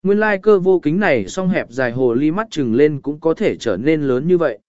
Nguyên lai cơ vô kính này song hẹp dài hồ ly mắt trừng lên cũng có thể trở nên lớn như vậy.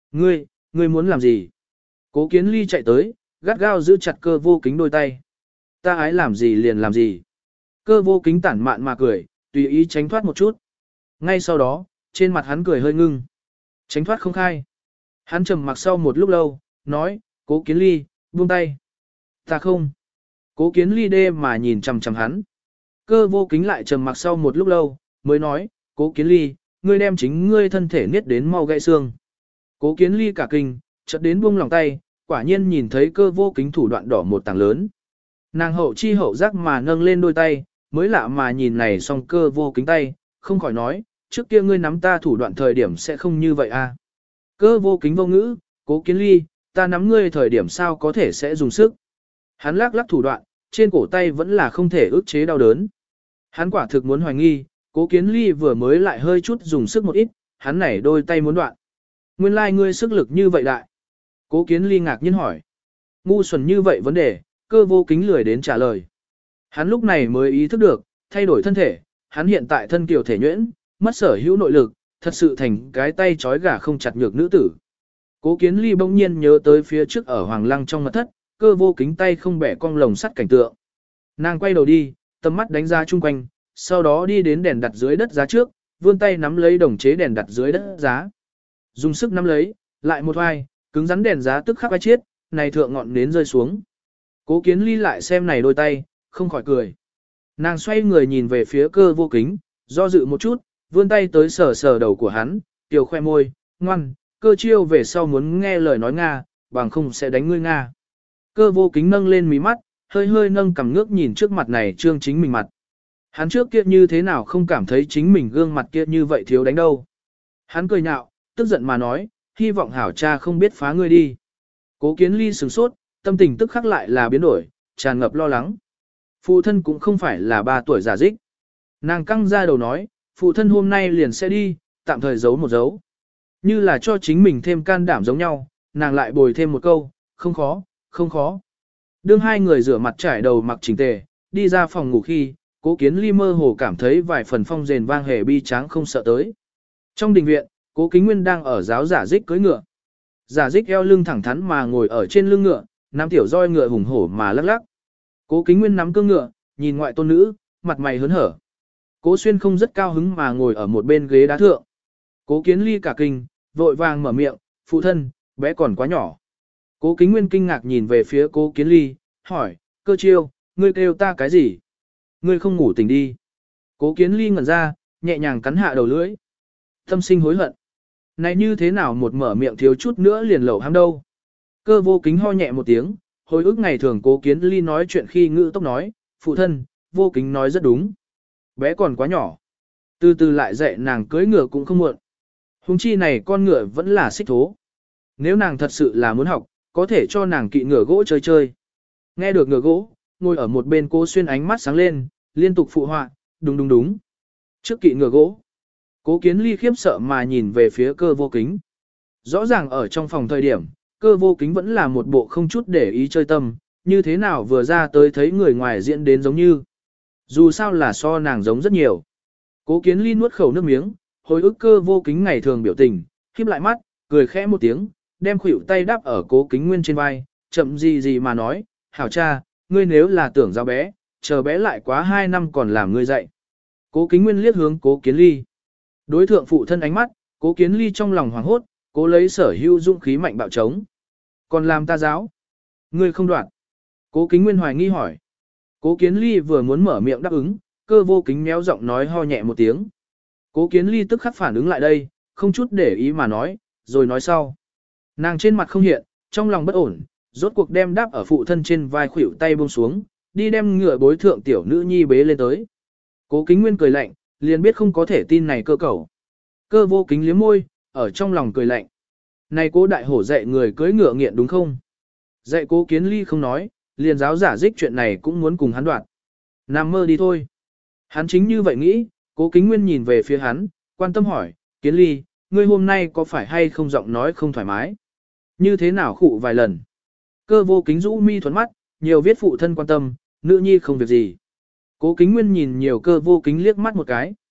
Ngươi muốn làm gì? Cố Kiến Ly chạy tới, gắt gao giữ chặt cơ vô kính đôi tay. Ta ái làm gì liền làm gì. Cơ vô kính tản mạn mà cười, tùy ý tránh thoát một chút. Ngay sau đó, trên mặt hắn cười hơi ngưng. Tránh thoát không khai. Hắn trầm mặc sau một lúc lâu, nói, Cố Kiến Ly, buông tay. Ta không. Cố Kiến Ly đê mà nhìn chằm chằm hắn. Cơ vô kính lại trầm mặc sau một lúc lâu, mới nói, Cố Kiến Ly, ngươi đem chính ngươi thân thể niết đến mau gãy xương. Cố Kiến Ly cả kinh, chợt đến buông lòng tay, quả nhiên nhìn thấy cơ vô kính thủ đoạn đỏ một tảng lớn. Nàng hậu chi hậu giác mà nâng lên đôi tay, mới lạ mà nhìn này song cơ vô kính tay, không khỏi nói, trước kia ngươi nắm ta thủ đoạn thời điểm sẽ không như vậy à. Cơ vô kính vô ngữ, Cố Kiến Ly, ta nắm ngươi thời điểm sao có thể sẽ dùng sức. Hắn lắc lắc thủ đoạn, trên cổ tay vẫn là không thể ức chế đau đớn. Hắn quả thực muốn hoài nghi, Cố Kiến Ly vừa mới lại hơi chút dùng sức một ít, hắn nảy đôi tay muốn đoạn. Nguyên lai ngươi sức lực như vậy đại. Cố Kiến Ly ngạc nhiên hỏi. Ngu xuẩn như vậy vấn đề, cơ vô kính lười đến trả lời. Hắn lúc này mới ý thức được, thay đổi thân thể, hắn hiện tại thân kiều thể nhuyễn, mất sở hữu nội lực, thật sự thành cái tay trói gà không chặt nhược nữ tử. Cố Kiến Ly bỗng nhiên nhớ tới phía trước ở Hoàng Lăng trong mật thất, cơ vô kính tay không bẻ cong lồng sắt cảnh tượng. Nàng quay đầu đi, tầm mắt đánh ra chung quanh, sau đó đi đến đèn đặt dưới đất giá trước, vươn tay nắm lấy đồng chế đèn đặt dưới đất giá. Dùng sức nắm lấy, lại một hoài, cứng rắn đèn giá tức khắc vai chết, này thượng ngọn nến rơi xuống. Cố Kiến Ly lại xem này đôi tay, không khỏi cười. Nàng xoay người nhìn về phía cơ vô kính, do dự một chút, vươn tay tới sờ sờ đầu của hắn, tiểu khoe môi, ngoan, cơ chiêu về sau muốn nghe lời nói Nga, bằng không sẽ đánh ngươi Nga. Cơ vô kính nâng lên mí mắt, hơi hơi nâng cằm ngước nhìn trước mặt này trương chính mình mặt. Hắn trước kia như thế nào không cảm thấy chính mình gương mặt kia như vậy thiếu đánh đâu. Hắn cười nhạo, tức giận mà nói, hy vọng hảo cha không biết phá ngươi đi. Cố Kiến Ly sửng sốt, tâm tình tức khắc lại là biến đổi, tràn ngập lo lắng. Phụ thân cũng không phải là 3 tuổi giả dích. Nàng căng ra đầu nói, phụ thân hôm nay liền sẽ đi, tạm thời giấu một dấu. Như là cho chính mình thêm can đảm giống nhau, nàng lại bồi thêm một câu, không khó, không khó. Đương hai người rửa mặt trải đầu mặc chỉnh tề, đi ra phòng ngủ khi, Cố Kiến Ly mơ hồ cảm thấy vài phần phong rền vang hề bi tráng không sợ tới. Trong đình viện, Cố Kính Nguyên đang ở giáo giả dích cưỡi ngựa. Giả dích eo lưng thẳng thắn mà ngồi ở trên lưng ngựa, nắm tiểu roi ngựa hùng hổ mà lắc lắc. Cố Kính Nguyên nắm cương ngựa, nhìn ngoại tôn nữ, mặt mày hớn hở. Cố Xuyên không rất cao hứng mà ngồi ở một bên ghế đá thượng. Cố Kiến Ly cả kinh, vội vàng mở miệng, phụ thân, bé còn quá nhỏ. Cố Kính Nguyên kinh ngạc nhìn về phía Cố Kiến Ly, hỏi, cơ chiêu, ngươi kêu ta cái gì? Ngươi không ngủ tỉnh đi. Cố Kiến Ly ngẩn ra, nhẹ nhàng cắn hạ đầu lưỡi. Tâm sinh hối hận. Này như thế nào một mở miệng thiếu chút nữa liền lẩu ham đâu. Cơ vô kính ho nhẹ một tiếng, hồi ức ngày thường Cố Kiến Ly nói chuyện khi ngữ tốc nói, phụ thân, vô kính nói rất đúng. Bé còn quá nhỏ. Từ từ lại dạy nàng cưỡi ngựa cũng không muộn. Hùng chi này con ngựa vẫn là xích thố. Nếu nàng thật sự là muốn học, có thể cho nàng kỵ ngựa gỗ chơi chơi. Nghe được ngựa gỗ, ngồi ở một bên Cố Xuyên ánh mắt sáng lên, liên tục phụ họa, đúng đúng đúng. Trước kỵ ngựa gỗ. Cố Kiến Ly khiếp sợ mà nhìn về phía cơ vô kính. Rõ ràng ở trong phòng thời điểm, cơ vô kính vẫn là một bộ không chút để ý chơi tâm, như thế nào vừa ra tới thấy người ngoài diễn đến giống như. Dù sao là so nàng giống rất nhiều. Cố Kiến Ly nuốt khẩu nước miếng, hồi ức cơ vô kính ngày thường biểu tình, khép lại mắt, cười khẽ một tiếng, đem khuỷu tay đáp ở Cố Kính Nguyên trên vai, chậm gì gì mà nói, hảo cha, ngươi nếu là tưởng giao bé, chờ bé lại quá 2 năm còn làm ngươi dạy. Cố Kính Nguyên liếc hướng Cố Kiến Ly. Đối thượng phụ thân ánh mắt, Cố Kiến Ly trong lòng hoảng hốt, cố lấy sở hữu dũng khí mạnh bạo chống. Còn làm ta giáo? Ngươi không đoạt. Cố Kính Nguyên hoài nghi hỏi. Cố Kiến Ly vừa muốn mở miệng đáp ứng, cơ vô kính méo giọng nói ho nhẹ một tiếng. Cố Kiến Ly tức khắc phản ứng lại đây, không chút để ý mà nói, rồi nói sau. Nàng trên mặt không hiện, trong lòng bất ổn, rốt cuộc đem đáp ở phụ thân trên vai khuỷu tay buông xuống, đi đem ngựa bối thượng tiểu nữ nhi bế lên tới. Cố Kính Nguyên cười lạnh, liền biết không có thể tin này cơ cầu. Cơ vô kính liếm môi, ở trong lòng cười lạnh. Này Cố đại hổ dạy người cưới ngựa nghiện đúng không? Dạy Cố Kiến Ly không nói, liền giáo giả dích chuyện này cũng muốn cùng hắn đoạt. Nằm mơ đi thôi. Hắn chính như vậy nghĩ, Cố Kính Nguyên nhìn về phía hắn, quan tâm hỏi, Kiến Ly, ngươi hôm nay có phải hay không giọng nói không thoải mái? Như thế nào khụ vài lần? Cơ vô kính rũ mi thuẫn mắt, nhiều viết phụ thân quan tâm, nữ nhi không việc gì. Cố Kính Nguyên nhìn nhiều cơ vô kính liếc mắt một cái.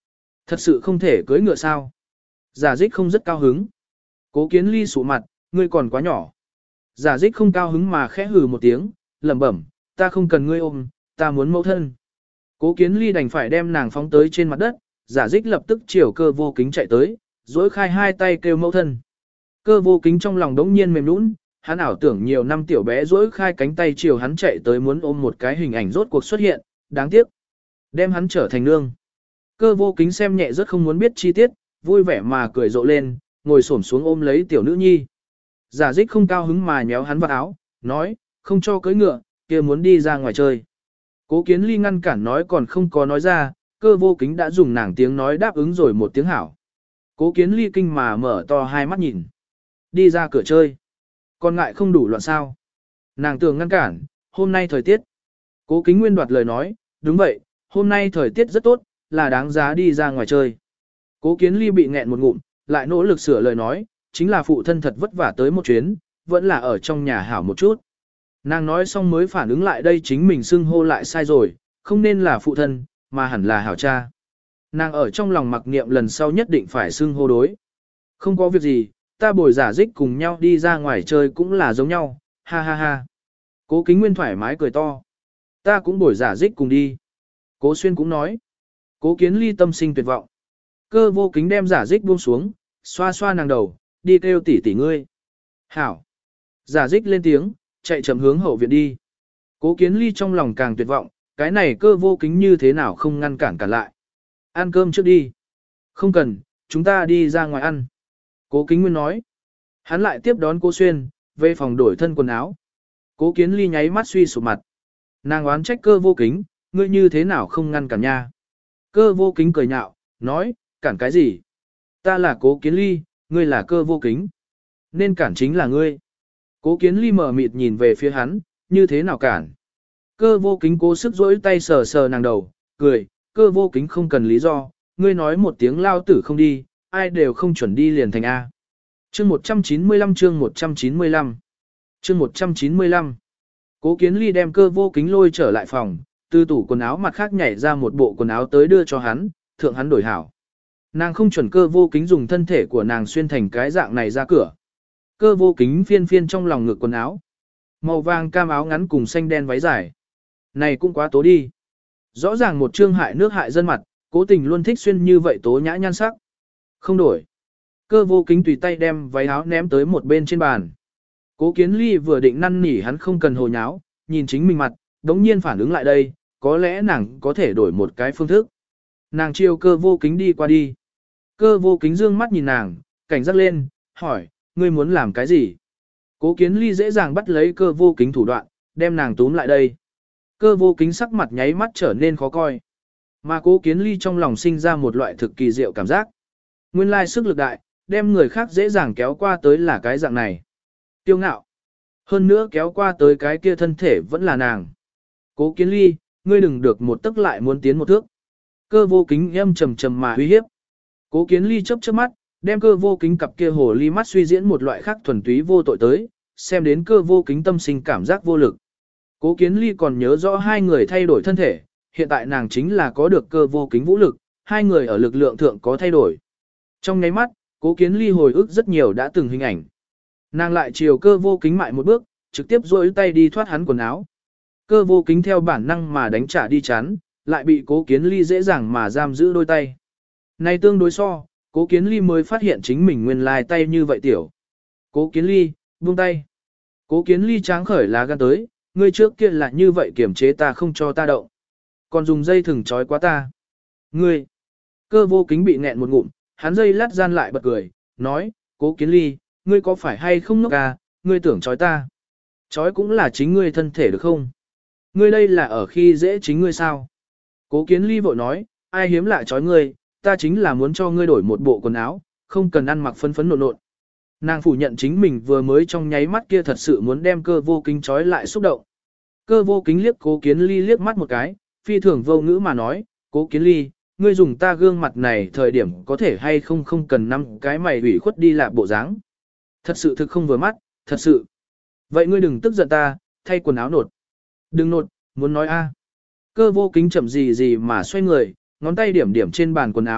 Thật sự không thể cưỡi ngựa sao? Giả dích không rất cao hứng. Cố Kiến Ly sụ mặt, ngươi còn quá nhỏ. Giả dích không cao hứng mà khẽ hừ một tiếng, lẩm bẩm, ta không cần ngươi ôm, ta muốn mẫu thân. Cố Kiến Ly đành phải đem nàng phóng tới trên mặt đất, giả dích lập tức chiều Cơ Vô Kính chạy tới, duỗi khai hai tay kêu mẫu thân. Cơ Vô Kính trong lòng đống nhiên mềm nũng, hắn ảo tưởng nhiều năm tiểu bé duỗi khai cánh tay chiều hắn chạy tới muốn ôm một cái hình ảnh rốt cuộc xuất hiện, đáng tiếc. Đem hắn trở thành nương. Cơ Vô Kính xem nhẹ rất không muốn biết chi tiết, vui vẻ mà cười rộ lên, ngồi xổm xuống ôm lấy tiểu nữ nhi. Giả dích không cao hứng mà nhéo hắn vào áo, nói, không cho cưỡi ngựa, kia muốn đi ra ngoài chơi. Cố Kiến Ly ngăn cản nói còn không có nói ra, Cơ Vô Kính đã dùng nàng tiếng nói đáp ứng rồi một tiếng hảo. Cố Kiến Ly kinh mà mở to hai mắt nhìn. Đi ra cửa chơi. Còn ngại không đủ loạn sao. Nàng tưởng ngăn cản, hôm nay thời tiết. Cố Kính Nguyên đoạt lời nói, đúng vậy, hôm nay thời tiết rất tốt, là đáng giá đi ra ngoài chơi. Cố Kiến Ly bị nghẹn một ngụm, lại nỗ lực sửa lời nói, chính là phụ thân thật vất vả tới một chuyến, vẫn là ở trong nhà hảo một chút. Nàng nói xong mới phản ứng lại đây chính mình xưng hô lại sai rồi, không nên là phụ thân, mà hẳn là hảo cha. Nàng ở trong lòng mặc niệm lần sau nhất định phải xưng hô đối. Không có việc gì, ta bồi giả dích cùng nhau đi ra ngoài chơi cũng là giống nhau, ha ha ha. Cố Kính Nguyên thoải mái cười to. Ta cũng bồi giả dích cùng đi. Cố Xuyên cũng nói. Cố Kiến Ly tâm sinh tuyệt vọng. Cơ Vô Kính đem giả dích buông xuống, xoa xoa nàng đầu, đi kêu tỷ tỷ ngươi. Hảo. Giả dích lên tiếng, chạy chậm hướng hậu viện đi. Cố Kiến Ly trong lòng càng tuyệt vọng, cái này Cơ Vô Kính như thế nào không ngăn cản cả lại. Ăn cơm trước đi. Không cần, chúng ta đi ra ngoài ăn. Cố Kính Nguyên nói. Hắn lại tiếp đón Cố Xuyên, về phòng đổi thân quần áo. Cố Kiến Ly nháy mắt suy sụp mặt. Nàng oán trách Cơ Vô Kính, ngươi như thế nào không ngăn cản nha. Cơ Vô Kính cười nhạo, nói, cản cái gì? Ta là Cố Kiến Ly, ngươi là Cơ Vô Kính. Nên cản chính là ngươi. Cố Kiến Ly mở mịt nhìn về phía hắn, như thế nào cản? Cơ Vô Kính cố sức rỗi tay sờ sờ nàng đầu, cười, Cơ Vô Kính không cần lý do, ngươi nói một tiếng lao tử không đi, ai đều không chuẩn đi liền thành A. Chương 195 chương 195 chương 195 Cố Kiến Ly đem Cơ Vô Kính lôi trở lại phòng, từ tủ quần áo mặt khác nhảy ra một bộ quần áo tới đưa cho hắn, thượng hắn đổi hảo. Nàng không chuẩn Cơ Vô Kính dùng thân thể của nàng xuyên thành cái dạng này ra cửa. Cơ Vô Kính phiên phiên trong lòng ngực quần áo. Màu vàng cam áo ngắn cùng xanh đen váy dài. Này cũng quá tố đi. Rõ ràng một trương hại nước hại dân mặt, cố tình luôn thích xuyên như vậy tố nhã nhan sắc. Không đổi. Cơ Vô Kính tùy tay đem váy áo ném tới một bên trên bàn. Cố Kiến Ly vừa định năn nỉ hắn không cần hồ nháo, nhìn chính mình mặt, đống nhiên phản ứng lại đây, có lẽ nàng có thể đổi một cái phương thức. Nàng chiều Cơ Vô Kính đi qua đi. Cơ Vô Kính dương mắt nhìn nàng, cảnh giác lên, hỏi, ngươi muốn làm cái gì? Cố Kiến Ly dễ dàng bắt lấy Cơ Vô Kính thủ đoạn, đem nàng túm lại đây. Cơ Vô Kính sắc mặt nháy mắt trở nên khó coi. Mà Cố Kiến Ly trong lòng sinh ra một loại thực kỳ diệu cảm giác. Nguyên lai sức lực đại, đem người khác dễ dàng kéo qua tới là cái dạng này. Tiêu ngạo. Hơn nữa kéo qua tới cái kia thân thể vẫn là nàng. Cố Kiến Ly, ngươi đừng được một tức lại muốn tiến một thước. Cơ Vô Kính âm trầm trầm mà uy hiếp. Cố Kiến Ly chớp chớp mắt, đem Cơ Vô Kính cặp kia hồ ly mắt suy diễn một loại khác thuần túy vô tội tới, xem đến Cơ Vô Kính tâm sinh cảm giác vô lực. Cố Kiến Ly còn nhớ rõ hai người thay đổi thân thể, hiện tại nàng chính là có được Cơ Vô Kính vũ lực, hai người ở lực lượng thượng có thay đổi. Trong nháy mắt, Cố Kiến Ly hồi ức rất nhiều đã từng hình ảnh. Nàng lại chiều Cơ Vô Kính mại một bước, trực tiếp duỗi tay đi thoát hắn quần áo. Cơ Vô Kính theo bản năng mà đánh trả đi chán, lại bị Cố Kiến Ly dễ dàng mà giam giữ đôi tay. Này tương đối so, Cố Kiến Ly mới phát hiện chính mình nguyên lai tay như vậy tiểu. Cố Kiến Ly, buông tay. Cố Kiến Ly tráng khởi lá gan tới, ngươi trước kia là như vậy kiểm chế ta không cho ta động. Còn dùng dây thừng trói quá ta. Ngươi. Cơ Vô Kính bị nghẹn một ngụm, hắn dây lát gian lại bật cười, nói, Cố Kiến Ly, ngươi có phải hay không ngốc à, ngươi tưởng trói ta. Trói cũng là chính ngươi thân thể được không? Ngươi đây là ở khi dễ chính ngươi sao? Cố Kiến Ly vội nói, ai hiếm lạ trói ngươi, ta chính là muốn cho ngươi đổi một bộ quần áo, không cần ăn mặc phấn phấn nộn nộn. Nàng phủ nhận chính mình vừa mới trong nháy mắt kia thật sự muốn đem Cơ Vô Kính trói lại xúc động. Cơ Vô Kính liếc Cố Kiến Ly liếc mắt một cái, phi thường vô ngữ mà nói, Cố Kiến Ly, ngươi dùng ta gương mặt này thời điểm có thể hay không không cần năm cái mày ủy khuất đi lạp bộ dáng. Thật sự thực không vừa mắt, thật sự. Vậy ngươi đừng tức giận ta, thay quần áo nột. Đừng nột, muốn nói a. Cơ Vô Kính chậm gì gì mà xoay người, ngón tay điểm điểm trên bàn quần áo,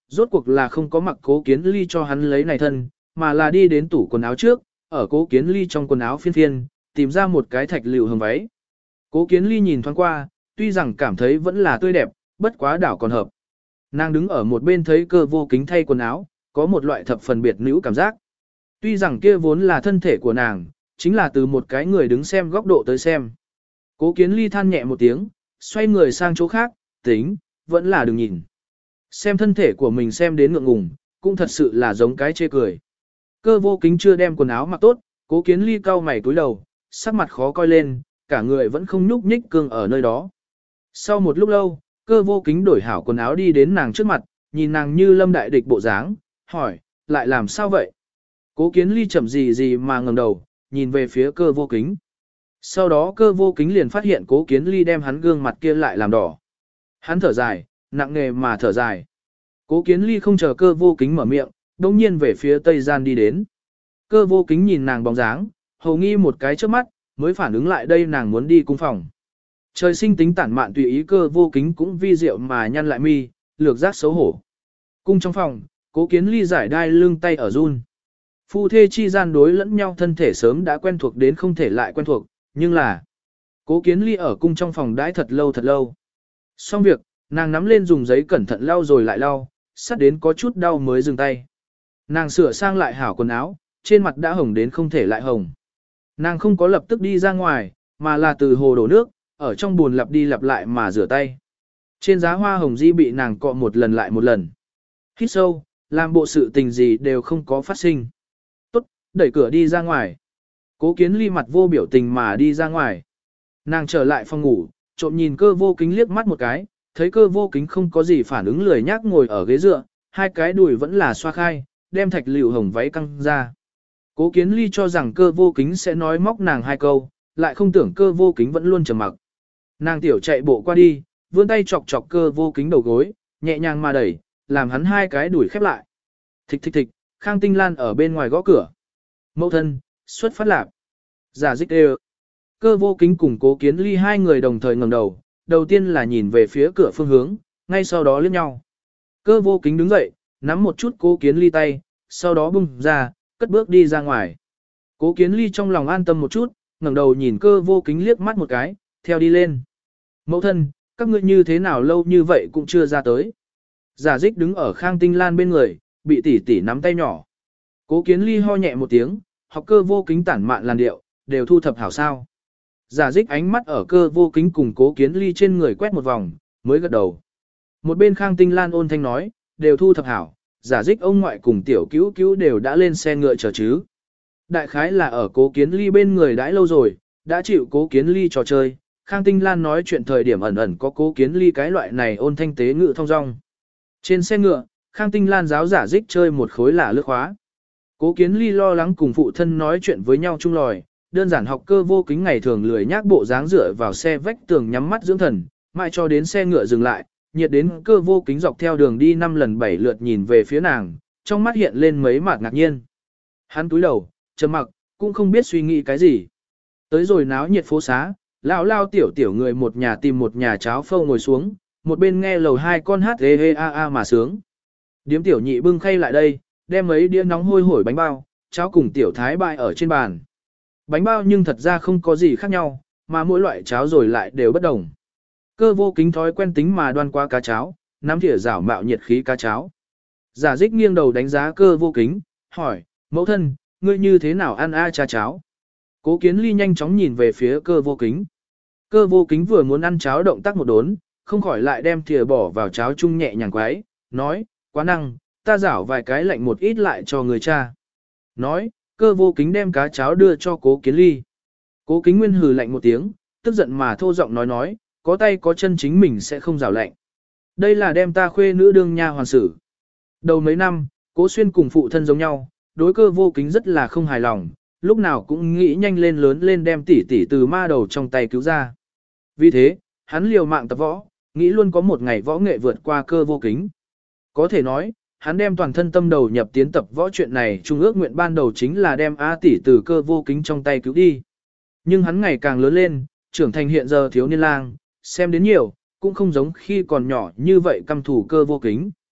rốt cuộc là không có mặc Cố Kiến Ly cho hắn lấy này thân, mà là đi đến tủ quần áo trước, ở Cố Kiến Ly trong quần áo phiên phiên, tìm ra một cái thạch lựu hồng váy. Cố Kiến Ly nhìn thoáng qua, tuy rằng cảm thấy vẫn là tươi đẹp, bất quá đảo còn hợp. Nàng đứng ở một bên thấy Cơ Vô Kính thay quần áo, có một loại thập phần biệt nữ cảm giác. Tuy rằng kia vốn là thân thể của nàng, chính là từ một cái người đứng xem góc độ tới xem. Cố Kiến Ly than nhẹ một tiếng, xoay người sang chỗ khác, tính, vẫn là đừng nhìn. Xem thân thể của mình xem đến ngượng ngùng, cũng thật sự là giống cái chê cười. Cơ Vô Kính chưa đem quần áo mặc tốt, Cố Kiến Ly cau mày cúi đầu, sắc mặt khó coi lên, cả người vẫn không nhúc nhích cương ở nơi đó. Sau một lúc lâu, Cơ Vô Kính đổi hảo quần áo đi đến nàng trước mặt, nhìn nàng như lâm đại địch bộ dáng, hỏi, lại làm sao vậy? Cố Kiến Ly chậm gì gì mà ngẩng đầu, nhìn về phía Cơ Vô Kính. Sau đó Cơ Vô Kính liền phát hiện Cố Kiến Ly đem hắn gương mặt kia lại làm đỏ. Hắn thở dài, nặng nề mà thở dài. Cố Kiến Ly không chờ Cơ Vô Kính mở miệng, đồng nhiên về phía tây gian đi đến. Cơ Vô Kính nhìn nàng bóng dáng, hầu nghi một cái trước mắt, mới phản ứng lại đây nàng muốn đi cung phòng. Trời sinh tính tản mạn tùy ý Cơ Vô Kính cũng vi diệu mà nhăn lại mi, lược giác xấu hổ. Cung trong phòng, Cố Kiến Ly giải đai lưng tay ở run. Phu thê chi gian đối lẫn nhau thân thể sớm đã quen thuộc đến không thể lại quen thuộc, nhưng là Cố Kiến Ly ở cung trong phòng đãi thật lâu. Xong việc, nàng nắm lên dùng giấy cẩn thận lau rồi lại lau, sắt đến có chút đau mới dừng tay. Nàng sửa sang lại hảo quần áo, trên mặt đã hồng đến không thể lại hồng. Nàng không có lập tức đi ra ngoài, mà là từ hồ đổ nước, ở trong bùn lặp đi lặp lại mà rửa tay. Trên giá hoa hồng di bị nàng cọ một lần lại một lần. Hít sâu, làm bộ sự tình gì đều không có phát sinh. Tốt, đẩy cửa đi ra ngoài. Cố Kiến Ly mặt vô biểu tình mà đi ra ngoài. Nàng trở lại phòng ngủ, trộm nhìn Cơ Vô Kính liếc mắt một cái, thấy Cơ Vô Kính không có gì phản ứng lười nhác ngồi ở ghế dựa, hai cái đùi vẫn là xoa khai, đem thạch lựu hồng váy căng ra. Cố Kiến Ly cho rằng Cơ Vô Kính sẽ nói móc nàng hai câu, lại không tưởng Cơ Vô Kính vẫn luôn trầm mặc. Nàng tiểu chạy bộ qua đi, vươn tay chọc chọc Cơ Vô Kính đầu gối, nhẹ nhàng mà đẩy, làm hắn hai cái đùi khép lại. Thịch thịch thịch, Khang Tinh Lan ở bên ngoài gõ cửa. Mẫu thân, xuất phát lạc. Giả dích đều. Cơ Vô Kính cùng Cố Kiến Ly hai người đồng thời ngẩng đầu, đầu tiên là nhìn về phía cửa phương hướng, ngay sau đó liếc nhau. Cơ Vô Kính đứng dậy, nắm một chút Cố Kiến Ly tay, sau đó bung ra, cất bước đi ra ngoài. Cố Kiến Ly trong lòng an tâm một chút, ngẩng đầu nhìn Cơ Vô Kính liếc mắt một cái, theo đi lên. Mẫu thân, các ngươi như thế nào lâu như vậy cũng chưa ra tới. Giả dích đứng ở Khang Tinh Lan bên người, bị tỷ tỷ nắm tay nhỏ. Cố Kiến Ly ho nhẹ một tiếng, học Cơ Vô Kính tản mạn làn điệu, đều thu thập hảo sao. Giả dích ánh mắt ở Cơ Vô Kính cùng Cố Kiến Ly trên người quét một vòng, mới gật đầu. Một bên Khang Tinh Lan ôn thanh nói, đều thu thập hảo, giả dích ông ngoại cùng tiểu cứu cứu đều đã lên xe ngựa chờ chứ. Đại khái là ở Cố Kiến Ly bên người đãi lâu rồi, đã chịu Cố Kiến Ly trò chơi. Khang Tinh Lan nói chuyện thời điểm ẩn ẩn có Cố Kiến Ly cái loại này ôn thanh tế ngự thong dong. Trên xe ngựa, Khang Tinh Lan giáo giả dích chơi một khối lả lướt khóa. Cố Kiến Ly lo lắng cùng phụ thân nói chuyện với nhau chung lòi, đơn giản học Cơ Vô Kính ngày thường lười nhác bộ dáng dựa vào xe vách tường nhắm mắt dưỡng thần, mãi cho đến xe ngựa dừng lại, nhiệt đến Cơ Vô Kính dọc theo đường đi 5 lần 7 lượt nhìn về phía nàng, trong mắt hiện lên mấy mạt ngạc nhiên. Hắn cúi đầu, trầm mặc, cũng không biết suy nghĩ cái gì. Tới rồi náo nhiệt phố xá, lão lao tiểu tiểu người một nhà tìm một nhà cháo phâu ngồi xuống, một bên nghe lầu hai con hát ê ê a a mà sướng. Điếm tiểu nhị bưng khay lại đây, đem mấy đĩa nóng hôi hổi bánh bao, cháo cùng tiểu thái bại ở trên bàn. Bánh bao nhưng thật ra không có gì khác nhau, mà mỗi loại cháo rồi lại đều bất đồng. Cơ Vô Kính thói quen tính mà đoan qua cá cháo, nắm thìa rảo mạo nhiệt khí cá cháo. Giả dích nghiêng đầu đánh giá Cơ Vô Kính, hỏi, mẫu thân, ngươi như thế nào ăn cha cháo? Cố Kiến Ly nhanh chóng nhìn về phía Cơ Vô Kính. Cơ Vô Kính vừa muốn ăn cháo động tác một đốn, không khỏi lại đem thìa bỏ vào cháo chung nhẹ nhàng quái, nói, quá năng, ta rảo vài cái lạnh một ít lại cho người cha. Nói, Cơ Vô Kính đem cá cháo đưa cho Cố Kiến Ly. Cố Kính Nguyên hừ lạnh một tiếng, tức giận mà thô giọng nói, có tay có chân chính mình sẽ không rảo lạnh. Đây là đem ta khuê nữ đương nha hoàn xử. Đầu mấy năm, Cố Xuyên cùng phụ thân giống nhau, đối Cơ Vô Kính rất là không hài lòng, lúc nào cũng nghĩ nhanh lên lớn lên đem tỷ tỷ từ ma đầu trong tay cứu ra. Vì thế, hắn liều mạng tập võ, nghĩ luôn có một ngày võ nghệ vượt qua Cơ Vô Kính. Có thể nói, hắn đem toàn thân tâm đầu nhập tiến tập võ chuyện này, trung ước nguyện ban đầu chính là đem A tỷ từ Cơ Vô Kính trong tay cứu đi. Nhưng hắn ngày càng lớn lên, trưởng thành hiện giờ thiếu niên lang, xem đến nhiều, cũng không giống khi còn nhỏ như vậy căm thù Cơ Vô Kính.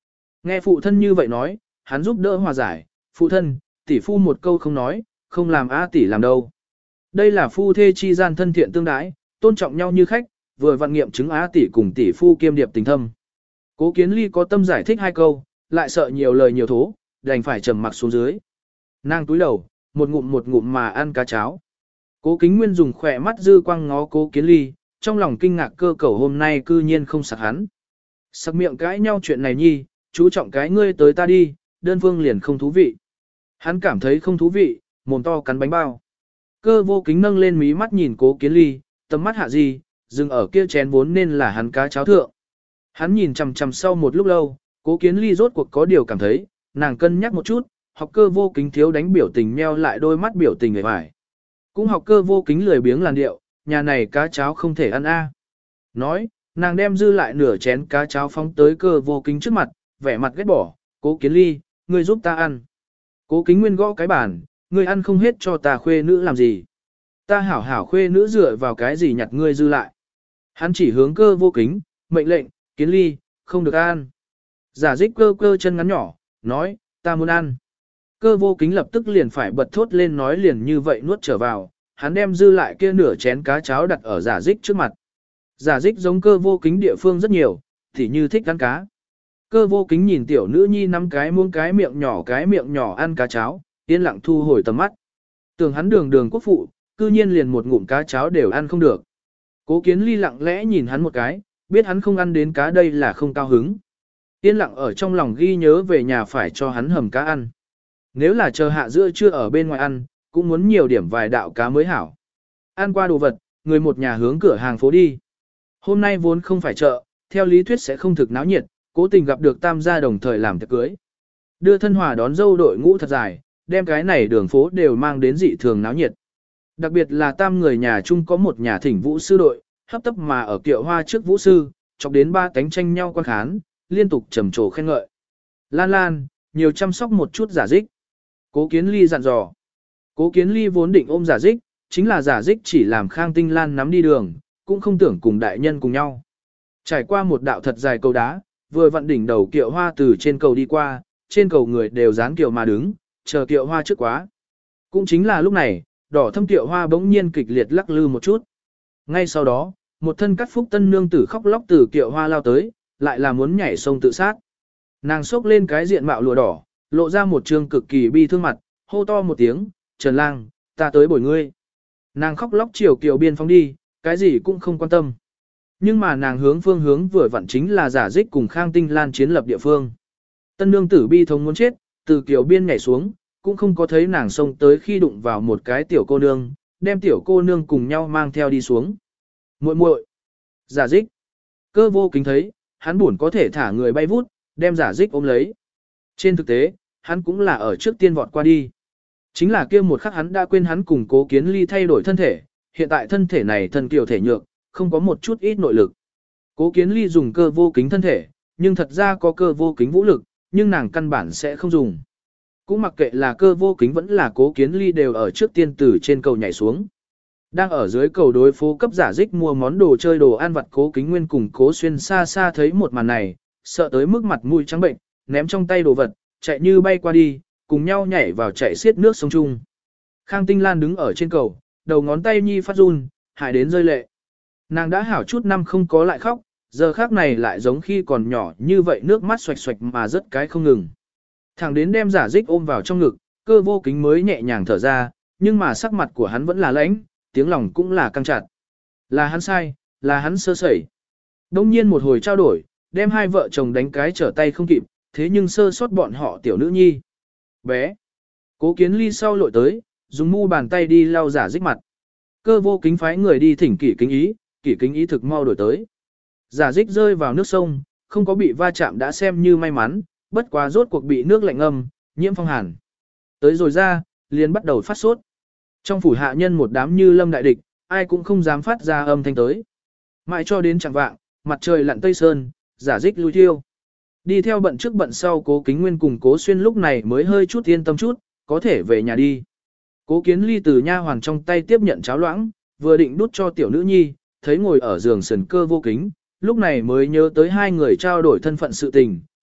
Nghe phụ thân như vậy nói, hắn giúp đỡ hòa giải, phụ thân, tỷ phu một câu không nói, không làm A tỷ làm đâu. Đây là phu thê chi gian thân thiện tương đái, tôn trọng nhau như khách, vừa vặn nghiệm chứng A tỷ cùng tỷ phu kiêm điệp tình thâm. Cố Kiến Ly có tâm giải thích hai câu, lại sợ nhiều lời nhiều thố, đành phải trầm mặc xuống dưới. Nàng túi đầu, một ngụm mà ăn cá cháo. Cố Kính Nguyên dùng khỏe mắt dư quang ngó Cố Kiến Ly, trong lòng kinh ngạc cơ cẩu hôm nay cư nhiên không sặc hắn. Sặc miệng cãi nhau chuyện này nhi, chú trọng cái ngươi tới ta đi, đơn phương liền không thú vị. Hắn cảm thấy không thú vị, mồm to cắn bánh bao. Cơ vô kính nâng lên mí mắt nhìn Cố Kiến Ly, tầm mắt hạ gì, dừng ở kia chén vốn nên là hắn cá cháo thượng. Hắn nhìn chằm chằm sau một lúc lâu, Cố Kiến Ly rốt cuộc có điều cảm thấy, nàng cân nhắc một chút, học cơ vô kính thiếu đánh biểu tình meo lại đôi mắt biểu tình người vải. Cũng học cơ vô kính lười biếng làn điệu, nhà này cá cháo không thể ăn a. Nói, nàng đem dư lại nửa chén cá cháo phóng tới cơ vô kính trước mặt, vẻ mặt ghét bỏ, Cố Kiến Ly, ngươi giúp ta ăn. Cố Kính Nguyên gõ cái bàn, ngươi ăn không hết cho ta khuê nữ làm gì. Ta hảo hảo khuê nữ dựa vào cái gì nhặt ngươi dư lại. Hắn chỉ hướng cơ vô kính, mệnh lệnh, Kiến Ly, không được ăn. Giả dích cơ cơ chân ngắn nhỏ, nói, ta muốn ăn. Cơ vô kính lập tức liền phải bật thốt lên nói liền như vậy nuốt trở vào, hắn đem dư lại kia nửa chén cá cháo đặt ở giả dích trước mặt. Giả dích giống cơ vô kính địa phương rất nhiều, thì như thích ăn cá. Cơ vô kính nhìn tiểu nữ nhi nắm cái muỗng cái miệng nhỏ ăn cá cháo, yên lặng thu hồi tầm mắt. Tưởng hắn đường quốc phụ, cư nhiên liền một ngụm cá cháo đều ăn không được. Cố Kiến Ly lặng lẽ nhìn hắn một cái, biết hắn không ăn đến cá đây là không cao hứng. Yên lặng ở trong lòng ghi nhớ về nhà phải cho hắn hầm cá ăn. Nếu là chờ hạ giữa trưa ở bên ngoài ăn, cũng muốn nhiều điểm vài đạo cá mới hảo. Ăn qua đồ vật, người một nhà hướng cửa hàng phố đi. Hôm nay vốn không phải chợ, theo lý thuyết sẽ không thực náo nhiệt, cố tình gặp được tam gia đồng thời làm tiệc cưới. Đưa thân hòa đón dâu đội ngũ thật dài, đem cái này đường phố đều mang đến dị thường náo nhiệt. Đặc biệt là tam người nhà chung có một nhà thỉnh vũ sư đội, hấp tấp mà ở kiệu hoa trước vũ sư, chọc đến ba cánh tranh nhau quan khán, liên tục trầm trồ khen ngợi. Lan Lan, nhiều chăm sóc một chút giả dích. Cố Kiến Ly dặn dò. Cố Kiến Ly vốn định ôm giả dích, chính là giả dích chỉ làm Khang Tinh Lan nắm đi đường, cũng không tưởng cùng đại nhân cùng nhau. Trải qua một đạo thật dài cầu đá, vừa vặn đỉnh đầu kiệu hoa từ trên cầu đi qua, trên cầu người đều dán kiệu mà đứng, chờ kiệu hoa trước quá. Cũng chính là lúc này, đỏ thâm kiệu hoa bỗng nhiên kịch liệt lắc lư một chút. Ngay sau đó, một thân cắt phúc tân nương tử khóc lóc từ kiệu hoa lao tới, lại là muốn nhảy sông tự sát. Nàng xốc lên cái diện mạo lụa đỏ, lộ ra một trương cực kỳ bi thương mặt, hô to một tiếng, Trần Lang, ta tới bồi ngươi. Nàng khóc lóc chiều kiệu biên phóng đi, cái gì cũng không quan tâm. Nhưng mà nàng hướng phương hướng vừa vặn chính là giả dích cùng Khang Tinh Lan chiến lập địa phương. Tân nương tử bi thống muốn chết, từ kiệu biên nhảy xuống, cũng không có thấy nàng xông tới khi đụng vào một cái tiểu cô nương, đem tiểu cô nương cùng nhau mang theo đi xuống. Muội muội, giả dích. Cơ vô kính thấy, hắn buồn có thể thả người bay vút, đem giả dích ôm lấy. Trên thực tế, hắn cũng là ở trước tiên vọt qua đi. Chính là kia một khắc hắn đã quên hắn cùng Cố Kiến Ly thay đổi thân thể, hiện tại thân thể này thân kiều thể nhược, không có một chút ít nội lực. Cố Kiến Ly dùng cơ vô kính thân thể, nhưng thật ra có cơ vô kính vũ lực, nhưng nàng căn bản sẽ không dùng. Cũng mặc kệ là cơ vô kính vẫn là Cố Kiến Ly đều ở trước tiên từ trên cầu nhảy xuống. Đang ở dưới cầu đối phố cấp giả dích mua món đồ chơi đồ ăn vặt Cố Kính Nguyên cùng Cố Xuyên xa xa thấy một màn này, sợ tới mức mặt mũi trắng bệnh, ném trong tay đồ vật, chạy như bay qua đi, cùng nhau nhảy vào chạy xiết nước sông Trung. Khang Tinh Lan đứng ở trên cầu, đầu ngón tay nhi phát run, hại đến rơi lệ. Nàng đã hảo chút năm không có lại khóc, giờ khác này lại giống khi còn nhỏ như vậy nước mắt xoạch xoạch mà rất cái không ngừng. Thẳng đến đem giả dích ôm vào trong ngực, cơ vô kính mới nhẹ nhàng thở ra, nhưng mà sắc mặt của hắn vẫn là lãnh, tiếng lòng cũng là căng chặt. Là hắn sai, là hắn sơ sẩy. Đông nhiên một hồi trao đổi, đem hai vợ chồng đánh cái trở tay không kịp, thế nhưng sơ sót bọn họ tiểu nữ nhi. Bé. Cố Kiến Ly sau lội tới, dùng mu bàn tay đi lau giả dích mặt. Cơ vô kính phái người đi thỉnh kỷ kính ý thực mau đổi tới. Giả dích rơi vào nước sông, không có bị va chạm đã xem như may mắn, bất quá rốt cuộc bị nước lạnh ngâm, nhiễm phong hàn. Tới rồi ra, liền bắt đầu phát sốt. Trong phủ hạ nhân một đám như lâm đại địch, ai cũng không dám phát ra âm thanh tới. Mãi cho đến chẳng vạng, mặt trời lặn tây sơn, giả dích lui thiêu. Đi theo bận trước bận sau Cố Kính Nguyên cùng Cố Xuyên lúc này mới hơi chút yên tâm chút, có thể về nhà đi. Cố Kiến Ly từ nha hoàn trong tay tiếp nhận cháo loãng, vừa định đút cho tiểu nữ nhi, thấy ngồi ở giường sườn cơ vô kính, lúc này mới nhớ tới hai người trao đổi thân phận sự tình,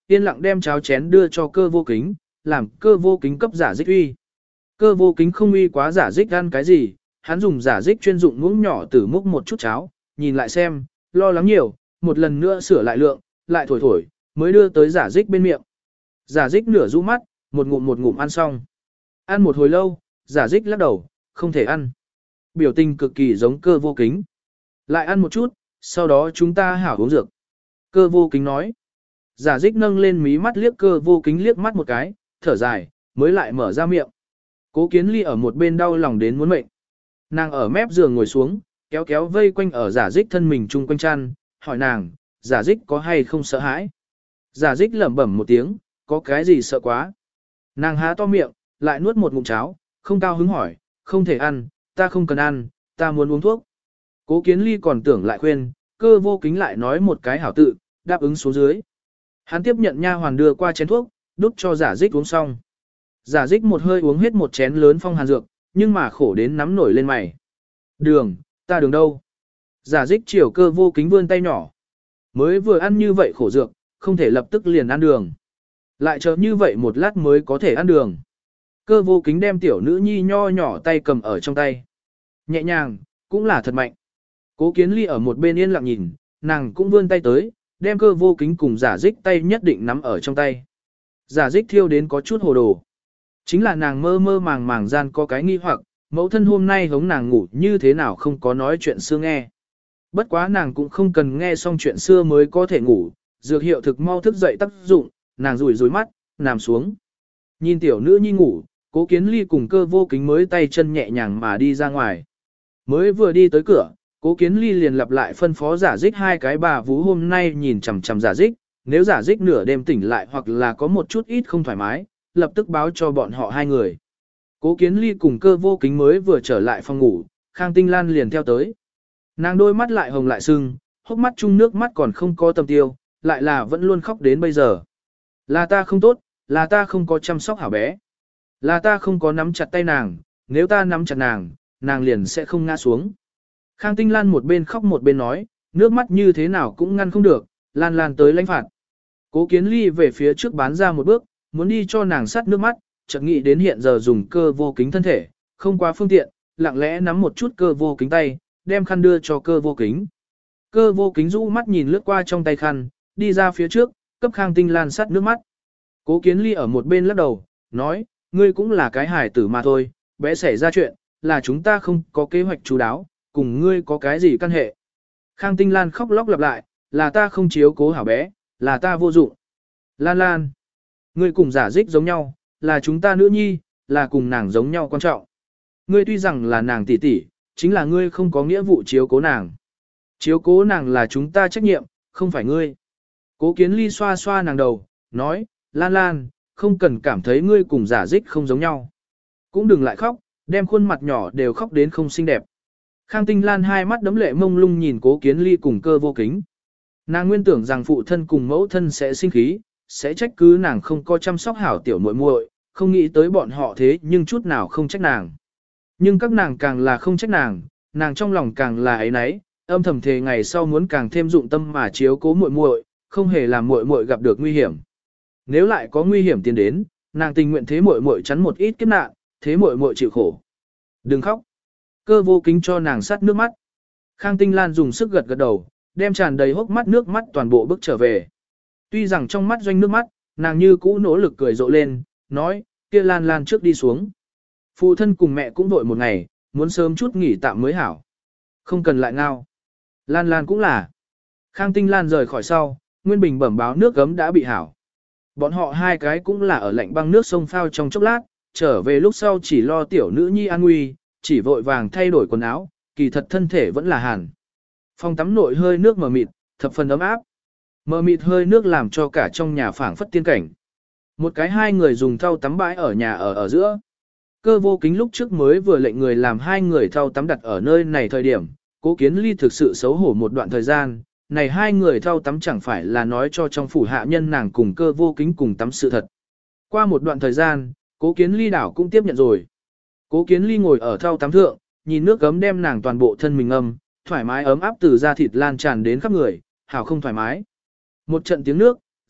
yên lặng đem cháo chén đưa cho Cơ Vô Kính, làm Cơ Vô Kính cấp Giả Dích uy. Cơ Vô Kính không uy quá Giả Dích ăn cái gì, hắn dùng Giả Dích chuyên dụng muỗng nhỏ tử múc một chút cháo, nhìn lại xem, lo lắng nhiều, một lần nữa sửa lại lượng, lại thổi thổi, mới đưa tới Giả Dích bên miệng. Giả Dích nửa rũ mắt, một ngụm ăn xong. Ăn một hồi lâu, Giả Dích lắc đầu, không thể ăn. Biểu tình cực kỳ giống Cơ Vô Kính. Lại ăn một chút, sau đó chúng ta hảo uống dược. Cơ Vô Kính nói. Giả Dích nâng lên mí mắt liếc Cơ Vô Kính liếc mắt một cái, thở dài, mới lại mở ra miệng. Cố Kiến Ly ở một bên đau lòng đến muốn mệnh. Nàng ở mép giường ngồi xuống, kéo kéo vây quanh ở Giả Dích thân mình chung quanh chăn, hỏi nàng, Giả Dích có hay không sợ hãi? Giả Dích lẩm bẩm một tiếng, có cái gì sợ quá? Nàng há to miệng, lại nuốt một ngụm cháo, không cao hứng hỏi, không thể ăn, ta không cần ăn, ta muốn uống thuốc. Cố Kiến Ly còn tưởng lại khuyên, Cơ Vô Kính lại nói một cái hảo tự, đáp ứng xuống dưới. Hắn tiếp nhận nha hoàn đưa qua chén thuốc, đút cho Giả Dích uống xong. Giả Dích một hơi uống hết một chén lớn phong hàn dược, nhưng mà khổ đến nắm nổi lên mày. Đường, ta đường đâu? Giả Dích chiều Cơ Vô Kính vươn tay nhỏ. Mới vừa ăn như vậy khổ dược, không thể lập tức liền ăn đường. Lại chờ như vậy một lát mới có thể ăn đường. Cơ Vô Kính đem tiểu nữ nhi nho nhỏ tay cầm ở trong tay. Nhẹ nhàng, cũng là thật mạnh. Cố Kiến Ly ở một bên yên lặng nhìn, nàng cũng vươn tay tới, đem Cơ Vô Kính cùng Giả Dích tay nhất định nắm ở trong tay. Giả Dích thiêu đến có chút hồ đồ. Chính là nàng mơ mơ màng màng gian có cái nghi hoặc, mẫu thân hôm nay hống nàng ngủ như thế nào không có nói chuyện xưa nghe. Bất quá nàng cũng không cần nghe xong chuyện xưa mới có thể ngủ, dược hiệu thực mau thức dậy tác dụng, nàng rủi rủi mắt, nằm xuống. Nhìn tiểu nữ nhi ngủ, Cố Kiến Ly cùng Cơ Vô Kính mới tay chân nhẹ nhàng mà đi ra ngoài. Mới vừa đi tới cửa, Cố Kiến Ly liền lặp lại phân phó Giả Dích hai cái bà vú hôm nay nhìn chằm chằm Giả Dích, nếu Giả Dích nửa đêm tỉnh lại hoặc là có một chút ít không thoải mái, lập tức báo cho bọn họ hai người. Cố Kiến Ly cùng Cơ Vô Kính mới vừa trở lại phòng ngủ, Khang Tinh Lan liền theo tới. Nàng đôi mắt lại hồng lại sưng, hốc mắt chung nước mắt còn không có tầm tiêu, lại là vẫn luôn khóc đến bây giờ. Là ta không tốt, là ta không có chăm sóc hảo bé. Là ta không có nắm chặt tay nàng, nếu ta nắm chặt nàng, nàng liền sẽ không ngã xuống. Khang Tinh Lan một bên khóc một bên nói, nước mắt như thế nào cũng ngăn không được, Lan Lan tới lãnh phạt. Cố Kiến Ly về phía trước bán ra một bước, muốn đi cho nàng sắt nước mắt, chợt nghĩ đến hiện giờ dùng Cơ Vô Kính thân thể, không quá phương tiện, lặng lẽ nắm một chút Cơ Vô Kính tay, đem khăn đưa cho Cơ Vô Kính. Cơ Vô Kính rũ mắt nhìn lướt qua trong tay khăn, đi ra phía trước, cấp Khang Tinh Lan sắt nước mắt. Cố Kiến Ly ở một bên lắc đầu, nói, ngươi cũng là cái hài tử mà thôi, bé xảy ra chuyện, là chúng ta không có kế hoạch chú đáo, cùng ngươi có cái gì căn hệ. Khang Tinh Lan khóc lóc lặp lại, là ta không chiếu cố hảo bé, là ta vô dụng. Lan Lan, ngươi cùng Giả Dích giống nhau, là chúng ta nữ nhi, là cùng nàng giống nhau quan trọng. Ngươi tuy rằng là nàng tỷ tỷ, chính là ngươi không có nghĩa vụ chiếu cố nàng. Chiếu cố nàng là chúng ta trách nhiệm, không phải ngươi. Cố Kiến Ly xoa xoa nàng đầu, nói, Lan Lan, không cần cảm thấy ngươi cùng Giả Dích không giống nhau. Cũng đừng lại khóc, đem khuôn mặt nhỏ đều khóc đến không xinh đẹp. Khang Tinh Lan hai mắt đấm lệ mông lung nhìn Cố Kiến Ly cùng Cơ Vô Kính. Nàng nguyên tưởng rằng phụ thân cùng mẫu thân sẽ sinh khí, sẽ trách cứ nàng không có chăm sóc hảo tiểu muội muội, không nghĩ tới bọn họ thế nhưng chút nào không trách nàng. Nhưng các nàng càng là không trách nàng, nàng trong lòng càng là ấy nấy, âm thầm thề ngày sau muốn càng thêm dụng tâm mà chiếu cố muội muội, không hề làm muội muội gặp được nguy hiểm. Nếu lại có nguy hiểm tiến đến, nàng tình nguyện thế muội muội chắn một ít kiếp nạn, thế muội muội chịu khổ. Đừng khóc. Cơ Vô Kính cho nàng sát nước mắt. Khang Tinh Lan dùng sức gật gật đầu, đem tràn đầy hốc mắt nước mắt toàn bộ bước trở về. Tuy rằng trong mắt doanh nước mắt, nàng như cũ nỗ lực cười rộ lên, nói, kia Lan Lan trước đi xuống. Phụ thân cùng mẹ cũng vội một ngày, muốn sớm chút nghỉ tạm mới hảo. Không cần lại ngao. Lan Lan cũng là. Khang Tinh Lan rời khỏi sau, Nguyên Bình bẩm báo nước gấm đã bị hảo. Bọn họ hai cái cũng là ở lạnh băng nước sông phao trong chốc lát, trở về lúc sau chỉ lo tiểu nữ nhi an nguy, chỉ vội vàng thay đổi quần áo, kỳ thật thân thể vẫn là hàn. Phòng tắm nội hơi nước mờ mịt, thập phần ấm áp. Mờ mịt hơi nước làm cho cả trong nhà phảng phất tiên cảnh. Một cái hai người dùng thau tắm bãi ở nhà ở giữa. Cơ Vô Kính lúc trước mới vừa lệnh người làm hai người thau tắm đặt ở nơi này thời điểm, Cố Kiến Ly thực sự xấu hổ một đoạn thời gian, này hai người thau tắm chẳng phải là nói cho trong phủ hạ nhân nàng cùng Cơ Vô Kính cùng tắm sự thật. Qua một đoạn thời gian, Cố Kiến Ly đảo cũng tiếp nhận rồi. Cố Kiến Ly ngồi ở thau tắm thượng, nhìn nước gấm đem nàng toàn bộ thân mình âm, thoải mái ấm áp từ da thịt lan tràn đến khắp người, hảo không thoải mái. Một trận tiếng nước,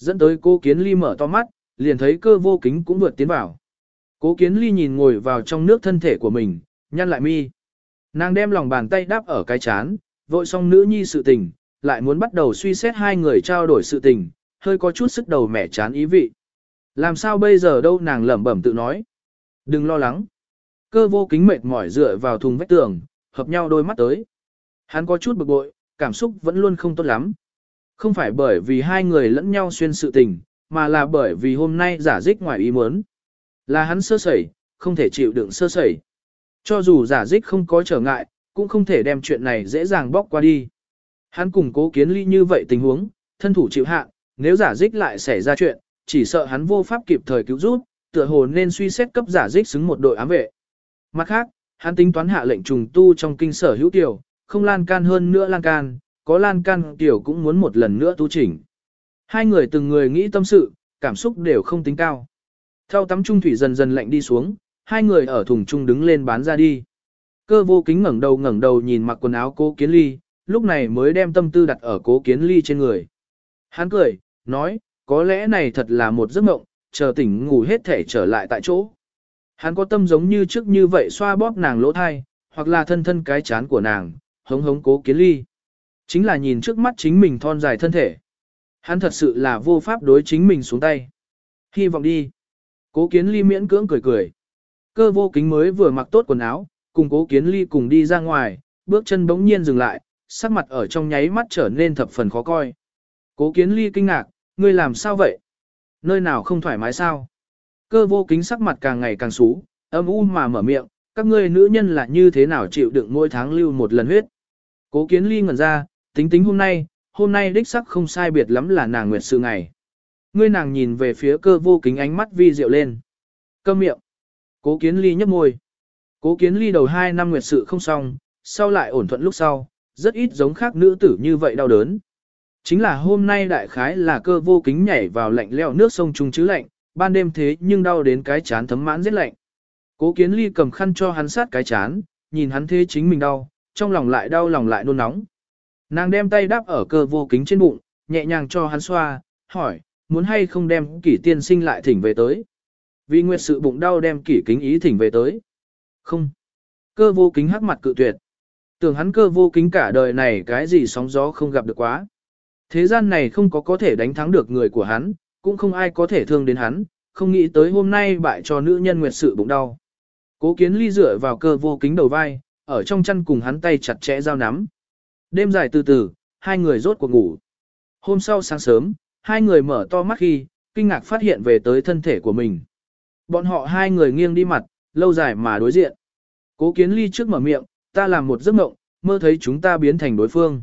dẫn tới Cố Kiến Ly mở to mắt, liền thấy Cơ Vô Kính cũng vượt tiến vào. Cố Kiến Ly nhìn ngồi vào trong nước thân thể của mình, nhăn lại mi. Nàng đem lòng bàn tay đáp ở cái chán, vội xong nữ nhi sự tình, lại muốn bắt đầu suy xét hai người trao đổi sự tình, hơi có chút sức đầu mẻ chán ý vị. Làm sao bây giờ đâu, nàng lẩm bẩm tự nói. Đừng lo lắng. Cơ Vô Kính mệt mỏi dựa vào thùng vách tường, hợp nhau đôi mắt tới. Hắn có chút bực bội, cảm xúc vẫn luôn không tốt lắm. Không phải bởi vì hai người lẫn nhau xuyên sự tình, mà là bởi vì hôm nay giả dích ngoài ý muốn. Là hắn sơ sẩy, không thể chịu đựng sơ sẩy. Cho dù giả dích không có trở ngại, cũng không thể đem chuyện này dễ dàng bóc qua đi. Hắn cùng Cố Kiến Ly như vậy tình huống, thân thủ chịu hạ, nếu giả dích lại xảy ra chuyện, chỉ sợ hắn vô pháp kịp thời cứu giúp, tựa hồ nên suy xét cấp giả dích xứng một đội ám vệ. Mặt khác, hắn tính toán hạ lệnh trùng tu trong kinh sở hữu tiểu, không lan can hơn nữa lan can, có lan can tiểu cũng muốn một lần nữa tu chỉnh. Hai người từng người nghĩ tâm sự, cảm xúc đều không tính cao. Theo tắm trung thủy dần dần lạnh đi xuống, hai người ở thùng trung đứng lên bán ra đi. Cơ Vô Kính ngẩng đầu nhìn mặc quần áo Cố Kiến Ly, lúc này mới đem tâm tư đặt ở Cố Kiến Ly trên người. Hắn cười, nói, có lẽ này thật là một giấc mộng, chờ tỉnh ngủ hết thể trở lại tại chỗ. Hắn có tâm giống như trước như vậy xoa bóp nàng lỗ thai, hoặc là thân thân cái chán của nàng, hống hống Cố Kiến Ly. Chính là nhìn trước mắt chính mình thon dài thân thể. Hắn thật sự là vô pháp đối chính mình xuống tay. Hy vọng đi. Cố Kiến Ly miễn cưỡng cười cười. Cơ Vô Kính mới vừa mặc tốt quần áo, cùng Cố Kiến Ly cùng đi ra ngoài, bước chân bỗng nhiên dừng lại, sắc mặt ở trong nháy mắt trở nên thập phần khó coi. Cố Kiến Ly kinh ngạc, ngươi làm sao vậy? Nơi nào không thoải mái sao? Cơ Vô Kính sắc mặt càng ngày càng xú, âm u mà mở miệng, các ngươi nữ nhân là như thế nào chịu đựng mỗi tháng lưu một lần huyết? Cố Kiến Ly ngẩn ra, tính hôm nay đích sắc không sai biệt lắm là nàng nguyệt sự ngày. Ngươi nàng nhìn về phía Cơ Vô Kính, ánh mắt vi diệu lên. Câm miệng. Cố Kiến Ly nhấp môi. Cố Kiến Ly đầu 2 năm nguyệt sự không xong, sau lại ổn thuận lúc sau, rất ít giống khác nữ tử như vậy đau đớn. Chính là hôm nay đại khái là Cơ Vô Kính nhảy vào lạnh leo nước sông trung chứ lạnh, ban đêm thế nhưng đau đến cái chán thấm mãn rất lạnh. Cố Kiến Ly cầm khăn cho hắn sát cái chán, nhìn hắn thế chính mình đau, trong lòng lại đau lòng lại nôn nóng. Nàng đem tay đáp ở Cơ Vô Kính trên bụng, nhẹ nhàng cho hắn xoa, hỏi, muốn hay không đem Kỷ tiên sinh lại thỉnh về tới. Vì nguyệt sự bụng đau đem Kỷ Kính ý thỉnh về tới. Không. Cơ Vô Kính hắc mặt cự tuyệt. Tưởng hắn Cơ Vô Kính cả đời này cái gì sóng gió không gặp được quá. Thế gian này không có thể đánh thắng được người của hắn, cũng không ai có thể thương đến hắn, không nghĩ tới hôm nay bại cho nữ nhân nguyệt sự bụng đau. Cố Kiến Ly dựa vào Cơ Vô Kính đầu vai, ở trong chăn cùng hắn tay chặt chẽ giao nắm. Đêm dài từ từ, hai người rốt cuộc ngủ. Hôm sau sáng sớm, hai người mở to mắt khi, kinh ngạc phát hiện về tới thân thể của mình. Bọn họ hai người nghiêng đi mặt, lâu dài mà đối diện. Cố Kiến Ly trước mở miệng, ta làm một giấc mộng, mơ thấy chúng ta biến thành đối phương.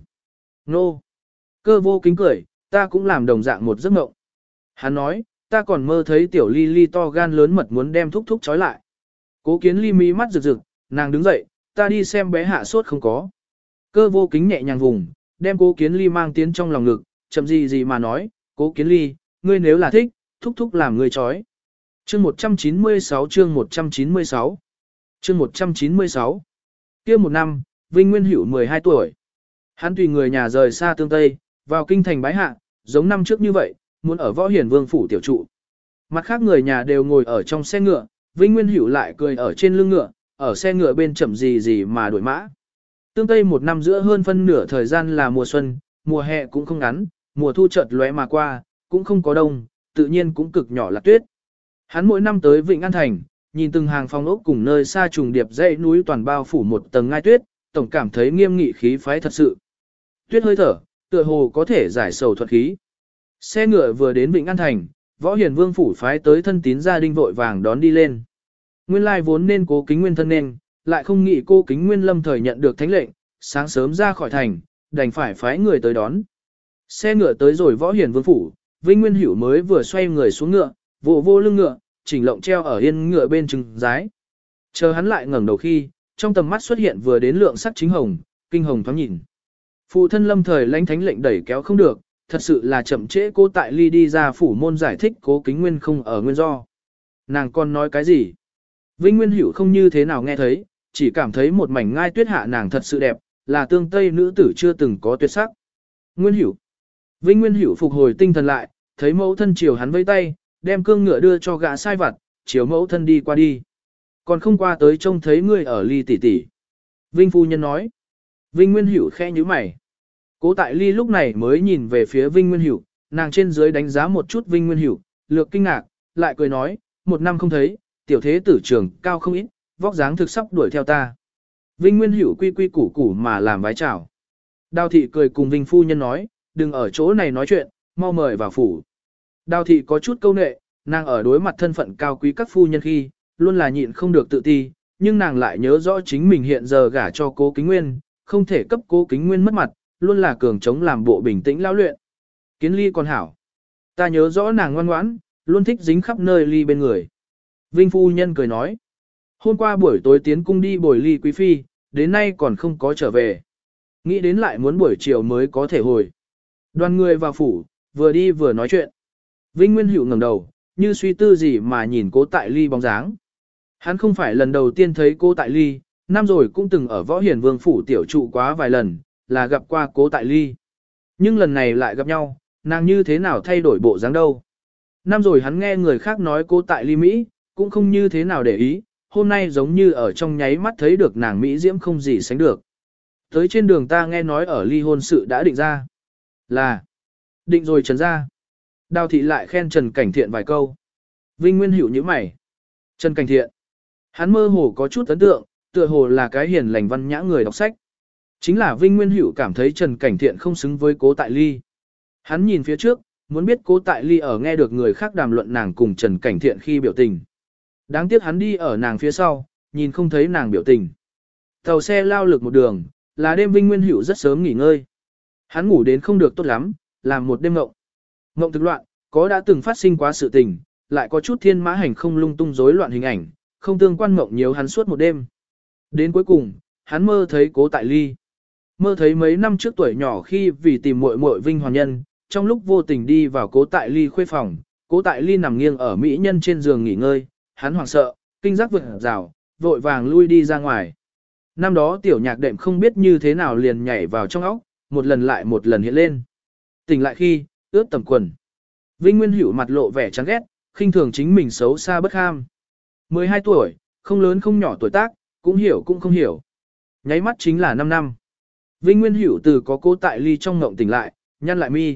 Nô! Cơ Vô Kính cười, ta cũng làm đồng dạng một giấc mộng. Hắn nói, ta còn mơ thấy tiểu ly ly to gan lớn mật muốn đem thúc thúc trói lại. Cố Kiến Ly mí mắt rực rực, nàng đứng dậy, ta đi xem bé hạ sốt không có. Cơ Vô Kính nhẹ nhàng vùng, đem Cố Kiến Ly mang tiến trong lòng ngực, chậm gì mà nói, Cố Kiến Ly, ngươi nếu là thích, thúc thúc làm ngươi trói. Chương 196 chương 196 chương 196 kia một năm, Vinh Nguyên Hữu 12 tuổi. Hắn tùy người nhà rời xa tương Tây, vào kinh thành bái hạ, giống năm trước như vậy, muốn ở Võ Hiển Vương phủ tiểu trụ. Mặt khác người nhà đều ngồi ở trong xe ngựa, Vinh Nguyên Hữu lại cười ở trên lưng ngựa, ở xe ngựa bên chậm gì mà đuổi mã. Tương Tây một năm giữa hơn phân nửa thời gian là mùa xuân, mùa hè cũng không ngắn, mùa thu chợt lóe mà qua, cũng không có đông, tự nhiên cũng cực nhỏ là tuyết. Hắn mỗi năm tới Vịnh An Thành, nhìn từng hàng phong ốc cùng nơi xa trùng điệp dãy núi toàn bao phủ một tầng ngai tuyết, tổng cảm thấy nghiêm nghị khí phái thật sự. Tuyết hơi thở, tựa hồ có thể giải sầu thuật khí. Xe ngựa vừa đến Vịnh An Thành, Võ Hiền Vương phủ phái tới thân tín gia đình vội vàng đón đi lên. Nguyên lai vốn nên Cố Kính Nguyên thân nên, lại không nghĩ Cố Kính Nguyên lâm thời nhận được thánh lệnh, sáng sớm ra khỏi thành, đành phải phái người tới đón. Xe ngựa tới rồi Võ Hiền Vương phủ, Vinh Nguyên Hữu mới vừa xoay người xuống ngựa, vô lưng ngựa, chỉnh lộng treo ở yên ngựa bên trừng giái. Chờ hắn lại ngẩng đầu khi, trong tầm mắt xuất hiện vừa đến lượng sắc chính hồng, kinh hồng thoáng nhìn. Phụ thân lâm thời lãnh thánh lệnh đẩy kéo không được, thật sự là chậm trễ Cố Tại Ly đi ra phủ môn giải thích Cố Kính Nguyên không ở nguyên do. Nàng còn nói cái gì? Vinh Nguyên Hữu không như thế nào nghe thấy, chỉ cảm thấy một mảnh ngai tuyết hạ nàng thật sự đẹp, là tương Tây nữ tử chưa từng có tuyệt sắc. Nguyên Hữu. Vinh Nguyên Hữu phục hồi tinh thần lại, thấy mẫu thân chiều hắn vẫy tay, đem cương ngựa đưa cho gã sai vặt, chiều mẫu thân đi qua đi. Còn không qua tới trông thấy người ở Ly tỷ tỷ. Vinh phu nhân nói. Vinh Nguyên Hữu khẽ nhíu mày. Cố Tại Ly lúc này mới nhìn về phía Vinh Nguyên Hữu, nàng trên dưới đánh giá một chút Vinh Nguyên Hữu, lược kinh ngạc, lại cười nói, một năm không thấy, tiểu thế tử trưởng cao không ít, vóc dáng thực sắp đuổi theo ta. Vinh Nguyên Hữu quy quy củ củ mà làm vái chào. Đào thị cười cùng Vinh phu nhân nói, đừng ở chỗ này nói chuyện, mau mời vào phủ. Đào thị có chút câu nệ, nàng ở đối mặt thân phận cao quý các phu nhân khi, luôn là nhịn không được tự ti, nhưng nàng lại nhớ rõ chính mình hiện giờ gả cho Cố Kính Nguyên, không thể cấp Cố Kính Nguyên mất mặt, luôn là cường chống làm bộ bình tĩnh lao luyện. Kiến Ly còn hảo. Ta nhớ rõ nàng ngoan ngoãn, luôn thích dính khắp nơi Ly bên người. Vinh phu nhân cười nói. Hôm qua buổi tối tiến cung đi bồi Ly quý phi, đến nay còn không có trở về. Nghĩ đến lại muốn buổi chiều mới có thể hồi. Đoàn người vào phủ, vừa đi vừa nói chuyện. Vinh Nguyên Hữu ngẩng đầu, như suy tư gì mà nhìn Cố Tại Ly bóng dáng. Hắn không phải lần đầu tiên thấy Cố Tại Ly, năm rồi cũng từng ở Võ Hiền Vương phủ tiểu trụ quá vài lần, là gặp qua Cố Tại Ly. Nhưng lần này lại gặp nhau, nàng như thế nào thay đổi bộ dáng đâu. Năm rồi hắn nghe người khác nói Cố Tại Ly Mỹ, cũng không như thế nào để ý, hôm nay giống như ở trong nháy mắt thấy được nàng Mỹ diễm không gì sánh được. Tới trên đường ta nghe nói ở ly hôn sự đã định ra. Là, định rồi Trần ra. Đào thị lại khen Trần Cảnh Thiện vài câu. Vinh Nguyên Hữu như mày. Trần Cảnh Thiện. Hắn mơ hồ có chút ấn tượng, tựa hồ là cái hiền lành văn nhã người đọc sách. Chính là Vinh Nguyên Hữu cảm thấy Trần Cảnh Thiện không xứng với Cố Tại Ly. Hắn nhìn phía trước, muốn biết Cố Tại Ly ở nghe được người khác đàm luận nàng cùng Trần Cảnh Thiện khi biểu tình. Đáng tiếc hắn đi ở nàng phía sau, nhìn không thấy nàng biểu tình. Tàu xe lao lực một đường, là đêm Vinh Nguyên Hữu rất sớm nghỉ ngơi. Hắn ngủ đến không được tốt lắm, làm một đêm ngộng. Ngộng thực loạn, có đã từng phát sinh quá sự tình, lại có chút thiên mã hành không lung tung rối loạn hình ảnh, không tương quan ngộng nhiều hắn suốt một đêm. Đến cuối cùng, hắn mơ thấy Cố Tại Ly. Mơ thấy mấy năm trước tuổi nhỏ khi vì tìm muội muội Vinh Hoàn Nhân, trong lúc vô tình đi vào Cố Tại Ly khuê phòng, Cố Tại Ly nằm nghiêng ở mỹ nhân trên giường nghỉ ngơi, hắn hoảng sợ, kinh giác vượt rào, vội vàng lui đi ra ngoài. Năm đó tiểu nhạc đệm không biết như thế nào liền nhảy vào trong óc, một lần lại một lần hiện lên. Tỉnh lại khi, ướt tầm quần. Vinh Nguyên Hữu mặt lộ vẻ chán ghét, khinh thường chính mình xấu xa bất ham. 12 tuổi, không lớn không nhỏ tuổi tác, cũng hiểu cũng không hiểu. Nháy mắt chính là 5 năm. Vinh Nguyên Hữu từ có Cố Tại Ly trong ngộng tỉnh lại, nhăn lại mi.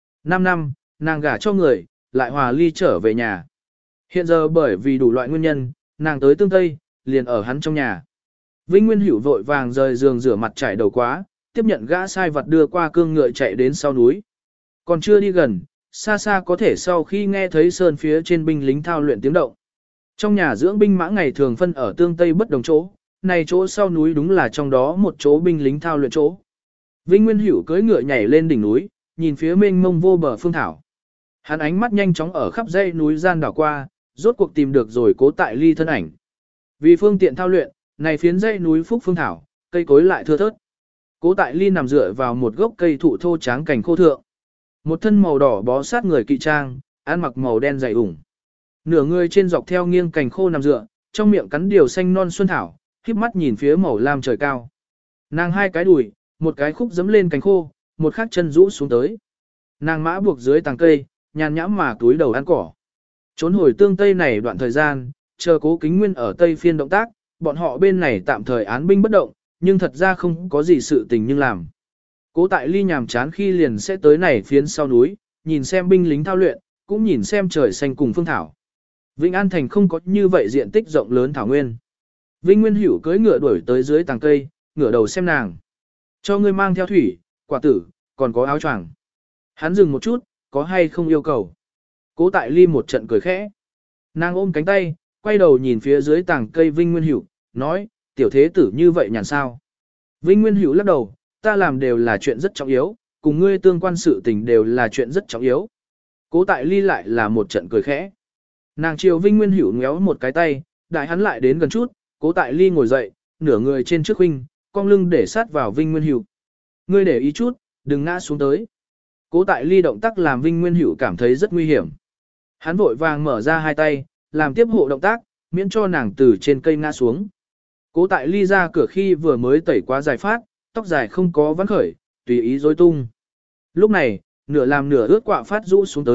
5 năm, nàng gả cho người, lại hòa ly trở về nhà. Hiện giờ bởi vì đủ loại nguyên nhân, nàng tới Tương Tây, liền ở hắn trong nhà. Vinh Nguyên Hữu vội vàng rời giường rửa mặt trải đầu quá, tiếp nhận gã sai vật đưa qua cương ngựa chạy đến sau núi. Còn chưa đi gần, xa xa có thể sau khi nghe thấy sơn phía trên binh lính thao luyện tiếng động. Trong nhà dưỡng binh mã ngày thường phân ở Tương Tây bất đồng chỗ, này chỗ sau núi đúng là trong đó một chỗ binh lính thao luyện chỗ. Vinh Nguyên Hữu cưỡi ngựa nhảy lên đỉnh núi, nhìn phía mênh mông vô bờ phương thảo. Hắn ánh mắt nhanh chóng ở khắp dãy núi gian đảo qua, rốt cuộc tìm được rồi Cố Tại Ly thân ảnh. Vì phương tiện thao luyện, này phiến dãy núi phúc phương thảo, cây cối lại thưa thớt. Cố Tại Ly nằm dựa vào một gốc cây thụ thô tráng cành khô thượng. Một thân màu đỏ bó sát người kỵ trang, ăn mặc màu đen dày ủng. Nửa người trên dọc theo nghiêng cành khô nằm dựa, trong miệng cắn điều xanh non xuân thảo, khép mắt nhìn phía màu lam trời cao. Nàng hai cái đùi, một cái khúc giẫm lên cành khô, một khác chân rũ xuống tới. Nàng mã buộc dưới tàng cây, nhàn nhãm mà túi đầu ăn cỏ. Trốn hồi Tương Tây này đoạn thời gian, chờ Cố Kính Nguyên ở Tây Phiên động tác, bọn họ bên này tạm thời án binh bất động, nhưng thật ra không có gì sự tình nhưng làm. Cố Tại Ly nhàm chán khi liền sẽ tới này phiến sau núi, nhìn xem binh lính thao luyện, cũng nhìn xem trời xanh cùng phương thảo. Vĩnh An Thành không có như vậy diện tích rộng lớn thảo nguyên. Vinh Nguyên Hữu cưỡi ngựa đuổi tới dưới tàng cây, ngửa đầu xem nàng. Cho ngươi mang theo thủy, quả tử, còn có áo choàng. Hắn dừng một chút, có hay không yêu cầu. Cố Tại Ly một trận cười khẽ. Nàng ôm cánh tay, quay đầu nhìn phía dưới tàng cây Vinh Nguyên Hữu, nói, tiểu thế tử như vậy nhàn sao. Vinh Nguyên Hữu lắc đầu, ta làm đều là chuyện rất trọng yếu, cùng ngươi tương quan sự tình đều là chuyện rất trọng yếu. Cố Tại Ly lại là một trận cười khẽ. Nàng chiều Vinh Nguyên Hữu ngéo một cái tay, đại hắn lại đến gần chút, Cố Tại Ly ngồi dậy, nửa người trên trước huynh, cong lưng để sát vào Vinh Nguyên Hữu. Ngươi để ý chút, đừng ngã xuống tới. Cố Tại Ly động tác làm Vinh Nguyên Hữu cảm thấy rất nguy hiểm. Hắn vội vàng mở ra hai tay, làm tiếp hộ động tác, miễn cho nàng từ trên cây ngã xuống. Cố Tại Ly ra cửa khi vừa mới tẩy quá dài phát, tóc dài không có vắn khởi, tùy ý rối tung. Lúc này, nửa làm nửa ướt quạ phát rũ xuống tới,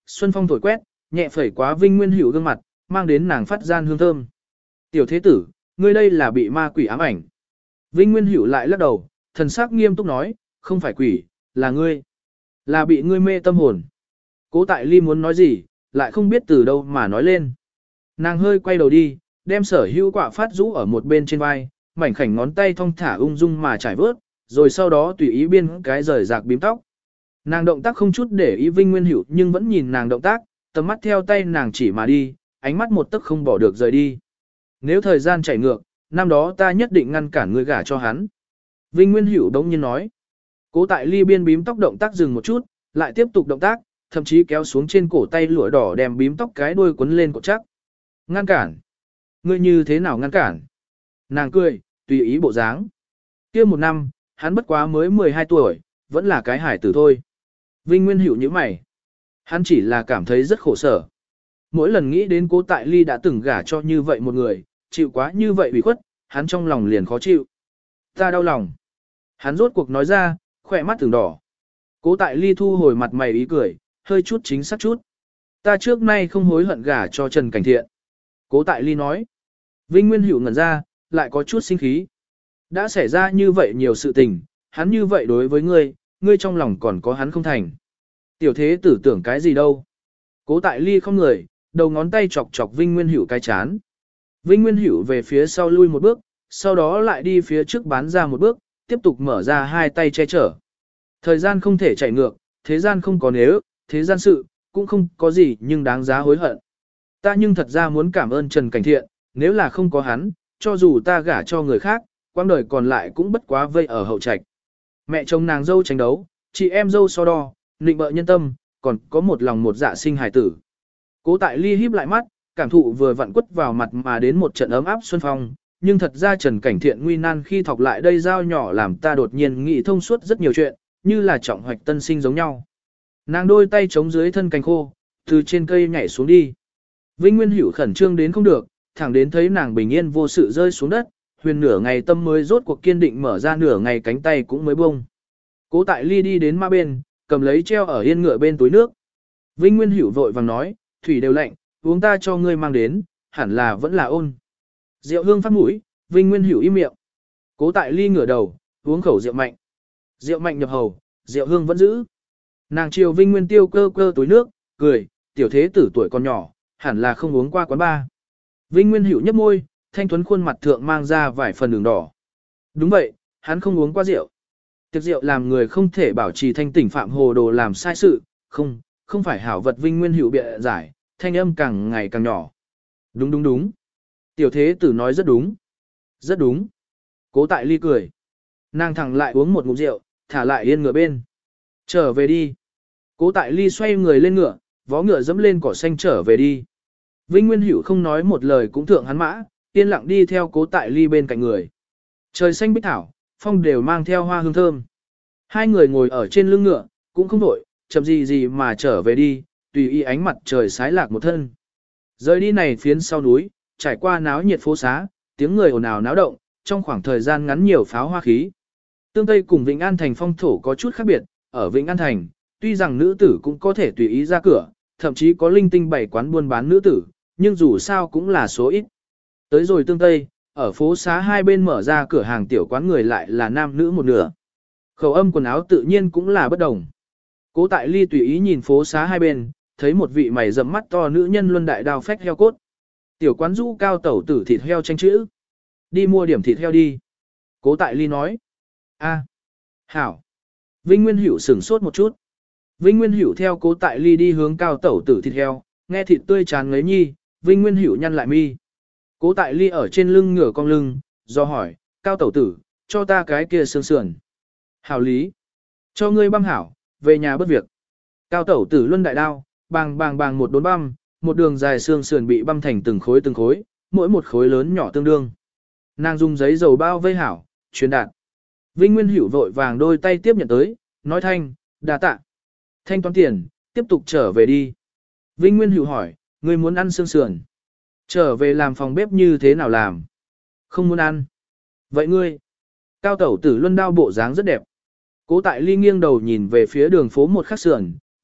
xuân phong thổi quét, nhẹ phẩy quá Vinh Nguyên Hữu gương mặt, mang đến nàng phát gian hương thơm. Tiểu thế tử, ngươi đây là bị ma quỷ ám ảnh. Vinh Nguyên Hữu lại lắc đầu, thần sắc nghiêm túc nói, không phải quỷ, là ngươi. Là bị ngươi mê tâm hồn. Cố Tại Ly muốn nói gì, lại không biết từ đâu mà nói lên. Nàng hơi quay đầu đi, đem sở hữu quả phát rũ ở một bên trên vai, mảnh khảnh ngón tay thong thả ung dung mà trải vớt, rồi sau đó tùy ý biên cái rời rạc bím tóc. Nàng động tác không chút để ý Vinh Nguyên Hữu nhưng vẫn nhìn nàng động tác, tầm mắt theo tay nàng chỉ mà đi, ánh mắt một tấc không bỏ được rời đi. Nếu thời gian chảy ngược, năm đó ta nhất định ngăn cản ngươi gả cho hắn. Vinh Nguyên Hữu đống nhiên nói. Cố Tại Ly biên bím tóc động tác dừng một chút, lại tiếp tục động tác, thậm chí kéo xuống trên cổ tay lụa đỏ đem bím tóc cái đuôi quấn lên cổ chắc. Ngăn cản? Ngươi như thế nào ngăn cản? Nàng cười, tùy ý bộ dáng. Kia một năm, hắn bất quá mới 12 tuổi, vẫn là cái hải tử thôi. Vinh Nguyên Hữu như mày. Hắn chỉ là cảm thấy rất khổ sở. Mỗi lần nghĩ đến Cố Tại Ly đã từng gả cho như vậy một người, chịu quá như vậy ủy khuất, hắn trong lòng liền khó chịu. Ta đau lòng. Hắn rốt cuộc nói ra, khỏe mắt từng đỏ. Cố Tại Ly thu hồi mặt mày ý cười, hơi chút chính xác chút. Ta trước nay không hối hận gả cho Trần Cảnh Thiện. Cố Tại Ly nói. Vinh Nguyên Hữu ngẩn ra, lại có chút sinh khí. Đã xảy ra như vậy nhiều sự tình, hắn như vậy đối với ngươi, ngươi trong lòng còn có hắn không thành. Tiểu thế tử tưởng cái gì đâu. Cố Tại Ly không người, đầu ngón tay chọc chọc Vinh Nguyên Hữu cái chán. Vinh Nguyên Hữu về phía sau lui một bước, sau đó lại đi phía trước bán ra một bước, tiếp tục mở ra hai tay che chở. Thời gian không thể chạy ngược, thế gian không có nếu, thế gian sự, cũng không có gì nhưng đáng giá hối hận. Ta nhưng thật ra muốn cảm ơn Trần Cảnh Thiện, nếu là không có hắn, cho dù ta gả cho người khác, quãng đời còn lại cũng bất quá vây ở hậu trạch. Mẹ chồng nàng dâu tranh đấu, chị em dâu so đo, nịnh bợ nhân tâm, còn có một lòng một dạ sinh hài tử. Cố Tại Ly híp lại mắt, cảm thụ vừa vặn quất vào mặt mà đến một trận ấm áp xuân phong, nhưng thật ra Trần Cảnh Thiện nguy nan khi thọc lại đây dao nhỏ làm ta đột nhiên nghĩ thông suốt rất nhiều chuyện, như là trọng hoạch tân sinh giống nhau. Nàng đôi tay chống dưới thân cành khô, từ trên cây nhảy xuống đi. Vinh Nguyên Hữu khẩn trương đến không được, thẳng đến thấy nàng bình yên vô sự rơi xuống đất, huyền nửa ngày tâm mới rốt cuộc kiên định mở ra nửa ngày cánh tay cũng mới bông. Cố Tại Ly đi đến ma bên, cầm lấy treo ở yên ngựa bên túi nước. Vinh Nguyên Hữu vội vàng nói, thủy đều lạnh, uống ta cho ngươi mang đến, hẳn là vẫn là ôn. Rượu hương phát mũi, Vinh Nguyên Hữu im miệng. Cố Tại Ly ngửa đầu, uống khẩu rượu mạnh. Rượu mạnh nhập hầu, rượu hương vẫn giữ. Nàng chiều Vinh Nguyên Tiêu cơ cơ túi nước, cười, tiểu thế tử tuổi còn nhỏ, hẳn là không uống qua quán bar. Vinh Nguyên Hữu nhếch môi, thanh tuấn khuôn mặt thượng mang ra vài phần đường đỏ. Đúng vậy, hắn không uống qua rượu. Tiệc rượu làm người không thể bảo trì thanh tỉnh phạm hồ đồ làm sai sự, không phải hảo vật. Vinh Nguyên Hữu bịa giải, thanh âm càng ngày càng nhỏ. Đúng. Tiểu thế tử nói rất đúng. Rất đúng. Cố Tại Ly cười. Nàng thẳng lại uống một ngụm rượu, thả lại yên ngựa bên. Trở về đi. Cố Tại Ly xoay người lên ngựa, vó ngựa dẫm lên cỏ xanh trở về đi. Vinh Nguyên Hữu không nói một lời cũng thượng hắn mã, yên lặng đi theo Cố Tại Ly bên cạnh người. Trời xanh bích thảo, phong đều mang theo hoa hương thơm. Hai người ngồi ở trên lưng ngựa, cũng không đổi, chậm gì mà trở về đi, tùy ý ánh mặt trời sái lạc một thân. Rời đi này phiến sau núi, trải qua náo nhiệt phố xá, tiếng người ồn ào náo động, trong khoảng thời gian ngắn nhiều pháo hoa khí. Tương Tây cùng Vĩnh An Thành phong thổ có chút khác biệt, ở Vĩnh An Thành, tuy rằng nữ tử cũng có thể tùy ý ra cửa, thậm chí có linh tinh bày quán buôn bán nữ tử, nhưng dù sao cũng là số ít. Tới rồi Tương Tây, ở phố xá hai bên mở ra cửa hàng tiểu quán người lại là nam nữ một nửa. Khẩu âm quần áo tự nhiên cũng là bất đồng. Cố Tại Ly tùy ý nhìn phố xá hai bên, thấy một vị mày rậm mắt to nữ nhân luân đại đao phách heo cốt. Tiểu quán rũ cao tẩu tử thịt heo tranh chữ. Đi mua điểm thịt heo đi. Cố Tại Ly nói. A, hảo. Vinh Nguyên Hữu sửng sốt một chút. Vinh Nguyên Hữu theo Cố Tại Ly đi hướng cao tẩu tử thịt heo, nghe thịt tươi chán ngấy nhi, Vinh Nguyên Hữu nhăn lại mi. Cố Tại Ly ở trên lưng ngửa cong lưng, do hỏi, cao tẩu tử, cho ta cái kia xương sườn. Hảo lý. Cho ngươi băm hảo, về nhà bất việc. Cao tẩu tử luân đại đao, bàng một đốn băm, một đường dài xương sườn bị băm thành từng khối, mỗi một khối lớn nhỏ tương đương. Nàng dùng giấy dầu bao vây hảo, truyền đạt. Vinh Nguyên Hữu vội vàng đôi tay tiếp nhận tới, nói thanh, đa tạ. Thanh toán tiền, tiếp tục trở về đi. Vinh Nguyên Hữu hỏi, ngươi muốn ăn xương sườn? Trở về làm phòng bếp như thế nào làm? Không muốn ăn. Vậy ngươi? Cao tẩu tử luân đao bộ dáng rất đẹp. Cố Tại Ly nghiêng đầu nhìn về phía đường phố một khắc sườn,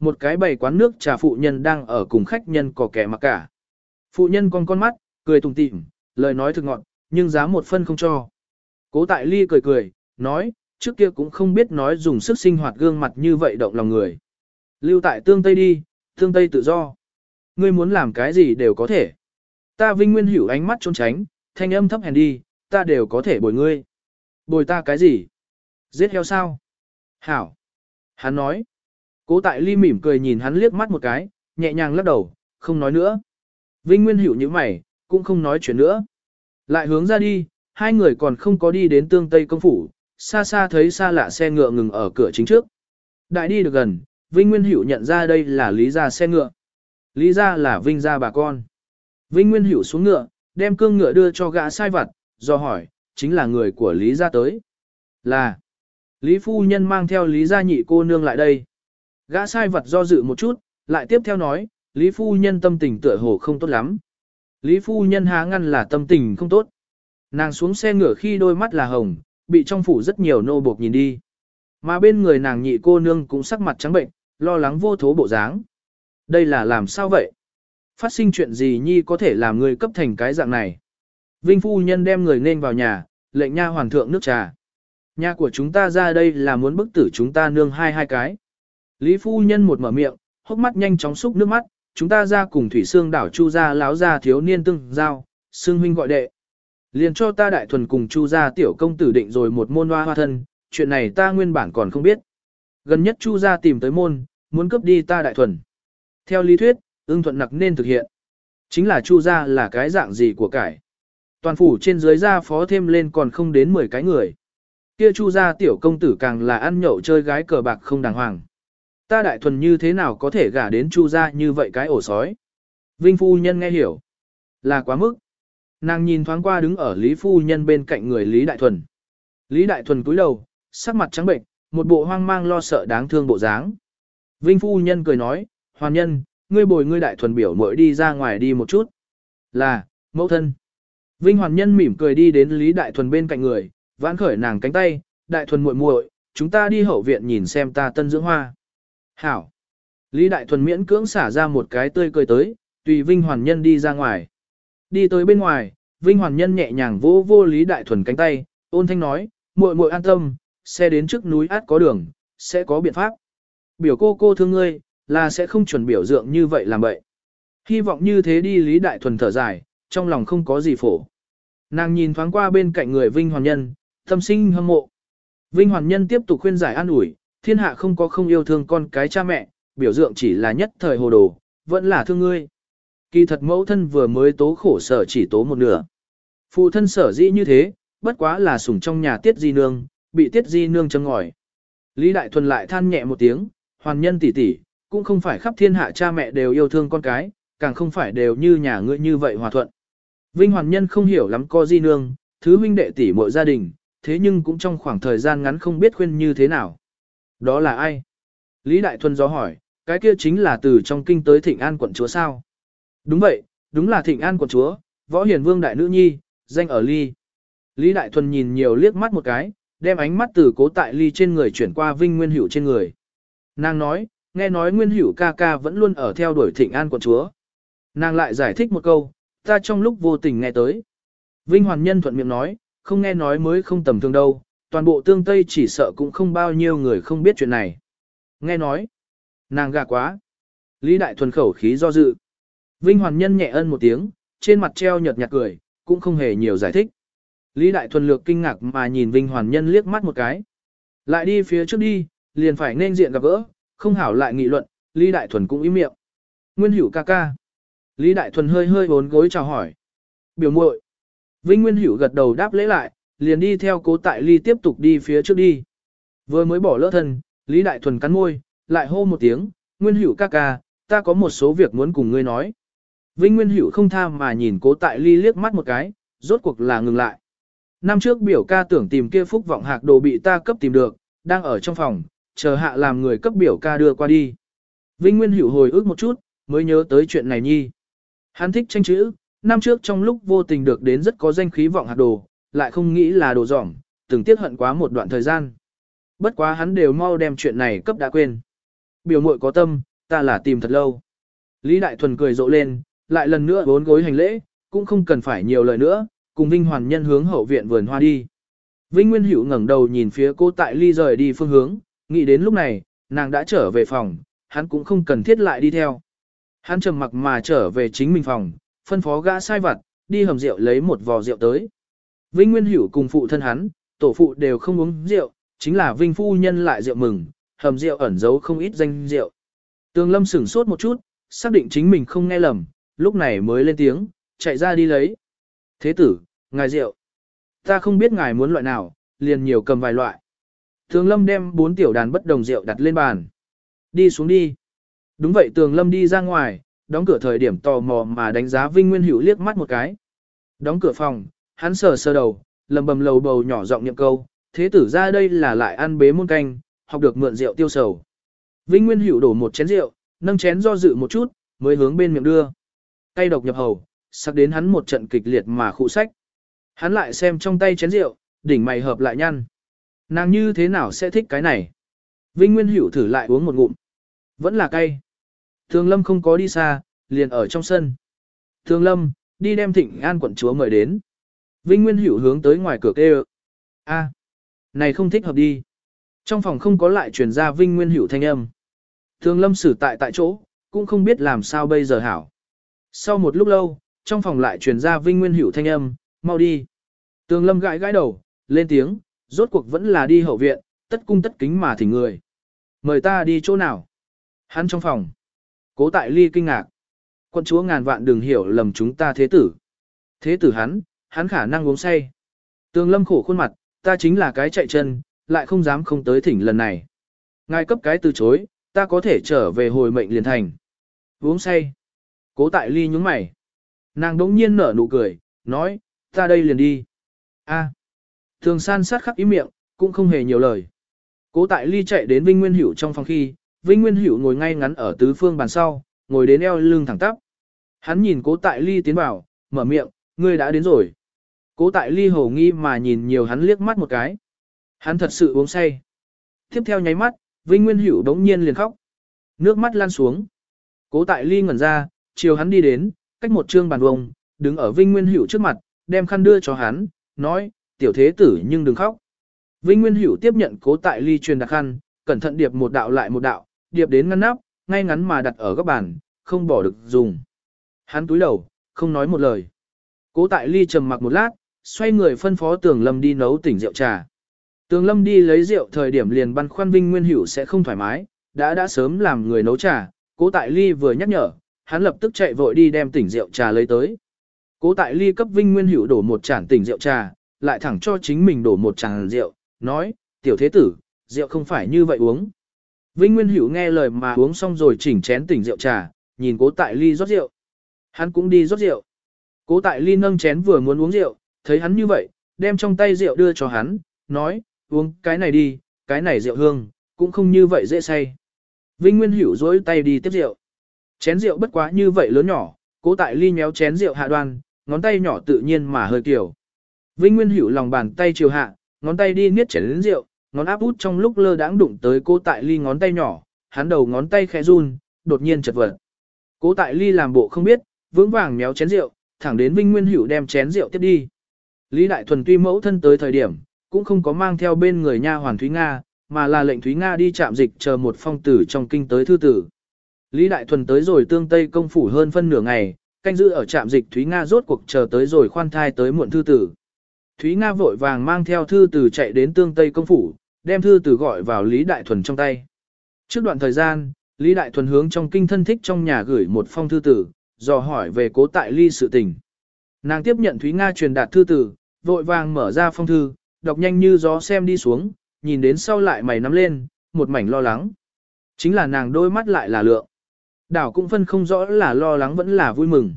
một cái bày quán nước trà phụ nhân đang ở cùng khách nhân có kẻ mặc cả. Phụ nhân con mắt, cười tủm tỉm, lời nói thực ngọt, nhưng giá một phân không cho. Cố Tại Ly cười cười, nói, trước kia cũng không biết nói dùng sức sinh hoạt gương mặt như vậy động lòng người. Lưu tại tương Tây đi, tương Tây tự do. Ngươi muốn làm cái gì đều có thể. Ta Vinh Nguyên Hữu ánh mắt trốn tránh, thanh âm thấp hèn đi, ta đều có thể bồi ngươi. Bồi ta cái gì? Giết heo sao? Hảo. Hắn nói. Cố Tại Ly mỉm cười nhìn hắn liếc mắt một cái, nhẹ nhàng lắc đầu, không nói nữa. Vinh Nguyên Hữu như mày, cũng không nói chuyện nữa. Lại hướng ra đi, hai người còn không có đi đến tương Tây công phủ, xa xa thấy xa lạ xe ngựa ngừng ở cửa chính trước. Đại đi được gần, Vinh Nguyên Hữu nhận ra đây là Lý gia xe ngựa. Lý gia là Vinh gia bà con. Vinh Nguyên Hữu xuống ngựa, đem cương ngựa đưa cho gã sai vặt, do hỏi, chính là người của Lý gia tới. Là, Lý phu nhân mang theo Lý gia nhị cô nương lại đây. Gã sai vặt do dự một chút, lại tiếp theo nói, Lý phu nhân tâm tình tựa hồ không tốt lắm. Lý phu nhân há ngăn là tâm tình không tốt. Nàng xuống xe ngựa khi đôi mắt là hồng, bị trong phủ rất nhiều nô buộc nhìn đi. Mà bên người nàng nhị cô nương cũng sắc mặt trắng bệnh, lo lắng vô thố bộ dáng. Đây là làm sao vậy? Phát sinh chuyện gì nhi có thể làm người cấp thành cái dạng này? Vinh phu nhân đem người nên vào nhà, lệnh nha hoàn thượng nước trà. Nhà của chúng ta ra đây là muốn bức tử chúng ta nương hai cái. Lý phu nhân một mở miệng, hốc mắt nhanh chóng xúc nước mắt, chúng ta ra cùng thủy xương đảo Chu gia láo gia thiếu niên tương giao, xưng huynh gọi đệ. Liền cho ta đại thuần cùng Chu gia tiểu công tử định rồi một môn hoa thân, chuyện này ta nguyên bản còn không biết. Gần nhất Chu gia tìm tới môn, muốn cướp đi ta đại thuần. Theo lý thuyết, ưng thuận nặc nên thực hiện. Chính là Chu gia là cái dạng gì của cải. Toàn phủ trên dưới gia phó thêm lên còn không đến 10 cái người. Kia Chu gia tiểu công tử càng là ăn nhậu chơi gái cờ bạc không đàng hoàng. Ta đại thuần như thế nào có thể gả đến Chu gia như vậy cái ổ sói. Vinh phu nhân nghe hiểu. Là quá mức. Nàng nhìn thoáng qua đứng ở Lý phu nhân bên cạnh người Lý Đại Thuần. Lý Đại Thuần cúi đầu, sắc mặt trắng bệnh, một bộ hoang mang lo sợ đáng thương bộ dáng. Vinh phu nhân cười nói, hoàn nhân, ngươi bồi ngươi Đại Thuần biểu muội đi ra ngoài đi một chút. Là, mẫu thân. Vinh hoàn nhân mỉm cười đi đến Lý Đại Thuần bên cạnh người, vãn khởi nàng cánh tay, Đại Thuần muội muội, chúng ta đi hậu viện nhìn xem ta tân dưỡng hoa. Hảo. Lý Đại Thuần miễn cưỡng xả ra một cái tươi cười tới, tùy Vinh hoàn nhân đi ra ngoài. Đi tới bên ngoài, Vinh hoàn nhân nhẹ nhàng vỗ vô Lý Đại Thuần cánh tay, ôn thanh nói, muội muội an tâm, xe đến trước núi át có đường, sẽ có biện pháp. Biểu cô thương ngươi, là sẽ không chuẩn biểu dượng như vậy làm vậy. Hy vọng như thế đi Lý Đại Thuần thở dài, trong lòng không có gì phổ. Nàng nhìn thoáng qua bên cạnh người Vinh hoàn nhân, tâm sinh hâm mộ. Vinh hoàn nhân tiếp tục khuyên giải an ủi, thiên hạ không có không yêu thương con cái cha mẹ, biểu dượng chỉ là nhất thời hồ đồ, vẫn là thương ngươi. Kỳ thật mẫu thân vừa mới tố khổ sở chỉ tố một nửa. Phụ thân sở dĩ như thế, bất quá là sủng trong nhà Tiết Di Nương, bị Tiết Di Nương châm ngòi. Lý Đại Thuần lại than nhẹ một tiếng, hoàn nhân tỷ tỷ, cũng không phải khắp thiên hạ cha mẹ đều yêu thương con cái, càng không phải đều như nhà ngươi như vậy hòa thuận. Vinh hoàn nhân không hiểu lắm co Di Nương, thứ huynh đệ tỷ muội gia đình, thế nhưng cũng trong khoảng thời gian ngắn không biết khuyên như thế nào. Đó là ai? Lý Đại Thuần gió hỏi, cái kia chính là từ trong kinh tới Thịnh An quận chúa sao? Đúng vậy, đúng là Thịnh An quận chúa, Võ Hiền Vương đại nữ nhi, danh ở Ly. Lý Đại Thuần nhìn nhiều liếc mắt một cái, đem ánh mắt từ Cố Tại Ly trên người chuyển qua Vinh Nguyên Hữu trên người. Nàng nói, nghe nói Nguyên Hữu ca ca vẫn luôn ở theo đuổi Thịnh An quận chúa. Nàng lại giải thích một câu, ta trong lúc vô tình nghe tới. Vinh hoàn nhân thuận miệng nói, không nghe nói mới không tầm thường đâu, toàn bộ tương Tây chỉ sợ cũng không bao nhiêu người không biết chuyện này. Nghe nói, nàng gà quá. Lý Đại Thuần khẩu khí do dự. Vinh hoàn nhân nhẹ ân một tiếng, trên mặt treo nhợt nhạt cười, cũng không hề nhiều giải thích. Lý Đại Thuần lược kinh ngạc mà nhìn Vinh hoàn nhân liếc mắt một cái. Lại đi phía trước đi, liền phải nên diện gặp gỡ, không hảo lại nghị luận, Lý Đại Thuần cũng im miệng. Nguyên Hữu ca ca. Lý Đại Thuần hơi hơi bốn gối chào hỏi. Biểu muội. Vinh Nguyên Hữu gật đầu đáp lễ lại, liền đi theo Cố Tại Ly tiếp tục đi phía trước đi. Vừa mới bỏ lỡ thân, Lý Đại Thuần cắn môi, lại hô một tiếng, Nguyên Hữu ca ca, ta có một số việc muốn cùng ngươi nói. Vinh Nguyên Hữu không tha mà nhìn Cố Tại Ly liếc mắt một cái, rốt cuộc là ngừng lại. Năm trước biểu ca tưởng tìm kia phúc vọng hạc đồ bị ta cấp tìm được, đang ở trong phòng, chờ hạ làm người cấp biểu ca đưa qua đi. Vinh Nguyên Hữu hồi ức một chút, mới nhớ tới chuyện này nhi. Hắn thích tranh chữ, năm trước trong lúc vô tình được đến rất có danh khí vọng hạc đồ, lại không nghĩ là đồ dỏng, từng tiếc hận quá một đoạn thời gian. Bất quá hắn đều mau đem chuyện này cấp đã quên. Biểu muội có tâm, ta là tìm thật lâu. Lý Đại Thuần cười rộ lên, lại lần nữa bốn gối hành lễ, cũng không cần phải nhiều lời nữa, cùng Vinh Hoàn Nhân hướng hậu viện vườn hoa đi. Vinh Nguyên Hữu ngẩng đầu nhìn phía Cố Tại Ly rời đi phương hướng, nghĩ đến lúc này, nàng đã trở về phòng, hắn cũng không cần thiết lại đi theo. Hắn trầm mặc mà trở về chính mình phòng, phân phó gã sai vặt, đi hầm rượu lấy một vò rượu tới. Vinh Nguyên Hữu cùng phụ thân hắn, tổ phụ đều không uống rượu, chính là Vinh phu nhân lại rượu mừng, hầm rượu ẩn giấu không ít danh rượu. Tường Lâm sửng sốt một chút, xác định chính mình không nghe lầm, lúc này mới lên tiếng, chạy ra đi lấy. Thế tử, ngài rượu. Ta không biết ngài muốn loại nào, liền nhiều cầm vài loại. Tường Lâm đem 4 tiểu đàn bất đồng rượu đặt lên bàn. Đi xuống đi. Đúng vậy, Tường Lâm đi ra ngoài, đóng cửa thời điểm tò mò mà đánh giá Vinh Nguyên Hữu liếc mắt một cái. Đóng cửa phòng, hắn sờ sờ đầu, lầm bầm lầu bầu nhỏ giọng niệm câu, thế tử ra đây là lại ăn bế môn canh, học được mượn rượu tiêu sầu. Vinh Nguyên Hữu đổ một chén rượu, nâng chén do dự một chút, mới hướng bên miệng đưa. Cay độc nhập hầu, sắc đến hắn một trận kịch liệt mà khụ sách. Hắn lại xem trong tay chén rượu, đỉnh mày hợp lại nhăn. Nàng như thế nào sẽ thích cái này? Vinh Nguyên Hữu thử lại uống một ngụm. Vẫn là cay. Thường Lâm không có đi xa, liền ở trong sân. Thường Lâm, đi đem Thịnh An quận chúa mời đến. Vinh Nguyên Hữu hướng tới ngoài cửa kêu. A, này không thích hợp đi. Trong phòng không có lại truyền ra Vinh Nguyên Hữu thanh âm. Thường Lâm xử tại chỗ, cũng không biết làm sao bây giờ hảo. Sau một lúc lâu, trong phòng lại truyền ra Vinh Nguyên Hữu thanh âm, mau đi. Tường Lâm gãi gãi đầu, lên tiếng, rốt cuộc vẫn là đi hậu viện, tất cung tất kính mà thỉnh người. Mời ta đi chỗ nào? Hắn trong phòng. Cố Tại Ly kinh ngạc. Quân chúa ngàn vạn đừng hiểu lầm chúng ta thế tử. Thế tử hắn khả năng uống say. Tường Lâm khổ khuôn mặt, ta chính là cái chạy chân, lại không dám không tới thỉnh lần này. Ngài cấp cái từ chối, ta có thể trở về hồi mệnh liền thành. Uống say. Cố Tại Ly nhướng mày. Nàng đống nhiên nở nụ cười, nói, ta đây liền đi. A. Thường san sát khắc ý miệng, cũng không hề nhiều lời. Cố Tại Ly chạy đến Vinh Nguyên Hữu trong phòng khi, Vinh Nguyên Hữu ngồi ngay ngắn ở tứ phương bàn sau, ngồi đến eo lưng thẳng tắp. Hắn nhìn Cố Tại Ly tiến vào, mở miệng, ngươi đã đến rồi. Cố Tại Ly hổ nghi mà nhìn nhiều hắn liếc mắt một cái. Hắn thật sự uống say. Tiếp theo nháy mắt, Vinh Nguyên Hữu đống nhiên liền khóc. Nước mắt lan xuống. Cố Tại Ly ngẩn ra, chiều hắn đi đến, cách một trương bàn vông, đứng ở Vinh Nguyên Hữu trước mặt, đem khăn đưa cho hắn, nói, tiểu thế tử nhưng đừng khóc. Vinh Nguyên Hữu tiếp nhận Cố Tại Ly truyền đặt khăn, cẩn thận điệp một đạo lại một đạo, điệp đến ngăn nắp, ngay ngắn mà đặt ở góc bàn, không bỏ được dùng. Hắn túi đầu, không nói một lời. Cố Tại Ly trầm mặc một lát, xoay người phân phó Tường Lâm đi nấu tỉnh rượu trà. Tường Lâm đi lấy rượu thời điểm liền băn khoăn Vinh Nguyên Hữu sẽ không thoải mái, đã sớm làm người nấu trà, Cố Tại Ly vừa nhắc nhở, hắn lập tức chạy vội đi đem tỉnh rượu trà lấy tới. Cố Tại Ly cấp Vinh Nguyên Hữu đổ một chản tỉnh rượu trà, lại thẳng cho chính mình đổ một chản rượu, nói, tiểu thế tử, rượu không phải như vậy uống. Vinh Nguyên Hữu nghe lời mà uống xong rồi chỉnh chén tỉnh rượu trà, nhìn Cố Tại Ly rót rượu. Hắn cũng đi rót rượu. Cố Tại Ly nâng chén vừa muốn uống rượu, thấy hắn như vậy, đem trong tay rượu đưa cho hắn, nói, uống cái này đi, cái này rượu hương, cũng không như vậy dễ say. Vinh Nguyên Hữu dối tay đi tiếp rượu. Chén rượu bất quá như vậy lớn nhỏ, Cố Tại Ly nhéo chén rượu hạ đoan, ngón tay nhỏ tự nhiên mà hơi kiểu. Vinh Nguyên Hữu lòng bàn tay chiều hạ, ngón tay đi niết chén rượu, ngón áp út trong lúc lơ đãng đụng tới Cố Tại Ly ngón tay nhỏ, hắn đầu ngón tay khẽ run, đột nhiên chật vật. Cố Tại Ly làm bộ không biết, vững vàng méo chén rượu, thẳng đến Vinh Nguyên Hữu đem chén rượu tiếp đi. Lý Đại Thuần tuy mẫu thân tới thời điểm, cũng không có mang theo bên người nha hoàn Thúy Nga, mà là lệnh Thúy Nga đi trạm dịch chờ một phong tử trong kinh tới thư tử. Lý Đại Thuần tới rồi Tương Tây công phủ hơn phân nửa ngày, canh giữ ở trạm dịch Thúy Nga rốt cuộc chờ tới rồi khoan thai tới muộn thư tử. Thúy Nga vội vàng mang theo thư tử chạy đến Tương Tây công phủ, đem thư tử gọi vào Lý Đại Thuần trong tay. Trước đoạn thời gian, Lý Đại Thuần hướng trong kinh thân thích trong nhà gửi một phong thư tử, dò hỏi về Cố Tại Ly sự tình. Nàng tiếp nhận Thúy Nga truyền đạt thư tử, vội vàng mở ra phong thư, đọc nhanh như gió xem đi xuống, nhìn đến sau lại mày nắm lên, một mảnh lo lắng. Chính là nàng đôi mắt lại là lượng. Đảo cũng phân không rõ là lo lắng vẫn là vui mừng.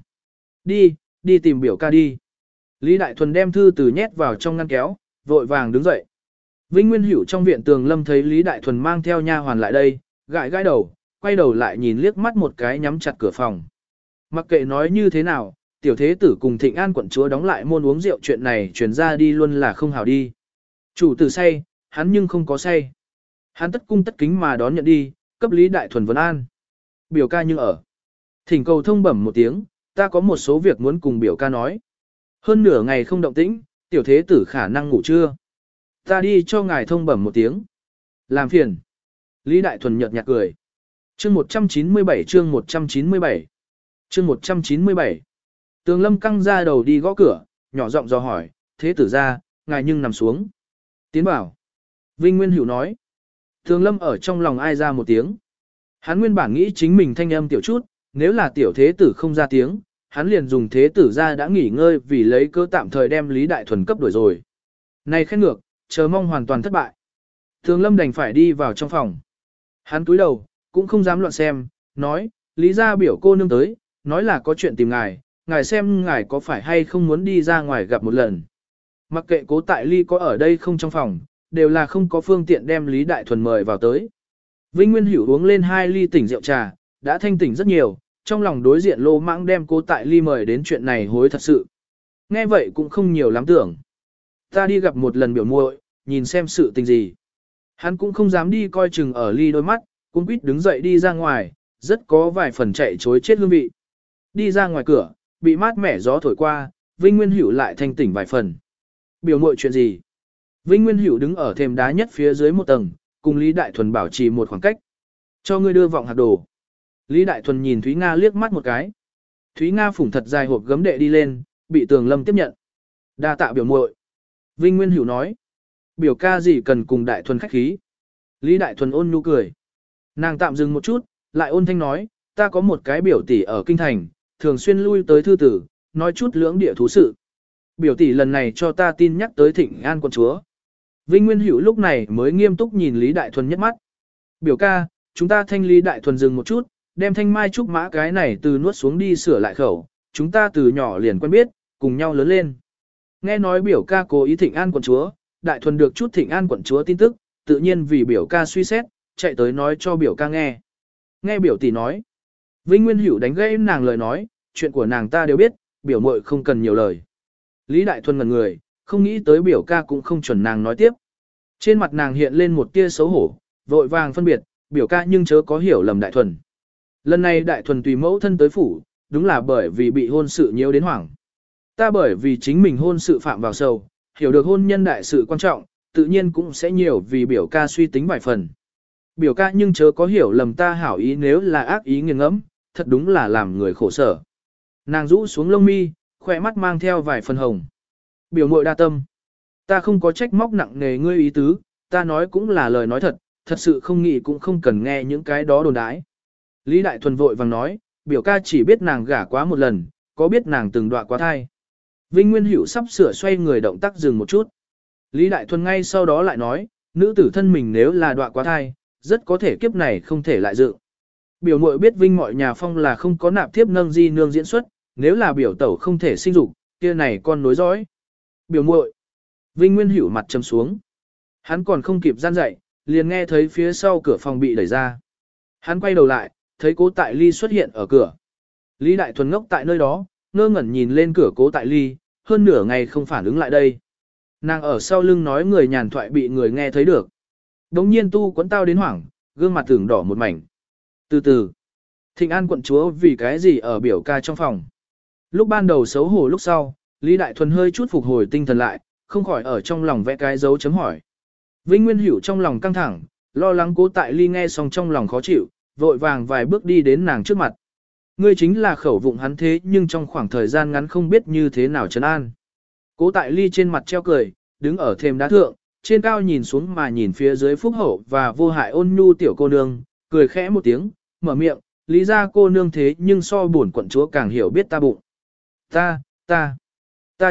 Đi tìm biểu ca đi. Lý Đại Thuần đem thư từ nhét vào trong ngăn kéo, vội vàng đứng dậy. Vinh Nguyên Hữu trong viện Tường Lâm thấy Lý Đại Thuần mang theo nha hoàn lại đây, gãi gãi đầu, quay đầu lại nhìn liếc mắt một cái nhắm chặt cửa phòng. Mặc kệ nói như thế nào, tiểu thế tử cùng Thịnh An quận chúa đóng lại môn uống rượu chuyện này truyền ra đi luôn là không hảo đi. Chủ tử say, hắn nhưng không có say. Hắn tất cung tất kính mà đón nhận đi, cấp Lý Đại Thuần vấn an. Biểu ca nhưng ở. Thỉnh cầu thông bẩm một tiếng, ta có một số việc muốn cùng biểu ca nói. Hơn nửa ngày không động tĩnh, tiểu thế tử khả năng ngủ trưa. Ta đi cho ngài thông bẩm một tiếng. Làm phiền. Lý Đại Thuần nhợt nhạt cười. Chương 197 chương 197 chương 197 Tường Lâm căng ra đầu đi gõ cửa, nhỏ giọng dò hỏi, thế tử ra, ngài nhưng nằm xuống. Tiến bảo. Vinh Nguyên Hữu nói. Tường Lâm ở trong lòng ai ra một tiếng. Hắn nguyên bản nghĩ chính mình thanh âm tiểu chút, nếu là tiểu thế tử không ra tiếng, hắn liền dùng thế tử ra đã nghỉ ngơi vì lấy cơ tạm thời đem Lý Đại Thuần cấp đuổi rồi. Này khét ngược, chờ mong hoàn toàn thất bại. Tường Lâm đành phải đi vào trong phòng. Hắn cúi đầu, cũng không dám loạn xem, nói, Lý gia biểu cô nương tới, nói là có chuyện tìm ngài, ngài xem ngài có phải hay không muốn đi ra ngoài gặp một lần. Mặc kệ Cố Tại Ly có ở đây không trong phòng, đều là không có phương tiện đem Lý Đại Thuần mời vào tới. Vinh Nguyên Hữu uống lên 2 ly tỉnh rượu trà, đã thanh tỉnh rất nhiều, trong lòng đối diện lô mãng đem Cố Tại Ly mời đến chuyện này hối thật sự. Nghe vậy cũng không nhiều lắm tưởng. Ta đi gặp một lần biểu muội, nhìn xem sự tình gì. Hắn cũng không dám đi coi chừng ở Ly đôi mắt, cũng quýt đứng dậy đi ra ngoài, rất có vài phần chạy chối chết hương vị. Đi ra ngoài cửa, bị mát mẻ gió thổi qua, Vinh Nguyên Hữu lại thanh tỉnh vài phần. Biểu muội chuyện gì? Vinh Nguyên Hữu đứng ở thềm đá nhất phía dưới một tầng, cùng Lý Đại Thuần bảo trì một khoảng cách. Cho ngươi đưa vọng hạt đồ. Lý Đại Thuần nhìn Thúy Nga liếc mắt một cái. Thúy Nga phủng thật dài hộp gấm đệ đi lên, bị Tường Lâm tiếp nhận. Đa tạ biểu muội. Vinh Nguyên Hữu nói. Biểu ca gì cần cùng Đại Thuần khách khí. Lý Đại Thuần ôn nhu cười. Nàng tạm dừng một chút, lại ôn thanh nói, ta có một cái biểu tỷ ở Kinh Thành, thường xuyên lui tới thư tử, nói chút lưỡng địa thú sự. Biểu tỷ lần này cho ta tin nhắc tới Thịnh An quận chúa. Vinh Nguyên Hữu lúc này mới nghiêm túc nhìn Lý Đại Thuần nhất mắt. Biểu ca, chúng ta thanh Lý Đại Thuần dừng một chút, đem thanh mai trúc mã cái này từ nuốt xuống đi sửa lại khẩu, chúng ta từ nhỏ liền quen biết, cùng nhau lớn lên. Nghe nói biểu ca cố ý Thịnh An quận chúa, Đại Thuần được chút Thịnh An quận chúa tin tức, tự nhiên vì biểu ca suy xét, chạy tới nói cho biểu ca nghe. Nghe biểu tỷ nói. Vinh Nguyên Hữu đánh gãy nàng lời nói, chuyện của nàng ta đều biết, biểu muội không cần nhiều lời. Lý Đại Thuần ngẩn người, không nghĩ tới biểu ca cũng không chuẩn nàng nói tiếp. Trên mặt nàng hiện lên một tia xấu hổ, vội vàng phân biệt, biểu ca nhưng chớ có hiểu lầm Đại Thuần. Lần này Đại Thuần tùy mẫu thân tới phủ, đúng là bởi vì bị hôn sự nhiễu đến hoảng. Ta bởi vì chính mình hôn sự phạm vào sầu, hiểu được hôn nhân đại sự quan trọng, tự nhiên cũng sẽ nhiều vì biểu ca suy tính vài phần. Biểu ca nhưng chớ có hiểu lầm ta hảo ý nếu là ác ý nghiêng ngẫm, thật đúng là làm người khổ sở. Nàng rũ xuống lông mi, khỏe mắt mang theo vài phần hồng. Biểu muội đa tâm. Ta không có trách móc nặng nề ngươi ý tứ, ta nói cũng là lời nói thật, thật sự không nghĩ cũng không cần nghe những cái đó đồn đãi. Lý Đại Thuần vội vàng nói, biểu ca chỉ biết nàng gả quá một lần, có biết nàng từng đọa quá thai. Vinh Nguyên Hữu sắp sửa xoay người động tác dừng một chút. Lý Đại Thuần ngay sau đó lại nói, nữ tử thân mình nếu là đọa quá thai, rất có thể kiếp này không thể lại dự. Biểu muội biết Vinh mọi nhà phong là không có nạp thiếp nâng di nương diễn xuất, nếu là biểu tẩu không thể sinh dục, kia này con nối dõi. Biểu muội. Vinh Nguyên Hữu mặt trầm xuống. Hắn còn không kịp gian dậy, liền nghe thấy phía sau cửa phòng bị đẩy ra. Hắn quay đầu lại, thấy Cố Tại Ly xuất hiện ở cửa. Lý Đại Thuần ngốc tại nơi đó, ngơ ngẩn nhìn lên cửa Cố Tại Ly, hơn nửa ngày không phản ứng lại đây. Nàng ở sau lưng nói người nhàn thoại bị người nghe thấy được. Đống nhiên tu quấn tao đến hoảng, gương mặt tưởng đỏ một mảnh. Từ từ, Thịnh An quận chúa vì cái gì ở biểu ca trong phòng. Lúc ban đầu xấu hổ lúc sau, Lý Đại Thuần hơi chút phục hồi tinh thần lại, không khỏi ở trong lòng vẽ cái dấu chấm hỏi. Vinh Nguyên Hữu trong lòng căng thẳng, lo lắng Cố Tại Ly nghe xong trong lòng khó chịu, vội vàng vài bước đi đến nàng trước mặt. Ngươi chính là khẩu vụng hắn thế nhưng trong khoảng thời gian ngắn không biết như thế nào trấn an. Cố Tại Ly trên mặt treo cười, đứng ở thềm đá thượng, trên cao nhìn xuống mà nhìn phía dưới phúc hậu và vô hại ôn nhu tiểu cô nương, cười khẽ một tiếng, mở miệng, lý ra cô nương thế nhưng so buồn quận chúa càng hiểu biết ta bụng. Ta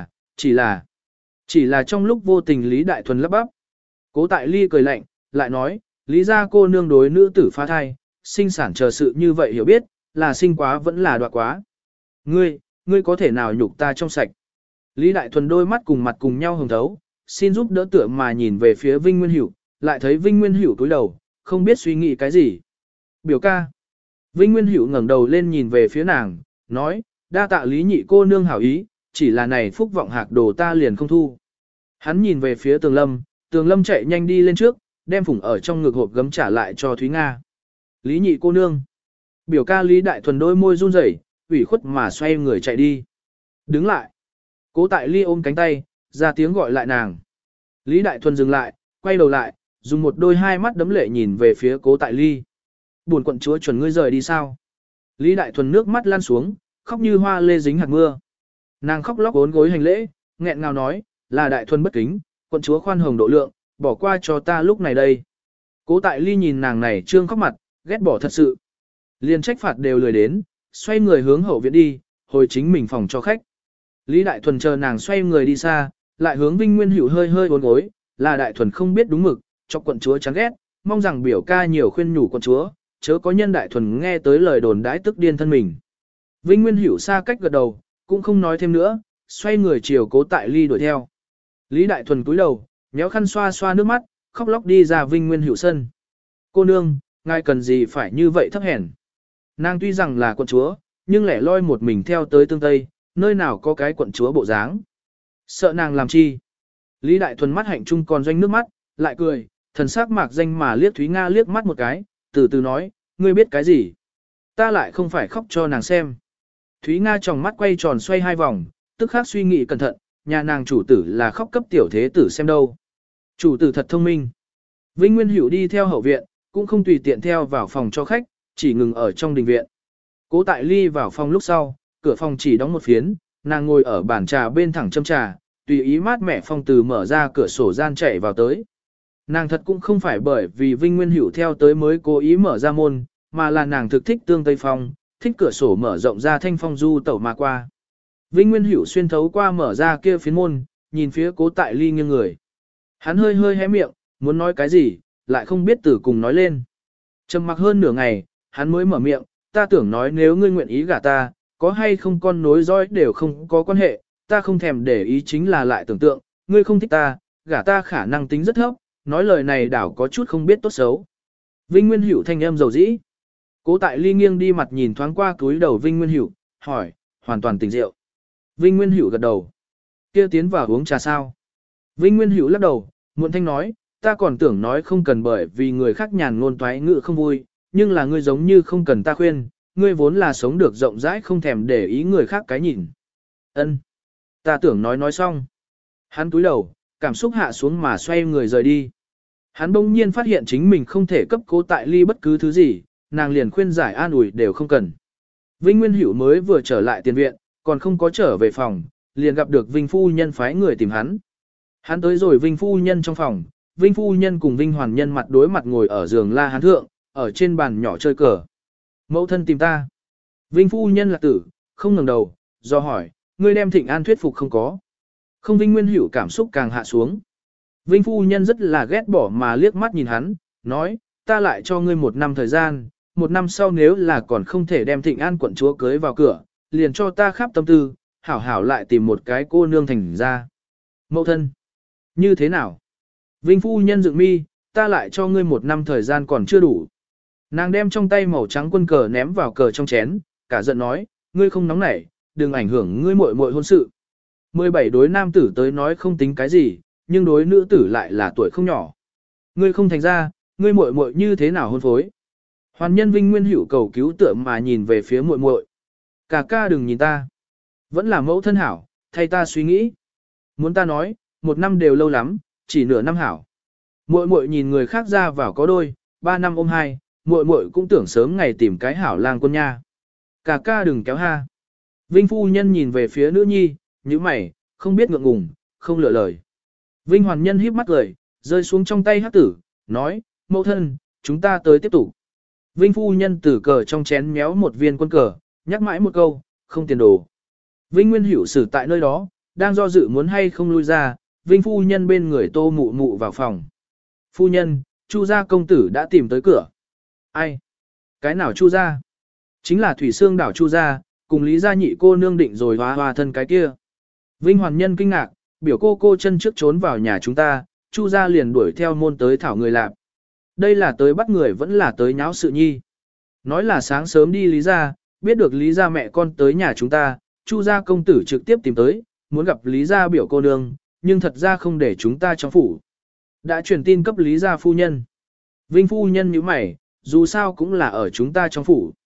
chỉ là trong lúc vô tình Lý Đại Thuần lắp bắp. Cố Tại Ly cười lạnh, lại nói, lý ra cô nương đối nữ tử phá thai, sinh sản chờ sự như vậy hiểu biết, là sinh quá vẫn là đoạt quá. Ngươi có thể nào nhục ta trong sạch. Lý Đại Thuần đôi mắt cùng nhau hồng thấu, xin giúp đỡ tựa mà nhìn về phía Vinh Nguyên Hữu, lại thấy Vinh Nguyên Hữu cúi đầu, không biết suy nghĩ cái gì. Biểu ca. Vinh Nguyên Hữu ngẩng đầu lên nhìn về phía nàng, nói, đa tạ Lý nhị cô nương hảo ý, chỉ là này phúc vọng hạc đồ ta liền không thu. Hắn nhìn về phía Tường Lâm chạy nhanh đi lên trước, đem phủng ở trong ngực hộp gấm trả lại cho Thúy Nga. Lý nhị cô nương. Biểu ca Lý Đại Thuần đôi môi run rẩy, ủy khuất mà xoay người chạy đi. Đứng lại. Cố Tại Ly ôm cánh tay, ra tiếng gọi lại nàng. Lý Đại Thuần dừng lại, quay đầu lại, dùng một đôi hai mắt đấm lệ nhìn về phía Cố Tại Ly. Buồn quận chúa chuẩn ngươi rời đi sao? Lý Đại Thuần nước mắt lan xuống, khóc như hoa lê dính hạt mưa. Nàng khóc lóc ốn gối hành lễ, nghẹn ngào nói, là Đại Thuần bất kính, quận chúa khoan hồng độ lượng, bỏ qua cho ta lúc này đây. Cố Tại Ly nhìn nàng này trương khóc mặt, ghét bỏ thật sự. Liên trách phạt đều lười đến, xoay người hướng hậu viện đi, hồi chính mình phòng cho khách. Lý Đại Thuần chờ nàng xoay người đi xa, lại hướng Vinh Nguyên Hữu hơi hơi uốn gối, là Đại Thuần không biết đúng mực, cho quận chúa chán ghét, mong rằng biểu ca nhiều khuyên nhủ quận chúa, chớ có nhân Đại Thuần nghe tới lời đồn đãi tức điên thân mình. Vinh Nguyên Hữu xa cách gật đầu, cũng không nói thêm nữa, xoay người chiều Cố Tại Ly đuổi theo. Lý Đại Thuần cúi đầu, nhéo khăn xoa xoa nước mắt, khóc lóc đi ra Vinh Nguyên Hữu sân. Cô nương, ngài cần gì phải như vậy thấp hèn. Nàng tuy rằng là quận chúa, nhưng lẻ loi một mình theo tới tương tây, nơi nào có cái quận chúa bộ dáng. Sợ nàng làm chi? Lý Đại Thuần mắt hạnh trung còn doanh nước mắt, lại cười, thần sắc mạc danh mà liếc Thúy Nga liếc mắt một cái, từ từ nói, ngươi biết cái gì? Ta lại không phải khóc cho nàng xem. Thúy Nga tròng mắt quay tròn xoay hai vòng, tức khắc suy nghĩ cẩn thận, nhà nàng chủ tử là khóc cấp tiểu thế tử xem đâu. Chủ tử thật thông minh. Vinh Nguyên Hữu đi theo hậu viện, cũng không tùy tiện theo vào phòng cho khách, chỉ ngừng ở trong đình viện. Cố Tại Ly vào phòng lúc sau, cửa phòng chỉ đóng một phiến, nàng ngồi ở bàn trà bên thẳng châm trà, tùy ý mát mẻ phong từ mở ra cửa sổ gian chạy vào tới. Nàng thật cũng không phải bởi vì Vinh Nguyên Hữu theo tới mới cố ý mở ra môn, mà là nàng thực thích tương tây phong, thích cửa sổ mở rộng ra thanh phong du tẩu mà qua. Vinh Nguyên Hữu xuyên thấu qua mở ra kia phiến môn, nhìn phía Cố Tại Ly nghiêng người. Hắn hơi hơi hé miệng, muốn nói cái gì, lại không biết từ cùng nói lên. Trầm mặc hơn nửa ngày, hắn mới mở miệng, ta tưởng nói nếu ngươi nguyện ý gả ta, có hay không con nối dõi đều không có quan hệ, ta không thèm để ý chính là lại tưởng tượng, ngươi không thích ta, gả ta khả năng tính rất thấp, nói lời này đảo có chút không biết tốt xấu. Vinh Nguyên Hữu thanh âm dầu dĩ. Cố Tại Ly nghiêng đi mặt nhìn thoáng qua túi đầu Vinh Nguyên Hữu, hỏi, hoàn toàn tỉnh rượu. Vinh Nguyên Hữu gật đầu. Kia tiến vào uống trà sao? Vinh Nguyên Hữu lắc đầu, muộn thanh nói, ta còn tưởng nói không cần bởi vì người khác nhàn ngôn toái ngữ không vui, nhưng là ngươi giống như không cần ta khuyên, ngươi vốn là sống được rộng rãi không thèm để ý người khác cái nhìn. Ân, ta tưởng nói xong. Hắn túi đầu, cảm xúc hạ xuống mà xoay người rời đi. Hắn bỗng nhiên phát hiện chính mình không thể cấp Cố Tại Ly bất cứ thứ gì, nàng liền khuyên giải an ủi đều không cần. Vinh Nguyên Hữu mới vừa trở lại tiền viện, còn không có trở về phòng, liền gặp được Vinh phu nhân phái người tìm hắn. Hắn tới rồi Vinh phu nhân trong phòng, Vinh phu nhân cùng Vinh hoàn nhân mặt đối mặt ngồi ở giường la hán thượng, ở trên bàn nhỏ chơi cờ. Mẫu thân tìm ta. Vinh phu nhân là tử, không ngẩng đầu, do hỏi, ngươi đem Thịnh An thuyết phục không có. Không. Vinh Nguyên Hữu cảm xúc càng hạ xuống. Vinh phu nhân rất là ghét bỏ mà liếc mắt nhìn hắn, nói, ta lại cho ngươi 1 năm thời gian, 1 năm sau nếu là còn không thể đem Thịnh An quận chúa cưới vào cửa, liền cho ta khắp tâm tư, hảo hảo lại tìm một cái cô nương thành ra. Mẫu thân, như thế nào? Vinh phu nhân dựng mi, ta lại cho ngươi 1 năm thời gian còn chưa đủ. Nàng đem trong tay màu trắng quân cờ ném vào cờ trong chén, cả giận nói, ngươi không nóng nảy, đừng ảnh hưởng ngươi muội muội hôn sự. 17 đối nam tử tới nói không tính cái gì, nhưng đối nữ tử lại là tuổi không nhỏ. Ngươi không thành ra, ngươi muội muội như thế nào hôn phối? Hoàn nhân Vinh Nguyên Hữu cầu cứu tượng mà nhìn về phía muội muội. Ca ca đừng nhìn ta, vẫn là mẫu thân hảo, thay ta suy nghĩ. Muốn ta nói, 1 năm đều lâu lắm, chỉ nửa năm hảo. Muội muội nhìn người khác ra vào có đôi, 3 năm ôm 2, muội muội cũng tưởng sớm ngày tìm cái hảo lang quân nha. Ca ca đừng kéo ha. Vinh phu nhân nhìn về phía nữ nhi, như mày, không biết ngượng ngùng, không lựa lời. Vinh hoàn nhân híp mắt cười, rơi xuống trong tay hắc tử, nói, mẫu thân, chúng ta tới tiếp tục. Vinh phu nhân tử cờ trong chén méo một viên quân cờ, nhắc mãi một câu, không tiền đồ. Vinh Nguyên Hữu xử tại nơi đó, đang do dự muốn hay không lui ra, Vinh phu nhân bên người Tô Mụ Mụ vào phòng. Phu nhân, Chu gia công tử đã tìm tới cửa. Ai? Cái nào Chu gia? Chính là Thủy Sương đảo Chu gia, cùng Lý gia nhị cô nương định rồi hòa thân cái kia. Vinh hoàn nhân kinh ngạc, biểu cô chân trước trốn vào nhà chúng ta, Chu gia liền đuổi theo môn tới thảo người lạp. Đây là tới bắt người vẫn là tới nháo sự nhi. Nói là sáng sớm đi Lý gia, biết được Lý gia mẹ con tới nhà chúng ta, Chu gia công tử trực tiếp tìm tới, muốn gặp Lý gia biểu cô nương, nhưng thật ra không để chúng ta trong phủ. Đã truyền tin cấp Lý gia phu nhân. Vinh phu nhân nhíu mày, dù sao cũng là ở chúng ta trong phủ.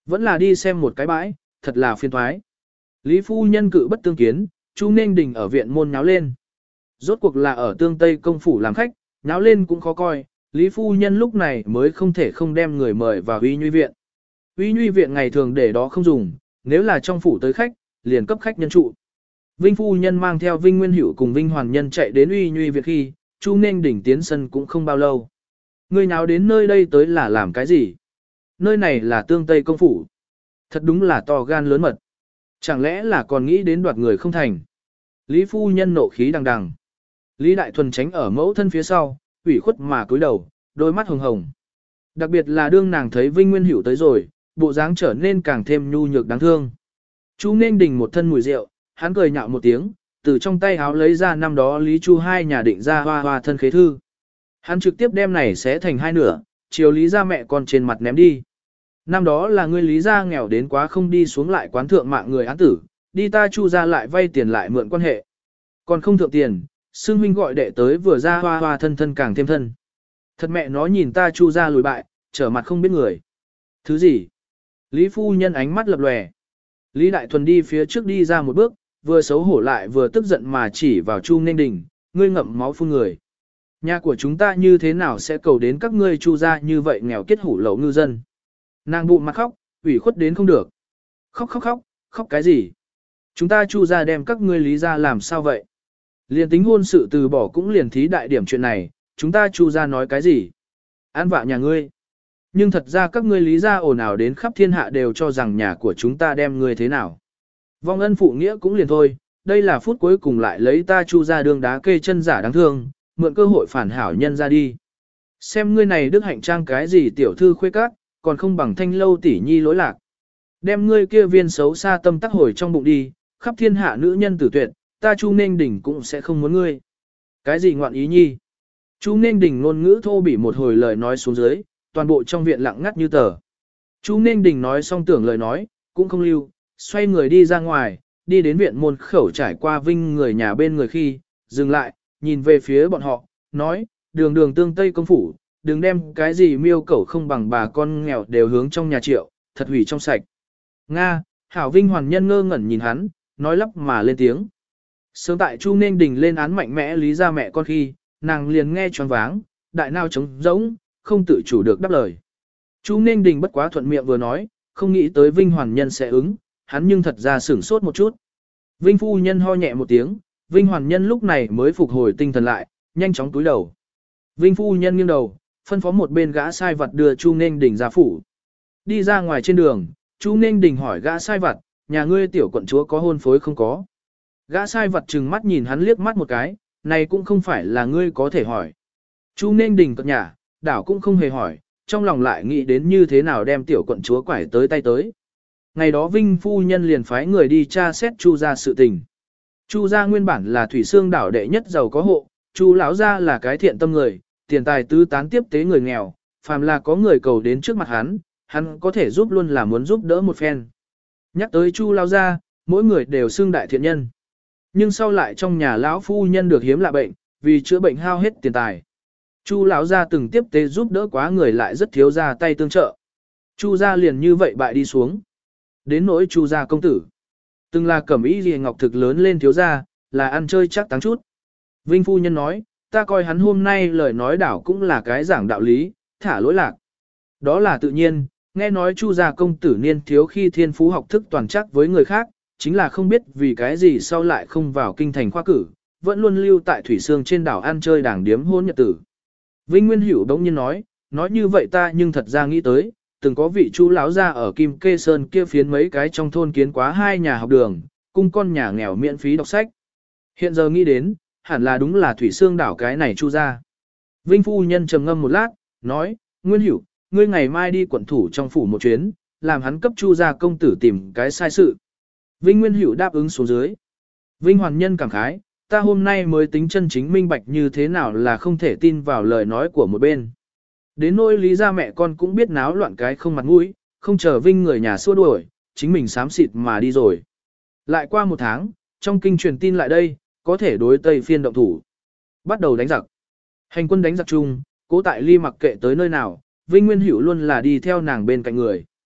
Vẫn là đi xem một cái bãi, thật là phiền toái. Lý phu nhân cự bất tương kiến, Chu Ninh Đình ở viện môn nháo lên. Rốt cuộc là ở tương Tây công phủ làm khách, nháo lên cũng khó coi, Lý phu nhân lúc này mới không thể không đem người mời vào uy nhuy viện. Uy nhuy viện ngày thường để đó không dùng, nếu là trong phủ tới khách, liền cấp khách nhân trụ. Vinh phu nhân mang theo Vinh Nguyên Hữu cùng Vinh Hoàn Nhân chạy đến uy nhuy viện khi, Chu Ninh Đình tiến sân cũng không bao lâu. Người nào đến nơi đây tới là làm cái gì? Nơi này là tương Tây công phủ. Thật đúng là to gan lớn mật. Chẳng lẽ là còn nghĩ đến đoạt người không thành? Lý phu nhân nộ khí đằng đằng. Lý Đại Thuần tránh ở mẫu thân phía sau, ủy khuất mà cúi đầu, đôi mắt hồng hồng. Đặc biệt là đương nàng thấy Vinh Nguyên Hữu tới rồi, bộ dáng trở nên càng thêm nhu nhược đáng thương. Chu Ninh Đình một thân mùi rượu, hắn cười nhạo một tiếng, từ trong tay háo lấy ra năm đó Lý Chu hai nhà định ra hoa hoa thân khế thư. Hắn trực tiếp đem này xé thành hai nửa, chiều Lý gia mẹ con trên mặt ném đi. Năm đó là ngươi Lý gia nghèo đến quá không đi xuống lại quán thượng mạng người án tử, đi ta Chu gia lại vay tiền lại mượn quan hệ. Còn không thượng tiền, xưng huynh gọi đệ tới vừa ra hoa hoa thân thân càng thêm thân. Thật mẹ nó nhìn ta Chu gia lùi bại, trở mặt không biết người. Thứ gì? Lý phu nhân ánh mắt lập lòe. Lý Đại Thuần đi phía trước đi ra một bước, vừa xấu hổ lại vừa tức giận mà chỉ vào Chu Ninh Đình, ngươi ngậm máu phun người. Nhà của chúng ta như thế nào sẽ cầu đến các ngươi Chu gia như vậy nghèo kiết hủ lậu ngư dân. Nàng bụng mặt khóc, ủy khuất đến không được. Khóc khóc khóc, khóc cái gì? Chúng ta Chu gia đem các ngươi Lý gia làm sao vậy? Liền tính hôn sự từ bỏ cũng liền thí đại điểm chuyện này, chúng ta Chu gia nói cái gì? An vạ nhà ngươi. Nhưng thật ra các ngươi Lý gia ồn ào đến khắp thiên hạ đều cho rằng nhà của chúng ta đem ngươi thế nào. Vong ân phụ nghĩa cũng liền thôi, đây là phút cuối cùng lại lấy ta Chu gia đương đá kê chân giả đáng thương, mượn cơ hội phản hảo nhân ra đi. Xem ngươi này đức hạnh trang cái gì tiểu thư khuê các, còn không bằng thanh lâu tỷ nhi lỗi lạc. Đem ngươi kia viên xấu xa tâm tắc hồi trong bụng đi, khắp thiên hạ nữ nhân tử tuyệt, ta Chu Ninh Đình cũng sẽ không muốn ngươi. Cái gì ngoạn ý nhi? Chu Ninh Đình ngôn ngữ thô bỉ một hồi lời nói xuống dưới, toàn bộ trong viện lặng ngắt như tờ. Chu Ninh Đình nói xong tưởng lời nói, cũng không lưu, xoay người đi ra ngoài, đi đến viện môn khẩu trải qua Vinh người nhà bên người khi, dừng lại, nhìn về phía bọn họ, nói, đường đường tương Tây công phủ, đừng đem cái gì miêu cẩu không bằng bà con nghèo đều hướng trong nhà Triệu, thật hủy trong sạch. Nga, Hảo Vinh hoàn nhân ngơ ngẩn nhìn hắn, nói lắp mà lên tiếng. Sớm tại Chu Ninh Đình lên án mạnh mẽ lý ra mẹ con khi, nàng liền nghe choáng váng, đại nao trống rỗng, không tự chủ được đáp lời. Chu Ninh Đình bất quá thuận miệng vừa nói, không nghĩ tới Vinh hoàn nhân sẽ ứng, hắn nhưng thật ra sửng sốt một chút. Vinh phu nhân ho nhẹ một tiếng, Vinh hoàn nhân lúc này mới phục hồi tinh thần lại, nhanh chóng túi đầu. Vinh phu nhân nghiêng đầu, phân phó một bên gã sai vặt đưa Chu Ninh Đình ra phủ. Đi ra ngoài trên đường, Chu Ninh Đình hỏi gã sai vặt, nhà ngươi tiểu quận chúa có hôn phối không có? Gã sai vặt trừng mắt nhìn hắn liếc mắt một cái, này cũng không phải là ngươi có thể hỏi. Chu Ninh Đình cợt nhả, đảo cũng không hề hỏi, trong lòng lại nghĩ đến như thế nào đem tiểu quận chúa quải tới tay tới. Ngày đó Vinh phu nhân liền phái người đi tra xét Chu gia sự tình. Chu gia nguyên bản là thủy xương đảo đệ nhất giàu có hộ, Chu lão gia là cái thiện tâm người, tiền tài tứ tán tiếp tế người nghèo, phàm là có người cầu đến trước mặt hắn có thể giúp luôn là muốn giúp đỡ một phen. Nhắc tới Chu lão gia, mỗi người đều xưng đại thiện nhân. Nhưng sau lại trong nhà lão phu nhân được hiếm lạ bệnh, vì chữa bệnh hao hết tiền tài. Chu lão gia từng tiếp tế giúp đỡ quá người lại rất thiếu ra tay tương trợ. Chu gia liền như vậy bại đi xuống. Đến nỗi Chu gia công tử, từng là cẩm y liề ngọc thực lớn lên thiếu gia, là ăn chơi chắc táng chút. Vinh phu nhân nói, ta coi hắn hôm nay lời nói đảo cũng là cái giảng đạo lý, thả lỗi lạc. Đó là tự nhiên, nghe nói Chu gia công tử niên thiếu khi thiên phú học thức toàn chắc với người khác, chính là không biết vì cái gì sau lại không vào kinh thành khoa cử, vẫn luôn lưu tại thủy sương trên đảo ăn chơi đảng điếm hôn nhật tử. Vinh Nguyên Hữu đống nhiên nói như vậy ta nhưng thật ra nghĩ tới, từng có vị Chu lão gia ở Kim Kê Sơn kia phiến mấy cái trong thôn kiến quá 2 nhà học đường, cung con nhà nghèo miễn phí đọc sách. Hiện giờ nghĩ đến, hẳn là đúng là thủy xương đảo cái này Chu gia. Vinh phu nhân trầm ngâm một lát, nói, Nguyên Hữu, ngươi ngày mai đi quận thủ trong phủ một chuyến, làm hắn cấp Chu gia công tử tìm cái sai sự. Vinh Nguyên Hữu đáp ứng xuống dưới. Vinh hoàn nhân cảm khái, ta hôm nay mới tính chân chính minh bạch như thế nào là không thể tin vào lời nói của một bên. Đến nỗi lý ra mẹ con cũng biết náo loạn cái không mặt mũi, không chờ Vinh người nhà xua đuổi, chính mình xám xịt mà đi rồi. Lại qua 1 tháng, trong kinh truyền tin lại đây, có thể đối Tây phiên động thủ. Bắt đầu đánh giặc. Hành quân đánh giặc chung, Cố Tại Ly mặc kệ tới nơi nào, Vinh Nguyên Hữu luôn là đi theo nàng bên cạnh người.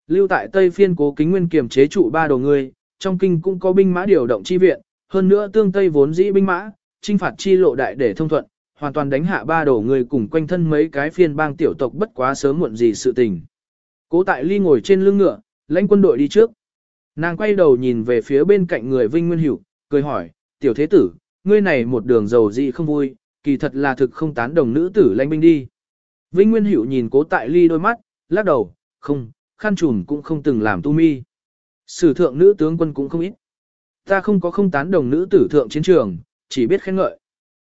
Lưu tại Tây Phiên Cố Kính Nguyên kiềm chế trụ ba đầu người, trong kinh cũng có binh mã điều động chi viện, hơn nữa tương Tây vốn dĩ binh mã, chinh phạt chi lộ đại để thông thuận, hoàn toàn đánh hạ ba đầu người cùng quanh thân mấy cái phiên bang tiểu tộc bất quá sớm muộn gì sự tình. Cố Tại Ly ngồi trên lưng ngựa, lãnh quân đội đi trước. Nàng quay đầu nhìn về phía bên cạnh người Vinh Nguyên Hữu, cười hỏi, tiểu thế tử, ngươi này một đường giàu dị không vui, kỳ thật là thực không tán đồng nữ tử lãnh binh đi. Vinh Nguyên Hữu nhìn Cố Tại Ly đôi mắt, lắc đầu, không, khăn trùm cũng không từng làm tu mi. Sử thượng nữ tướng quân cũng không ít. Ta không có không tán đồng nữ tử thượng chiến trường, chỉ biết khen ngợi.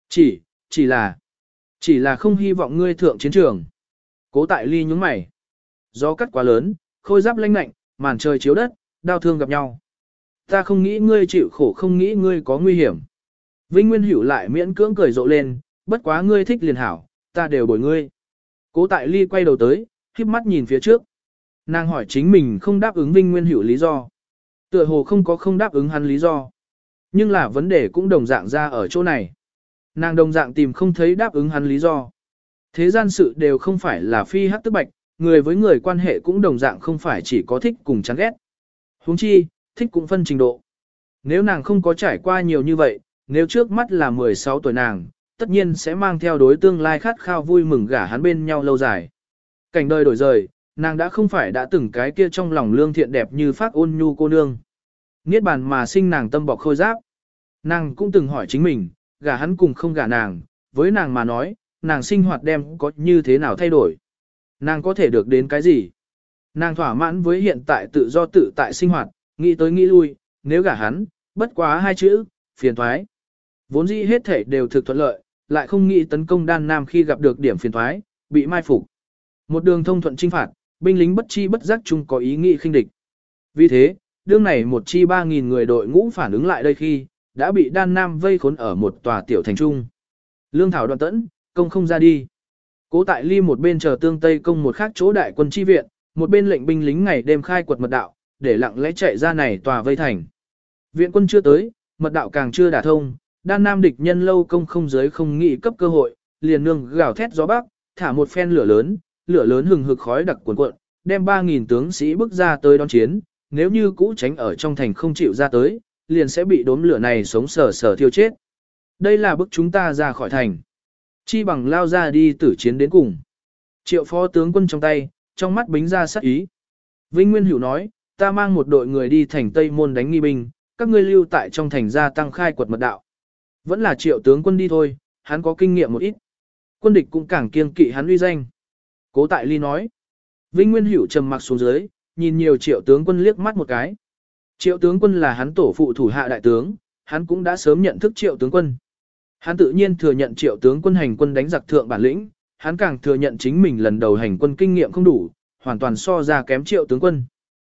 Chỉ là không hy vọng ngươi thượng chiến trường. Cố Tại Ly nhướng mày. Gió cắt quá lớn, khôi giáp lanh lạnh, màn trời chiếu đất, đau thương gặp nhau. Ta không nghĩ ngươi chịu khổ, không nghĩ ngươi có nguy hiểm. Vinh Nguyên Hữu lại miễn cưỡng cười rộ lên, bất quá ngươi thích liền hảo, ta đều bồi ngươi. Cố Tại Ly quay đầu tới, khép mắt nhìn phía trước. Nàng hỏi chính mình không đáp ứng Vinh Nguyên Hữu lý do. Tựa hồ không đáp ứng hắn lý do. Nhưng là vấn đề cũng đồng dạng ra ở chỗ này. Nàng đồng dạng tìm không thấy đáp ứng hắn lý do. Thế gian sự đều không phải là phi hắc tức bạch, người với người quan hệ cũng đồng dạng không phải chỉ có thích cùng chán ghét. Huống chi, thích cũng phân trình độ. Nếu nàng không có trải qua nhiều như vậy, nếu trước mắt là 16 tuổi nàng, tất nhiên sẽ mang theo đối tương lai khát khao vui mừng gả hắn bên nhau lâu dài. Cảnh đời đổi rời, nàng đã không phải đã từng cái kia trong lòng lương thiện đẹp như phác ôn nhu cô nương. Niết bàn mà sinh nàng tâm bọc khôi giáp. Nàng cũng từng hỏi chính mình, gả hắn cùng không gả nàng, với nàng mà nói, nàng sinh hoạt đem có như thế nào thay đổi. Nàng có thể được đến cái gì? Nàng thỏa mãn với hiện tại tự do tự tại sinh hoạt, nghĩ tới nghĩ lui, nếu gả hắn, bất quá hai chữ, phiền thoái. Vốn dĩ hết thể đều thực thuận lợi, lại không nghĩ tấn công đan nam khi gặp được điểm phiền thoái, bị mai phục. Một đường thông thuận chinh phạt, binh lính bất chi bất giác chung có ý nghĩ khinh địch. Vì thế, đương này một chi 3.000 người đội ngũ phản ứng lại đây khi, đã bị đan nam vây khốn ở một tòa tiểu thành trung. Lương thảo đoạn tẫn, công không ra đi. Cố Tại Ly một bên chờ tương Tây công một khác chỗ đại quân chi viện, một bên lệnh binh lính ngày đêm khai quật mật đạo, để lặng lẽ chạy ra này tòa vây thành. Viện quân chưa tới, mật đạo càng chưa đả thông, đan nam địch nhân lâu công không giới không nghĩ cấp cơ hội, liền nương gào thét gió bắc, thả một phen lửa lớn hừng hực khói đặc cuồn cuộn, đem 3.000 tướng sĩ bước ra tới đón chiến, nếu như cũ tránh ở trong thành không chịu ra tới, liền sẽ bị đốm lửa này sống sờ thiêu chết. Đây là bức chúng ta ra khỏi thành. Chi bằng lao ra đi tử chiến đến cùng. Triệu phó tướng quân trong tay, trong mắt bính ra sát ý. Vinh Nguyên Hữu nói, ta mang một đội người đi thành Tây Môn đánh nghi binh, các ngươi lưu tại trong thành gia tăng khai quật mật đạo. Vẫn là Triệu tướng quân đi thôi, hắn có kinh nghiệm một ít. Quân địch cũng càng kiêng kỵ hắn uy danh. Cố Tại Ly nói. Vinh Nguyên Hữu trầm mặc xuống dưới, nhìn nhiều Triệu tướng quân liếc mắt một cái. Triệu tướng quân là hắn tổ phụ thủ hạ đại tướng, hắn cũng đã sớm nhận thức Triệu tướng quân. Hắn tự nhiên thừa nhận Triệu tướng quân hành quân đánh giặc thượng bản lĩnh, hắn càng thừa nhận chính mình lần đầu hành quân kinh nghiệm không đủ, hoàn toàn so ra kém Triệu tướng quân.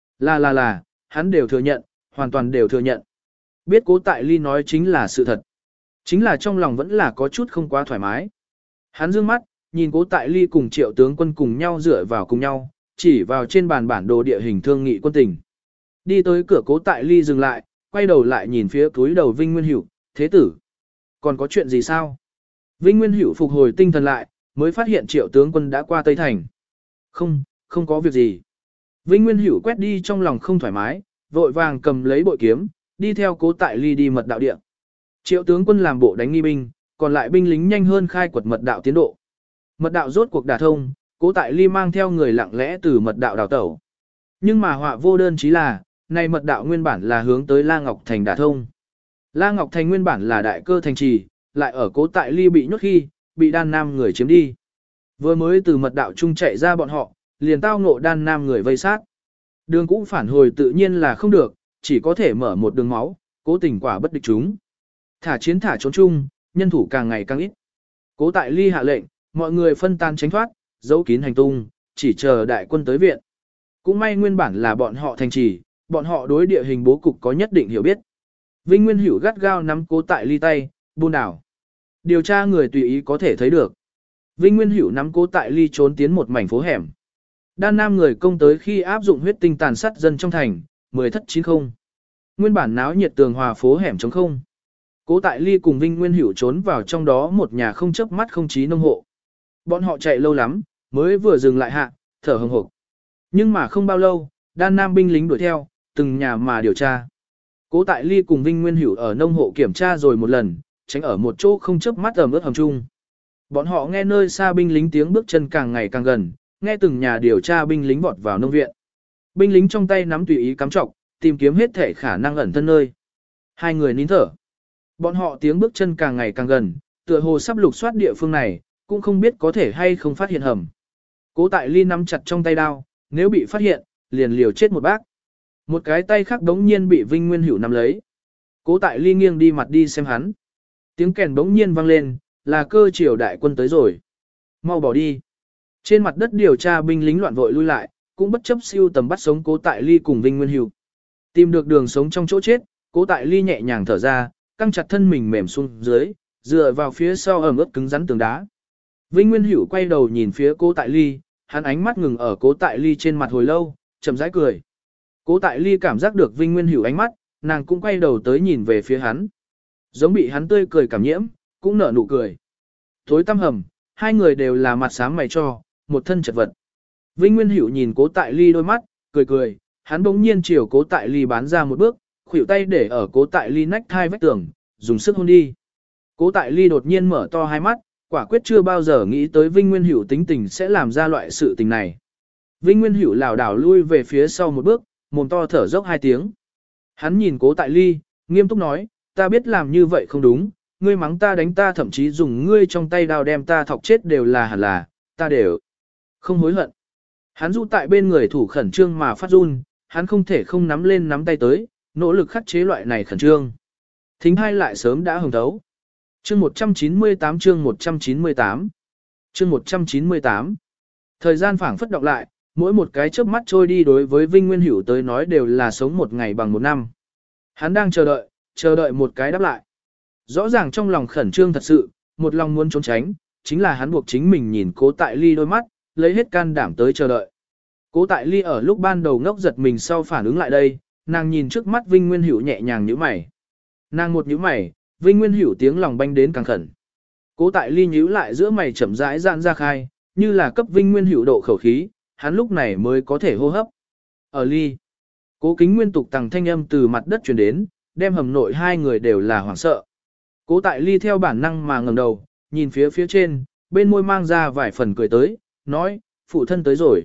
Là, hắn đều thừa nhận, hoàn toàn đều thừa nhận. Biết Cố Tại Ly nói chính là sự thật. Chính là trong lòng vẫn là có chút không quá thoải mái. Hắn dương mắt, nhìn Cố Tại Ly cùng Triệu tướng quân cùng nhau dựa vào cùng nhau, chỉ vào trên bàn bản đồ địa hình thương nghị quân tình. Đi tới cửa Cố Tại Ly dừng lại, quay đầu lại nhìn phía túi đầu Vinh Nguyên Hữu, thế tử. Còn có chuyện gì sao? Vinh Nguyên Hữu phục hồi tinh thần lại, mới phát hiện Triệu tướng quân đã qua Tây Thành. Không có việc gì. Vinh Nguyên Hữu quét đi trong lòng không thoải mái, vội vàng cầm lấy bội kiếm, đi theo Cố Tại Ly đi mật đạo địa. Triệu tướng quân làm bộ đánh nghi binh, còn lại binh lính nhanh hơn khai quật mật đạo tiến độ. Mật đạo rốt cuộc đả thông, Cố Tại Ly mang theo người lặng lẽ từ mật đạo đào tẩu. Nhưng mà họa vô đơn chí là, này mật đạo nguyên bản là hướng tới La Ngọc Thành đả thông. La Ngọc Thành nguyên bản là đại cơ thành trì, lại ở Cố Tại Ly bị nhốt khi, bị đan nam người chiếm đi. Vừa mới từ mật đạo chung chạy ra bọn họ, liền tao ngộ đan nam người vây sát. Đường cũ phản hồi tự nhiên là không được, chỉ có thể mở một đường máu, cố tình quả bất địch chúng. Thả chiến thả trốn chung, nhân thủ càng ngày càng ít. Cố Tại Ly hạ lệnh, mọi người phân tan tránh thoát, giấu kín hành tung, chỉ chờ đại quân tới viện. Cũng may nguyên bản là bọn họ thành trì, bọn họ đối địa hình bố cục có nhất định hiểu biết. Vinh Nguyên Hữu gắt gao nắm Cố Tại Ly tay, buôn đảo. Điều tra người tùy ý có thể thấy được. Vinh Nguyên Hữu nắm Cố Tại Ly trốn tiến một mảnh phố hẻm. Đan nam người công tới khi áp dụng huyết tinh tàn sát dân trong thành, 10 thất 90. Nguyên bản náo nhiệt tường hòa phố hẻm trống không. Cố Tại Ly cùng Vinh Nguyên Hữu trốn vào trong đó một nhà không chớp mắt không chí nông hộ. Bọn họ chạy lâu lắm, mới vừa dừng lại hạ, thở hừng hực. Nhưng mà không bao lâu, đan nam binh lính đuổi theo, từng nhà mà điều tra. Cố Tại Ly cùng Vinh Nguyên Hữu ở nông hộ kiểm tra rồi một lần, tránh ở một chỗ không chớp mắt ẩm ướt hầm chung. Bọn họ nghe nơi xa binh lính tiếng bước chân càng ngày càng gần, nghe từng nhà điều tra binh lính vọt vào nông viện. Binh lính trong tay nắm tùy ý cắm trọc, tìm kiếm hết thể khả năng ẩn thân nơi. Hai người nín thở. Bọn họ tiếng bước chân càng ngày càng gần, tựa hồ sắp lục soát địa phương này, cũng không biết có thể hay không phát hiện hầm. Cố Tại Ly nắm chặt trong tay đao, nếu bị phát hiện, liền liều chết một bác. Một cái tay khác đống nhiên bị Vinh Nguyên Hữu nắm lấy. Cố Tại Ly nghiêng đi mặt đi xem hắn. Tiếng kèn đống nhiên vang lên, là cơ triều đại quân tới rồi. Mau bỏ đi. Trên mặt đất điều tra binh lính loạn vội lui lại, cũng bất chấp siêu tầm bắt sống Cố Tại Ly cùng Vinh Nguyên Hữu. Tìm được đường sống trong chỗ chết, Cố Tại Ly nhẹ nhàng thở ra, căng chặt thân mình mềm xuống dưới, dựa vào phía sau ẩm ướt cứng rắn tường đá. Vinh Nguyên Hữu quay đầu nhìn phía Cố Tại Ly, hắn ánh mắt ngừng ở Cố Tại Ly trên mặt hồi lâu, chậm rãi cười. Cố Tại Ly cảm giác được Vinh Nguyên Hữu ánh mắt, nàng cũng quay đầu tới nhìn về phía hắn. Giống bị hắn tươi cười cảm nhiễm, cũng nở nụ cười. Tối tăm hầm, hai người đều là mặt xám mày cho, một thân chật vật. Vinh Nguyên Hữu nhìn Cố Tại Ly đôi mắt, cười cười, hắn bỗng nhiên chiều Cố Tại Ly bán ra một bước, khuỷu tay để ở Cố Tại Ly nách thai vách tường, dùng sức hôn đi. Cố Tại Ly đột nhiên mở to hai mắt, quả quyết chưa bao giờ nghĩ tới Vinh Nguyên Hữu tính tình sẽ làm ra loại sự tình này. Vinh Nguyên Hữu lảo đảo lui về phía sau một bước, mồm to thở dốc hai tiếng. Hắn nhìn Cố Tại Ly, nghiêm túc nói, ta biết làm như vậy không đúng, ngươi mắng ta đánh ta thậm chí dùng ngươi trong tay đao đem ta thọc chết đều là hẳn là, ta đều không hối hận. Hắn du tại bên người thủ khẩn trương mà phát run, hắn không thể không nắm lên nắm tay tới, nỗ lực khắc chế loại này khẩn trương. Thính hai lại sớm đã hồng thấu. Chương 198 chương 198 chương 198 Thời gian phảng phất đọng lại, mỗi một cái chớp mắt trôi đi đối với Vinh Nguyên Hữu tới nói đều là sống một ngày bằng một năm. Hắn đang chờ đợi một cái đáp lại. Rõ ràng trong lòng khẩn trương thật sự, một lòng muốn trốn tránh, chính là hắn buộc chính mình nhìn Cố Tại Ly đôi mắt, lấy hết can đảm tới chờ đợi. Cố Tại Ly ở lúc ban đầu ngốc giật mình sau phản ứng lại đây, nàng nhìn trước mắt Vinh Nguyên Hữu nhẹ nhàng nhíu mày. Nàng một nhíu mày, Vinh Nguyên Hữu tiếng lòng banh đến càng khẩn. Cố Tại Ly nhíu lại giữa mày chậm rãi giãn ra khai, như là cấp Vinh Nguyên Hữu độ khẩu khí, hắn lúc này mới có thể hô hấp. Ở Ly, Cố Kính Nguyên tục tằng thanh âm từ mặt đất truyền đến, đem hầm nội hai người đều là hoảng sợ. Cố Tại Ly theo bản năng mà ngẩng đầu, nhìn phía trên, bên môi mang ra vài phần cười tới, nói, phụ thân tới rồi.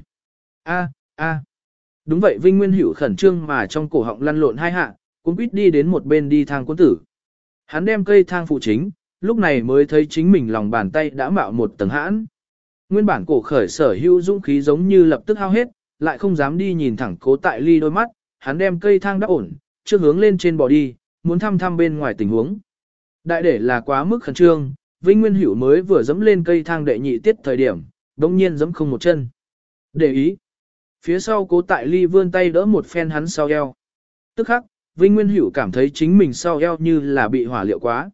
A. Đúng vậy, Vinh Nguyên Hữu khẩn trương mà trong cổ họng lăn lộn hai hạ, cũng quýt đi đến một bên đi thang cuốn tử. Hắn đem cây thang phụ chính, lúc này mới thấy chính mình lòng bàn tay đã mạo một tầng hãn. Nguyên bản cổ khởi sở hữu dũng khí giống như lập tức hao hết, lại không dám đi nhìn thẳng Cố Tại Ly đôi mắt, hắn đem cây thang đắp ổn, trước hướng lên trên bò đi, muốn thăm thăm bên ngoài tình huống. Đại để là quá mức khẩn trương, Vinh Nguyên Hữu mới vừa dẫm lên cây thang đệ nhị tiết thời điểm, đống nhiên dẫm không một chân. Để ý. Phía sau Cố Tại Ly vươn tay đỡ một phen hắn sau eo. Tức khắc, Vinh Nguyên Hữu cảm thấy chính mình sau eo như là bị hỏa liệu quá.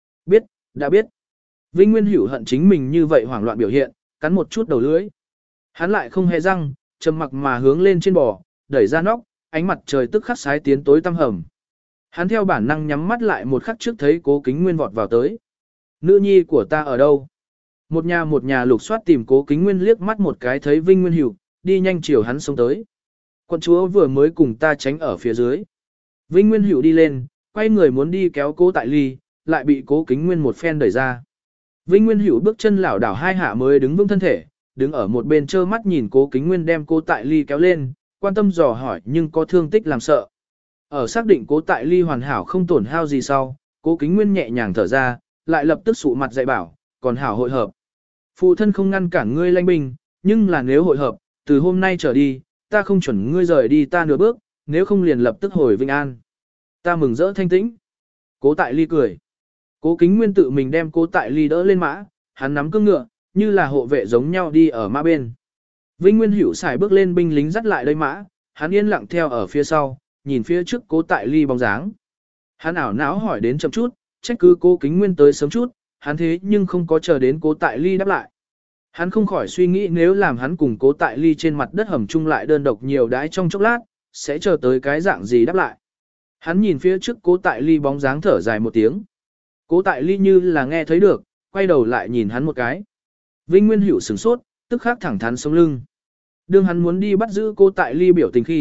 Đã biết. Vinh Nguyên Hữu hận chính mình như vậy hoảng loạn biểu hiện, cắn một chút đầu lưỡi. Hắn lại không hề răng, trầm mặc mà hướng lên trên bò, đẩy ra nóc, ánh mặt trời tức khắc sái tiến tối tăm hầm. Hắn theo bản năng nhắm mắt lại một khắc trước thấy Cố Kính Nguyên vọt vào tới. Nữ nhi của ta ở đâu? Một nhà lục soát tìm Cố Kính Nguyên liếc mắt một cái thấy Vinh Nguyên Hữu, đi nhanh chiều hắn xông tới. Quận chúa vừa mới cùng ta tránh ở phía dưới. Vinh Nguyên Hữu đi lên, quay người muốn đi kéo Cố Tại Ly, lại bị Cố Kính Nguyên một phen đẩy ra. Vinh Nguyên Hữu bước chân lảo đảo hai hạ mới đứng vững thân thể, đứng ở một bên trơ mắt nhìn Cố Kính Nguyên đem Cố Tại Ly kéo lên, quan tâm dò hỏi nhưng có thương tích làm sợ. Ở xác định Cố Tại Ly hoàn hảo không tổn hao gì sau, Cố Kính Nguyên nhẹ nhàng thở ra, lại lập tức sụ mặt dạy bảo, còn hảo hội hợp. Phụ thân không ngăn cản ngươi lanh binh, nhưng là nếu hội hợp, từ hôm nay trở đi, ta không chuẩn ngươi rời đi ta nửa bước, nếu không liền lập tức hồi Vinh An. Ta mừng rỡ thanh tĩnh. Cố Tại Ly cười. Cố Kính Nguyên tự mình đem Cố Tại Ly đỡ lên mã, hắn nắm cương ngựa, như là hộ vệ giống nhau đi ở mã bên. Vinh Nguyên Hữu xài bước lên binh lính dắt lại đây mã, hắn yên lặng theo ở phía sau, nhìn phía trước Cố Tại Ly bóng dáng. Hắn ảo não hỏi đến chậm chút, trách cứ Cố Kính Nguyên tới sớm chút, hắn thế nhưng không có chờ đến Cố Tại Ly đáp lại. Hắn không khỏi suy nghĩ nếu làm hắn cùng Cố Tại Ly trên mặt đất hầm chung lại đơn độc nhiều đái trong chốc lát, sẽ chờ tới cái dạng gì đáp lại. Hắn nhìn phía trước Cố Tại Ly bóng dáng thở dài một tiếng. Cố Tại Ly như là nghe thấy được, quay đầu lại nhìn hắn một cái. Vinh Nguyên Hữu sửng sốt, tức khắc thẳng thắn sống lưng. Đương hắn muốn đi bắt giữ Cố Tại Ly biểu tình khi,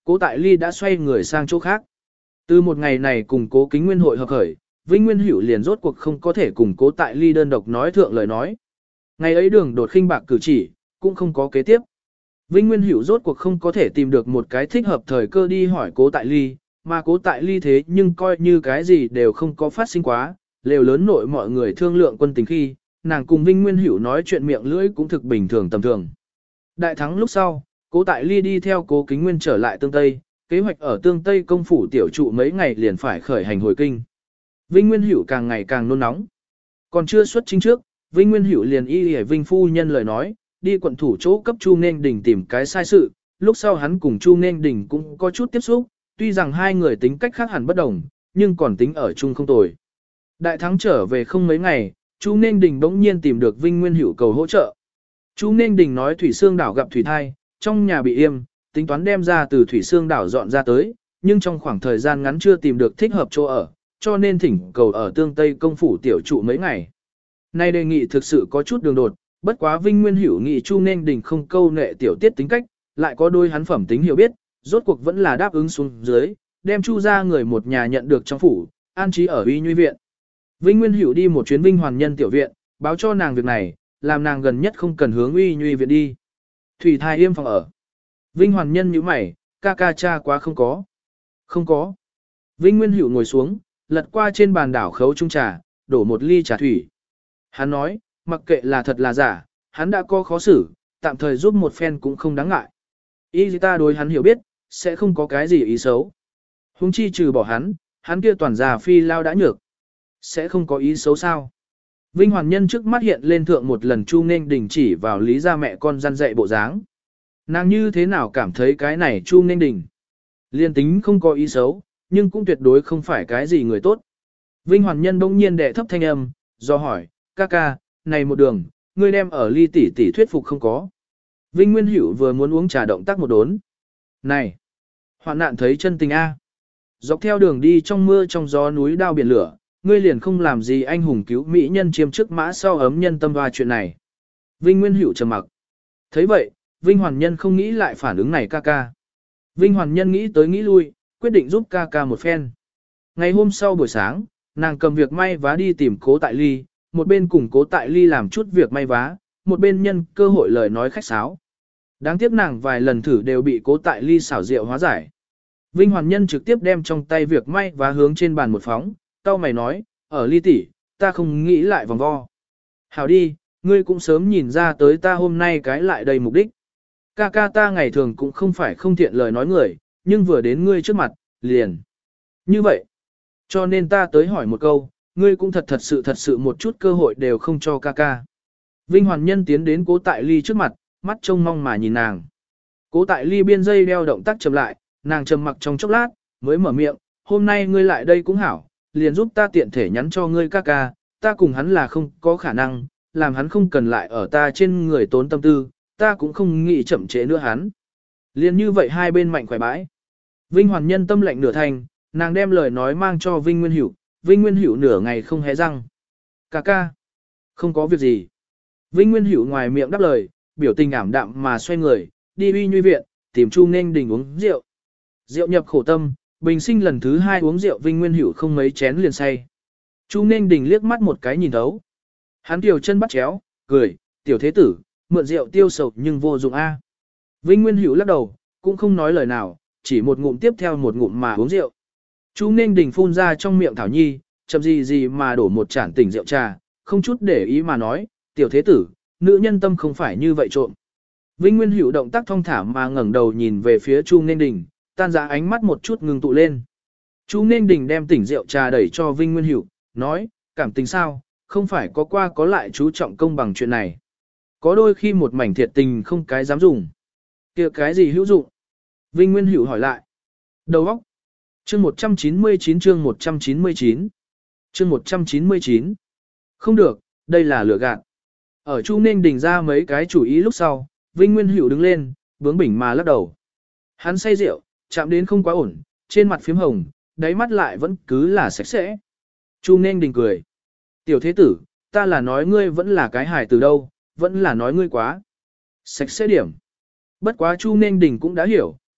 Cố Tại Ly đã xoay người sang chỗ khác. Từ một ngày này cùng Cố Kính Nguyên hội hợp khởi, Vinh Nguyên Hữu liền rốt cuộc không có thể cùng Cố Tại Ly đơn độc nói thượng lời nói. Ngày ấy đường đột khinh bạc cử chỉ, cũng không có kế tiếp. Vinh Nguyên Hữu rốt cuộc không có thể tìm được một cái thích hợp thời cơ đi hỏi Cố Tại Ly, mà Cố Tại Ly thế nhưng coi như cái gì đều không có phát sinh quá, lều lớn nội mọi người thương lượng quân tình khi, nàng cùng Vinh Nguyên Hữu nói chuyện miệng lưỡi cũng thực bình thường tầm thường. Đại thắng lúc sau, Cố Tại Ly đi theo Cố Kính Nguyên trở lại Tương Tây, kế hoạch ở Tương Tây công phủ tiểu trụ mấy ngày liền phải khởi hành hồi kinh. Vinh Nguyên Hữu càng ngày càng nôn nóng. Còn chưa xuất chính trước, Vinh Nguyên Hữu liền y hề Vinh phu nhân lời nói, đi quận thủ chỗ cấp Chu Nên Đình tìm cái sai sự, lúc sau hắn cùng Chu Nên Đình cũng có chút tiếp xúc, tuy rằng hai người tính cách khác hẳn bất đồng, nhưng còn tính ở chung không tồi. Đại thắng trở về không mấy ngày, Chu Nên Đình bỗng nhiên tìm được Vinh Nguyên Hữu cầu hỗ trợ. Chu Nên Đình nói Thủy Sương đảo gặp thủy thai, trong nhà bị yêm, tính toán đem ra từ Thủy Sương đảo dọn ra tới, nhưng trong khoảng thời gian ngắn chưa tìm được thích hợp chỗ ở, cho nên thỉnh cầu ở Tương Tây công phủ tiểu trụ mấy ngày. Nay đề nghị thực sự có chút đường đột, bất quá Vinh Nguyên Hữu nghị Chu Nên Đình không câu nệ tiểu tiết tính cách, lại có đôi hắn phẩm tính hiểu biết, rốt cuộc vẫn là đáp ứng xuống dưới, đem Chu ra người một nhà nhận được trong phủ, an trí ở Uy Nhuy viện. Vinh Nguyên Hữu đi một chuyến Vinh Hoàn Nhân tiểu viện, báo cho nàng việc này, làm nàng gần nhất không cần hướng Uy Nhuy viện đi. Thủy thai yêm phòng ở. Vinh Hoàn Nhân nhíu mày, ca ca cha quá không có. Không có. Vinh Nguyên Hữu ngồi xuống, lật qua trên bàn đảo khấu chung trà, đổ một ly trà thủy. Hắn nói, mặc kệ là thật là giả, hắn đã có khó xử, tạm thời giúp một phen cũng không đáng ngại. Ý ta đối hắn hiểu biết, sẽ không có cái gì ý xấu. Hùng chi trừ bỏ hắn kia toàn già phi lao đã nhược. Sẽ không có ý xấu sao. Vinh Hoàn Nhân trước mắt hiện lên thượng một lần Chu Nên Đình chỉ vào lý ra mẹ con răn dạy bộ dáng. Nàng như thế nào cảm thấy cái này Chu Nên Đình. Liên tính không có ý xấu, nhưng cũng tuyệt đối không phải cái gì người tốt. Vinh Hoàn Nhân bỗng nhiên đệ thấp thanh âm, do hỏi, ca ca, này một đường, ngươi đem ở ly tỷ tỷ thuyết phục không có. Vinh Nguyên Hữu vừa muốn uống trà động tác một đốn. Này, hoạn nạn thấy chân tình A. Dọc theo đường đi trong mưa trong gió núi đao biển lửa, ngươi liền không làm gì anh hùng cứu mỹ nhân chiêm trước mã sau ấm nhân tâm hoa chuyện này. Vinh Nguyên Hữu trầm mặc. Thấy vậy, Vinh Hoàn Nhân không nghĩ lại phản ứng này ca ca. Vinh Hoàn Nhân nghĩ tới nghĩ lui, quyết định giúp ca ca một phen. Ngày hôm sau buổi sáng, nàng cầm việc may vá đi tìm Cố Tại Ly, một bên cùng Cố Tại Ly làm chút việc may vá, một bên nhân cơ hội lời nói khách sáo. Đáng tiếc nàng vài lần thử đều bị Cố Tại Ly xảo diệu hóa giải. Vinh Hoàn Nhân trực tiếp đem trong tay việc may vá hướng trên bàn một phóng, cau mày nói, ở Ly tỷ, ta không nghĩ lại vòng vo. Hảo đi, ngươi cũng sớm nhìn ra tới ta hôm nay cái lại đầy mục đích. Ca ca ta ngày thường cũng không phải không thiện lời nói người, nhưng vừa đến ngươi trước mặt, liền. Như vậy, cho nên ta tới hỏi một câu, ngươi cũng thật sự một chút cơ hội đều không cho ca ca. Vinh Hoàn Nhân tiến đến Cố Tại Ly trước mặt, mắt trông mong mà nhìn nàng. Cố Tại Ly biên dây đeo động tác chậm lại, nàng trầm mặc trong chốc lát, mới mở miệng, hôm nay ngươi lại đây cũng hảo, liền giúp ta tiện thể nhắn cho ngươi ca ca, ta cùng hắn là không có khả năng, làm hắn không cần lại ở ta trên người tốn tâm tư, ta cũng không nghĩ chậm trễ nữa hắn. Liền như vậy hai bên mạnh khỏe bãi. Vinh Hoàn Nhân tâm lệnh nửa thành, nàng đem lời nói mang cho Vinh Nguyên Hữu, Vinh Nguyên Hữu nửa ngày không hé răng. Ca ca, không có việc gì. Vinh Nguyên Hữu ngoài miệng đáp lời, biểu tình ảm đạm mà xoay người, đi Uy Nhuy viện, tìm Chu Nên Đình uống rượu. Rượu nhập khổ tâm, bình sinh lần thứ hai uống rượu Vinh Nguyên Hữu không mấy chén liền say. Chu Nên Đình liếc mắt một cái nhìn thấu. Hắn tiểu chân bắt chéo, cười, tiểu thế tử, mượn rượu tiêu sầu nhưng vô dụng a. Vinh Nguyên Hữu lắc đầu, cũng không nói lời nào, chỉ một ngụm tiếp theo một ngụm mà uống rượu. Chu Nên Đình phun ra trong miệng Thảo Nhi, chậm gì mà đổ một chản tỉnh rượu trà, không chút để ý mà nói, tiểu thế tử, nữ nhân tâm không phải như vậy trộm. Vinh Nguyên Hữu động tác thong thả mà ngẩng đầu nhìn về phía Chu Nên Đình, tan ra ánh mắt một chút ngừng tụ lên. Chu Nên Đình đem tỉnh rượu trà đẩy cho Vinh Nguyên Hữu, nói, cảm tình sao, không phải có qua có lại chú trọng công bằng chuyện này. Có đôi khi một mảnh thiệt tình không cái dám dùng. Kia cái gì hữu dụng? Vinh Nguyên Hữu hỏi lại. Đầu óc. Chương 199 chương 199. Chương 199. Không được, đây là lừa gạt. Ở Chu Nên Đình ra mấy cái chủ ý lúc sau, Vinh Nguyên Hữu đứng lên, bướng bỉnh mà lắc đầu. Hắn say rượu, chạm đến không quá ổn, trên mặt phím hồng, đáy mắt lại vẫn cứ là sạch sẽ. Chu Nên Đình cười. Tiểu thế tử, ta là nói ngươi vẫn là cái hài từ đâu, vẫn là nói ngươi quá. Sạch sẽ điểm. Bất quá Chu Nên Đình cũng đã hiểu,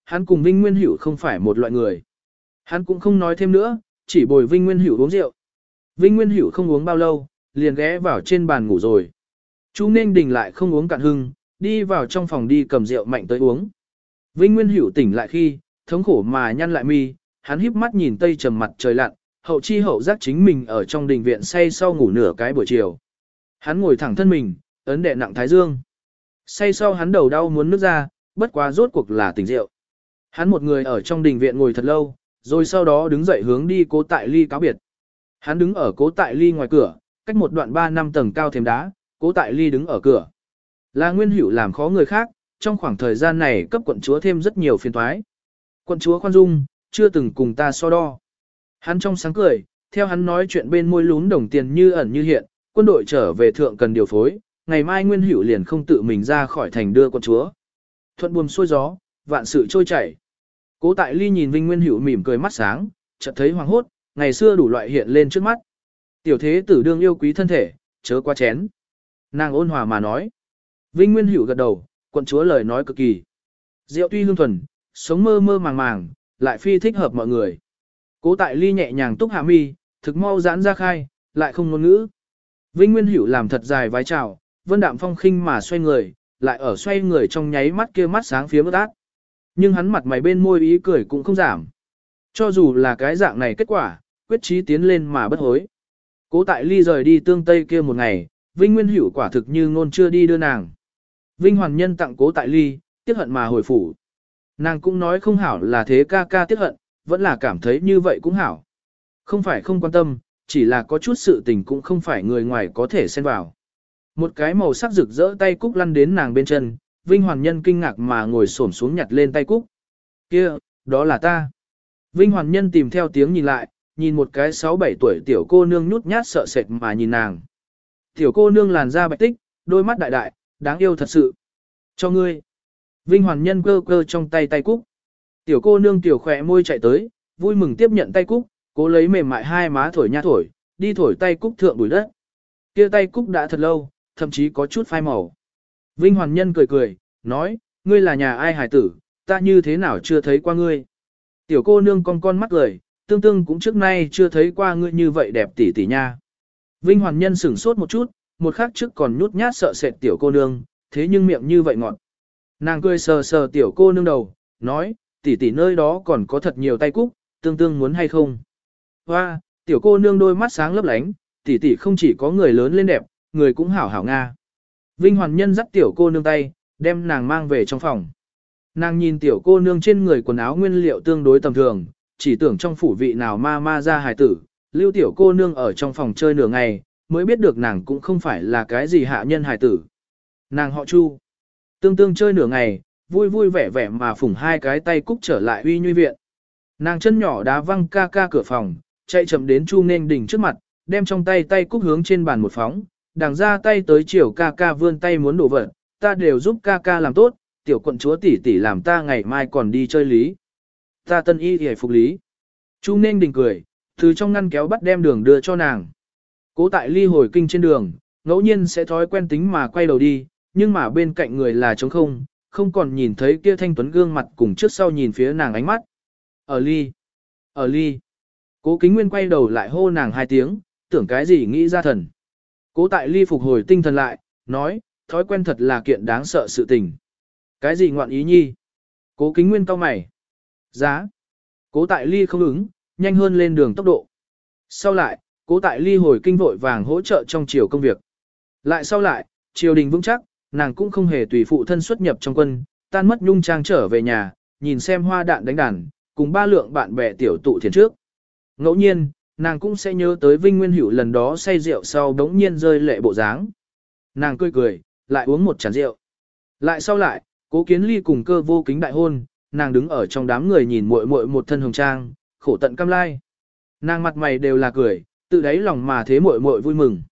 hắn cùng Vinh Nguyên Hữu không phải một loại người. Hắn cũng không nói thêm nữa, chỉ bồi Vinh Nguyên Hữu uống rượu. Vinh Nguyên Hữu không uống bao lâu, liền ghé vào trên bàn ngủ rồi. Chu Ninh Đình lại không uống cạn hưng, đi vào trong phòng đi cầm rượu mạnh tới uống. Vinh Nguyên Hữu tỉnh lại khi, thống khổ mà nhăn lại mi, hắn híp mắt nhìn tây trầm mặt trời lặn, hậu chi hậu giác chính mình ở trong đình viện say sau ngủ nửa cái buổi chiều. Hắn ngồi thẳng thân mình, ấn đè nặng thái dương. Say sau hắn đầu đau muốn nước ra, bất quá rốt cuộc là tỉnh rượu. Hắn một người ở trong đình viện ngồi thật lâu, rồi sau đó đứng dậy hướng đi Cố Tại Ly cáo biệt. Hắn đứng ở Cố Tại Ly ngoài cửa, cách một đoạn 3 năm tầng cao thềm đá, Cố Tại Ly đứng ở cửa. Là Nguyên Hữu làm khó người khác, trong khoảng thời gian này cấp quận chúa thêm rất nhiều phiền toái. Quận chúa khoan dung, chưa từng cùng ta so đo. Hắn trong sáng cười, theo hắn nói chuyện bên môi lún đồng tiền như ẩn như hiện, quân đội trở về thượng cần điều phối, ngày mai Nguyên Hữu liền không tự mình ra khỏi thành đưa quận chúa. Thuận buồm xuôi gió, vạn sự trôi chảy. Cố Tại Ly nhìn Vinh Nguyên Hữu mỉm cười mắt sáng, chợt thấy hoàng hốt, ngày xưa đủ loại hiện lên trước mắt. Tiểu thế tử đương yêu quý thân thể, chớ quá chén. Nàng ôn hòa mà nói. Vinh Nguyên Hữu gật đầu, quận chúa lời nói cực kỳ. Rượu tuy hương thuần, sống mơ mơ màng màng, lại phi thích hợp mọi người. Cố Tại Ly nhẹ nhàng túc hạ mi, thực mau giãn ra khai, lại không ngôn ngữ. Vinh Nguyên Hữu làm thật dài vái chào, Vân Đạm Phong khinh mà xoay người, lại ở xoay người trong nháy mắt kia mắt sáng phía ướt át. Nhưng hắn mặt mày bên môi ý cười cũng không giảm. Cho dù là cái dạng này kết quả, quyết chí tiến lên mà bất hối. Cố Tại Ly rời đi tương tây kia một ngày, Vinh Nguyên Hữu quả thực như ngôn chưa đi đưa nàng. Vinh Hoàn Nhân tặng Cố Tại Ly, tiếc hận mà hồi phủ. Nàng cũng nói không hảo là thế ca ca tiếc hận, vẫn là cảm thấy như vậy cũng hảo. Không phải không quan tâm, chỉ là có chút sự tình cũng không phải người ngoài có thể xen vào. Một cái màu sắc rực rỡ tay cúc lăn đến nàng bên chân, Vinh Hoàn Nhân kinh ngạc mà ngồi xổm xuống nhặt lên tay cúc. Kia, đó là ta. Vinh Hoàn Nhân tìm theo tiếng nhìn lại, nhìn một cái 6-7 tuổi tiểu cô nương nhút nhát sợ sệt mà nhìn nàng. Tiểu cô nương làn da bạch tích, đôi mắt đại đại, đáng yêu thật sự. Cho ngươi. Vinh Hoàn Nhân cơ cơ trong tay tay cúc. Tiểu cô nương tiểu khỏe môi chạy tới, vui mừng tiếp nhận tay cúc, cố lấy mềm mại hai má thổi nha thổi, đi thổi tay cúc thượng bụi đất. Kia tay cúc đã thật lâu, thậm chí có chút phai màu. Vinh Hoàn Nhân cười cười, nói, ngươi là nhà ai hài tử, ta như thế nào chưa thấy qua ngươi. Tiểu cô nương con mắt cười, tương tương cũng trước nay chưa thấy qua ngươi như vậy đẹp tỉ tỉ nha. Vinh Hoàn Nhân sửng sốt một chút, một khắc trước còn nhút nhát sợ sệt tiểu cô nương, thế nhưng miệng như vậy ngọt. Nàng cười sờ sờ tiểu cô nương đầu, nói, tỉ tỉ nơi đó còn có thật nhiều tay cúc, tương tương muốn hay không. Hoa, tiểu cô nương đôi mắt sáng lấp lánh, tỉ tỉ không chỉ có người lớn lên đẹp, người cũng hảo hảo nga. Vinh Hoàn Nhân dắt tiểu cô nương tay, đem nàng mang về trong phòng. Nàng nhìn tiểu cô nương trên người quần áo nguyên liệu tương đối tầm thường, chỉ tưởng trong phủ vị nào ma ra hài tử, lưu tiểu cô nương ở trong phòng chơi nửa ngày, mới biết được nàng cũng không phải là cái gì hạ nhân hài tử. Nàng họ Chu. Tương tương chơi nửa ngày, vui vui vẻ vẻ mà phủng hai cái tay cúc trở lại uy nhuy viện. Nàng chân nhỏ đá văng ca ca cửa phòng, chạy chậm đến Chu Nên Đình trước mặt, đem trong tay tay cúc hướng trên bàn một phóng, đằng ra tay tới chiều ca ca vươn tay muốn đổ vật, ta đều giúp ca ca làm tốt, tiểu quận chúa tỷ tỷ làm ta ngày mai còn đi chơi lý. Ta tân y hề phục lý. Chu Nên Đình cười, từ trong ngăn kéo bắt đem đường đưa cho nàng. Cố Tại Ly hồi kinh trên đường, ngẫu nhiên sẽ thói quen tính mà quay đầu đi, nhưng mà bên cạnh người là trống không, không còn nhìn thấy kia thanh tuấn gương mặt cùng trước sau nhìn phía nàng ánh mắt. Ở Ly, ở Ly. Cố Kính Nguyên quay đầu lại hô nàng hai tiếng, tưởng cái gì nghĩ ra thần. Cố Tại Ly phục hồi tinh thần lại, nói, thói quen thật là kiện đáng sợ sự tình. Cái gì ngoạn ý nhi? Cố Kính Nguyên cau mày. Giá. Cố Tại Ly không ứng, nhanh hơn lên đường tốc độ. Sau lại, Cố Tại Ly hồi kinh vội vàng hỗ trợ trong triều công việc. Lại sau lại, triều đình vững chắc, nàng cũng không hề tùy phụ thân xuất nhập trong quân, tan mất nhung trang trở về nhà, nhìn xem hoa đạn đánh đàn, cùng ba lượng bạn bè tiểu tụ thiền trước. Ngẫu nhiên, nàng cũng sẽ nhớ tới Vinh Nguyên Hữu lần đó say rượu sau đống nhiên rơi lệ bộ dáng. Nàng cười cười, lại uống một chén rượu. Lại sau lại, Cố Kiến Ly cùng Cơ Vô Kính đại hôn, nàng đứng ở trong đám người nhìn muội muội một thân hồng trang, khổ tận cam lai. Nàng mặt mày đều là cười, tự đáy lòng mà thế muội muội vui mừng.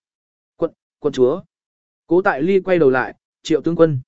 Quận chúa. Cố Tại Ly quay đầu lại, Triệu tướng quân.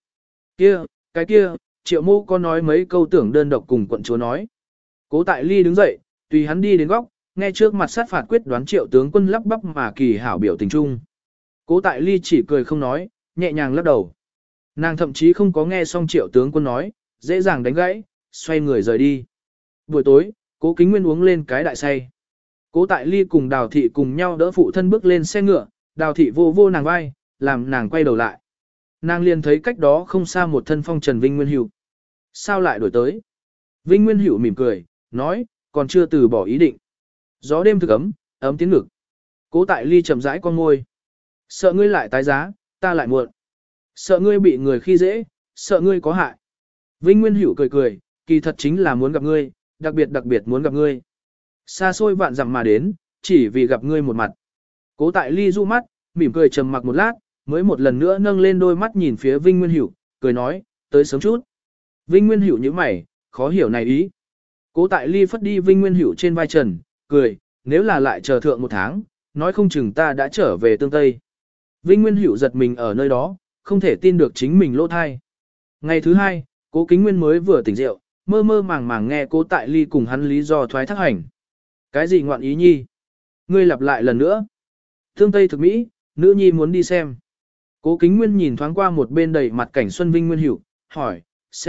Cái kia, Triệu mô có nói mấy câu tưởng đơn độc cùng quận chúa nói. Cố Tại Ly đứng dậy, tùy hắn đi đến góc, nghe trước mặt sát phạt quyết đoán Triệu tướng quân lắp bắp mà kỳ hảo biểu tình trung. Cố Tại Ly chỉ cười không nói, nhẹ nhàng lắc đầu. Nàng thậm chí không có nghe xong Triệu tướng quân nói, dễ dàng đánh gãy, xoay người rời đi. Buổi tối, Cố Kính Nguyên uống lên cái đại say. Cố Tại Ly cùng Đào Thị cùng nhau đỡ phụ thân bước lên xe ngựa, Đào Thị vô vô nàng vai, làm nàng quay đầu lại. Nàng liền thấy cách đó không xa một thân phong trần Vinh Nguyên Hữu. Sao lại đổi tới? Vinh Nguyên Hữu mỉm cười, nói, còn chưa từ bỏ ý định. Gió đêm thực ấm, ấm tiếng ngực. Cố Tại Ly chậm rãi con môi. Sợ ngươi lại tái giá, ta lại muộn. Sợ ngươi bị người khi dễ, sợ ngươi có hại. Vinh Nguyên Hữu cười cười, kỳ thật chính là muốn gặp ngươi, đặc biệt muốn gặp ngươi. Xa xôi vạn dặm mà đến, chỉ vì gặp ngươi một mặt. Cố Tại Ly du mắt, mỉm cười trầm mặc một lát, mới một lần nữa nâng lên đôi mắt nhìn phía Vinh Nguyên Hữu, cười nói, tới sớm chút. Vinh Nguyên Hữu như mày, khó hiểu này ý. Cố Tại Ly phất đi Vinh Nguyên Hữu trên vai trần, cười, nếu là lại chờ thượng một tháng, nói không chừng ta đã trở về tương Tây. Vinh Nguyên Hữu giật mình ở nơi đó, không thể tin được chính mình lỗ thai. Ngày thứ hai, Cố Kính Nguyên mới vừa tỉnh rượu, mơ mơ màng màng nghe Cố Tại Ly cùng hắn lý do thoái thác hành. Cái gì ngoạn ý nhi? Ngươi lặp lại lần nữa. Tương Tây thực mỹ, nữ nhi muốn đi xem. Cố Kính Nguyên nhìn thoáng qua một bên đầy mặt cảnh xuân Vinh Nguyên Hữu, hỏi,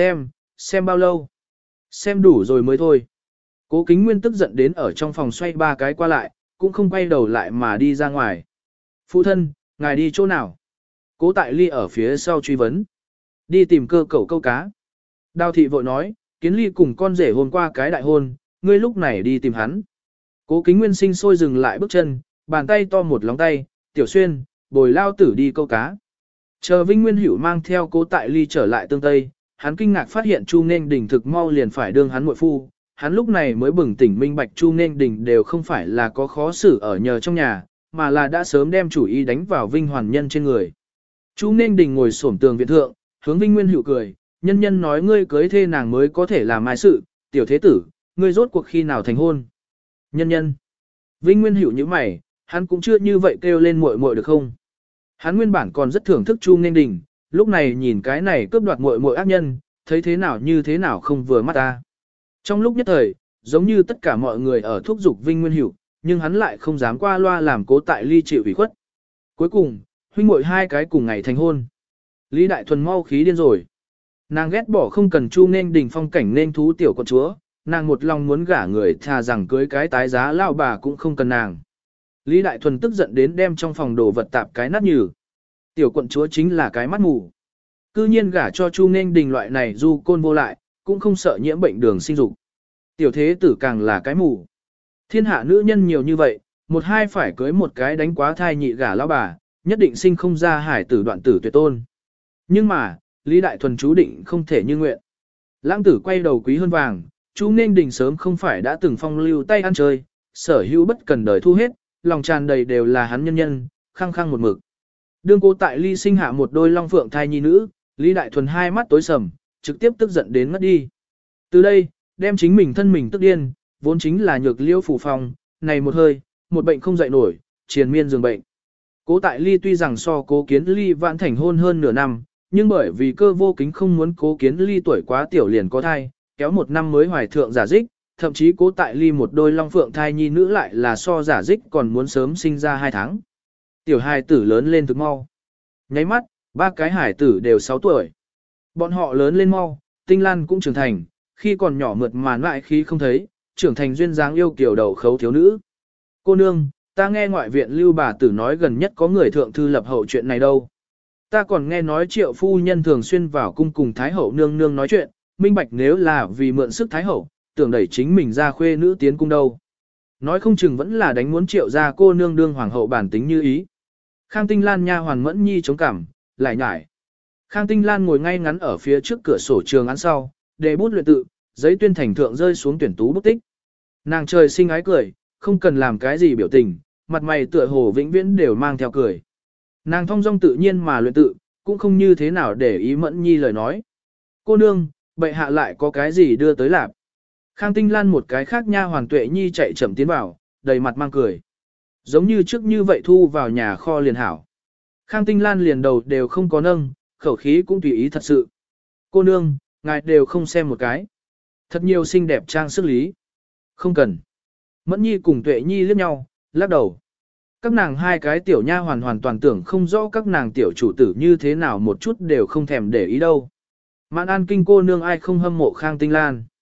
xem bao lâu? Xem đủ rồi mới thôi. Cố Kính Nguyên tức giận đến ở trong phòng xoay ba cái qua lại, cũng không quay đầu lại mà đi ra ngoài. Phụ thân, ngài đi chỗ nào? Cố Tại Ly ở phía sau truy vấn. Đi tìm cơ cẩu câu cá. Đào Thị vội nói, Kiến Ly cùng con rể hôm qua cái đại hôn, ngươi lúc này đi tìm hắn. Cố Kính Nguyên sinh sôi dừng lại bước chân, bàn tay to một lóng tay, Tiểu Xuyên, bồi lao tử đi câu cá. Chờ Vinh Nguyên Hữu mang theo Cố Tại Ly trở lại tương Tây, hắn kinh ngạc phát hiện Chu Nên Đình thực mau liền phải đương hắn muội phu. Hắn lúc này mới bừng tỉnh minh bạch Chu Nên Đình đều không phải là có khó xử ở nhờ trong nhà, mà là đã sớm đem chủ ý đánh vào Vinh Hoàn Nhân trên người. Chu Nên Đình ngồi xổm tường viện thượng, hướng Vinh Nguyên Hữu cười, nhân nhân nói ngươi cưới thê nàng mới có thể làm mai sự, tiểu thế tử, ngươi rốt cuộc khi nào thành hôn. Nhân nhân. Vinh Nguyên Hữu như mày, hắn cũng chưa như vậy kêu lên muội muội được không? Hắn nguyên bản còn rất thưởng thức Chu Nên Đình, lúc này nhìn cái này cướp đoạt muội muội ác nhân, thấy thế nào như thế nào không vừa mắt ta. Trong lúc nhất thời, giống như tất cả mọi người ở thúc giục Vinh Nguyên Hữu, nhưng hắn lại không dám qua loa làm Cố Tại Ly chịu ủy khuất. Cuối cùng, huynh muội hai cái cùng ngày thành hôn. Lý Đại Thuần mau khí điên rồi. Nàng ghét bỏ không cần Chu Nên Đình phong cảnh nên thú tiểu con chúa, nàng một lòng muốn gả người thà rằng cưới cái tái giá lao bà cũng không cần nàng. Lý Đại Thuần tức giận đến đem trong phòng đồ vật tạp cái nát nhừ. Tiểu quận chúa chính là cái mắt mù. Cư nhiên gả cho Chu Nên Đình loại này du côn vô lại, cũng không sợ nhiễm bệnh đường sinh dục. Tiểu thế tử càng là cái mù. Thiên hạ nữ nhân nhiều như vậy, một hai phải cưới một cái đánh quá thai nhị gả lão bà, nhất định sinh không ra hải tử đoạn tử tuyệt tôn. Nhưng mà, Lý Đại Thuần chú định không thể như nguyện. Lãng tử quay đầu quý hơn vàng, Chu Nên Đình sớm không phải đã từng phong lưu tay ăn chơi, sở hữu bất cần đời thu hết, lòng tràn đầy đều là hắn nhân nhân, khăng khăng một mực. Đương Cố Tại Ly sinh hạ một đôi long phượng thai nhi nữ, Lý Đại Thuần hai mắt tối sầm, trực tiếp tức giận đến ngất đi. Từ đây, đem chính mình thân mình tức điên, vốn chính là nhược liễu phủ phòng, này một hơi, một bệnh không dậy nổi, triền miên giường bệnh. Cố Tại Ly tuy rằng so Cố Kiến Ly vãn thành hôn hơn nửa năm, nhưng bởi vì Cơ Vô Kính không muốn Cố Kiến Ly tuổi quá tiểu liền có thai, kéo một năm mới hoài thượng giả dích, thậm chí Cố Tại Ly một đôi long phượng thai nhi nữ lại là so giả dích còn muốn sớm sinh ra 2 tháng. Tiểu hài tử lớn lên thực mau. Nháy mắt, 3 cái hài tử đều 6 tuổi. Bọn họ lớn lên mau, Tinh Lan cũng trưởng thành, khi còn nhỏ mượt mà lại khi không thấy, trưởng thành duyên dáng yêu kiều đầu khấu thiếu nữ. Cô nương, ta nghe ngoại viện Lưu bà tử nói gần nhất có người thượng thư lập hậu chuyện này đâu. Ta còn nghe nói Triệu phu nhân thường xuyên vào cung cùng Thái hậu nương nương nói chuyện, minh bạch nếu là vì mượn sức Thái hậu, tưởng đẩy chính mình ra khuê nữ tiến cung đâu. Nói không chừng vẫn là đánh muốn Triệu ra cô nương đương hoàng hậu bản tính như ý. Khang Tinh Lan nha hoàn Mẫn Nhi chống cảm, lại nhải. Khang Tinh Lan ngồi ngay ngắn ở phía trước cửa sổ trường án sau, để bút luyện tự, giấy tuyên thành thượng rơi xuống tuyển tú bút tích. Nàng trời sinh ái cười, không cần làm cái gì biểu tình, mặt mày tựa hồ vĩnh viễn đều mang theo cười. Nàng thong dong tự nhiên mà luyện tự, cũng không như thế nào để ý Mẫn Nhi lời nói. Cô nương, bệ hạ lại có cái gì đưa tới lạp. Khang Tinh Lan một cái khác nha hoàn Tuệ Nhi chạy chậm tiến vào, đầy mặt mang cười. Giống như trước như vậy thu vào nhà kho liền hảo. Khang Tinh Lan liền đầu đều không có nâng, khẩu khí cũng tùy ý thật sự. Cô nương, ngài đều không xem một cái. Thật nhiều xinh đẹp trang sức lý. Không cần. Mẫn Nhi cùng Tuệ Nhi liếc nhau, lắc đầu. Các nàng hai cái tiểu nha hoàn toàn tưởng không rõ các nàng tiểu chủ tử như thế nào một chút đều không thèm để ý đâu. Mạn An Kinh cô nương ai không hâm mộ Khang Tinh Lan.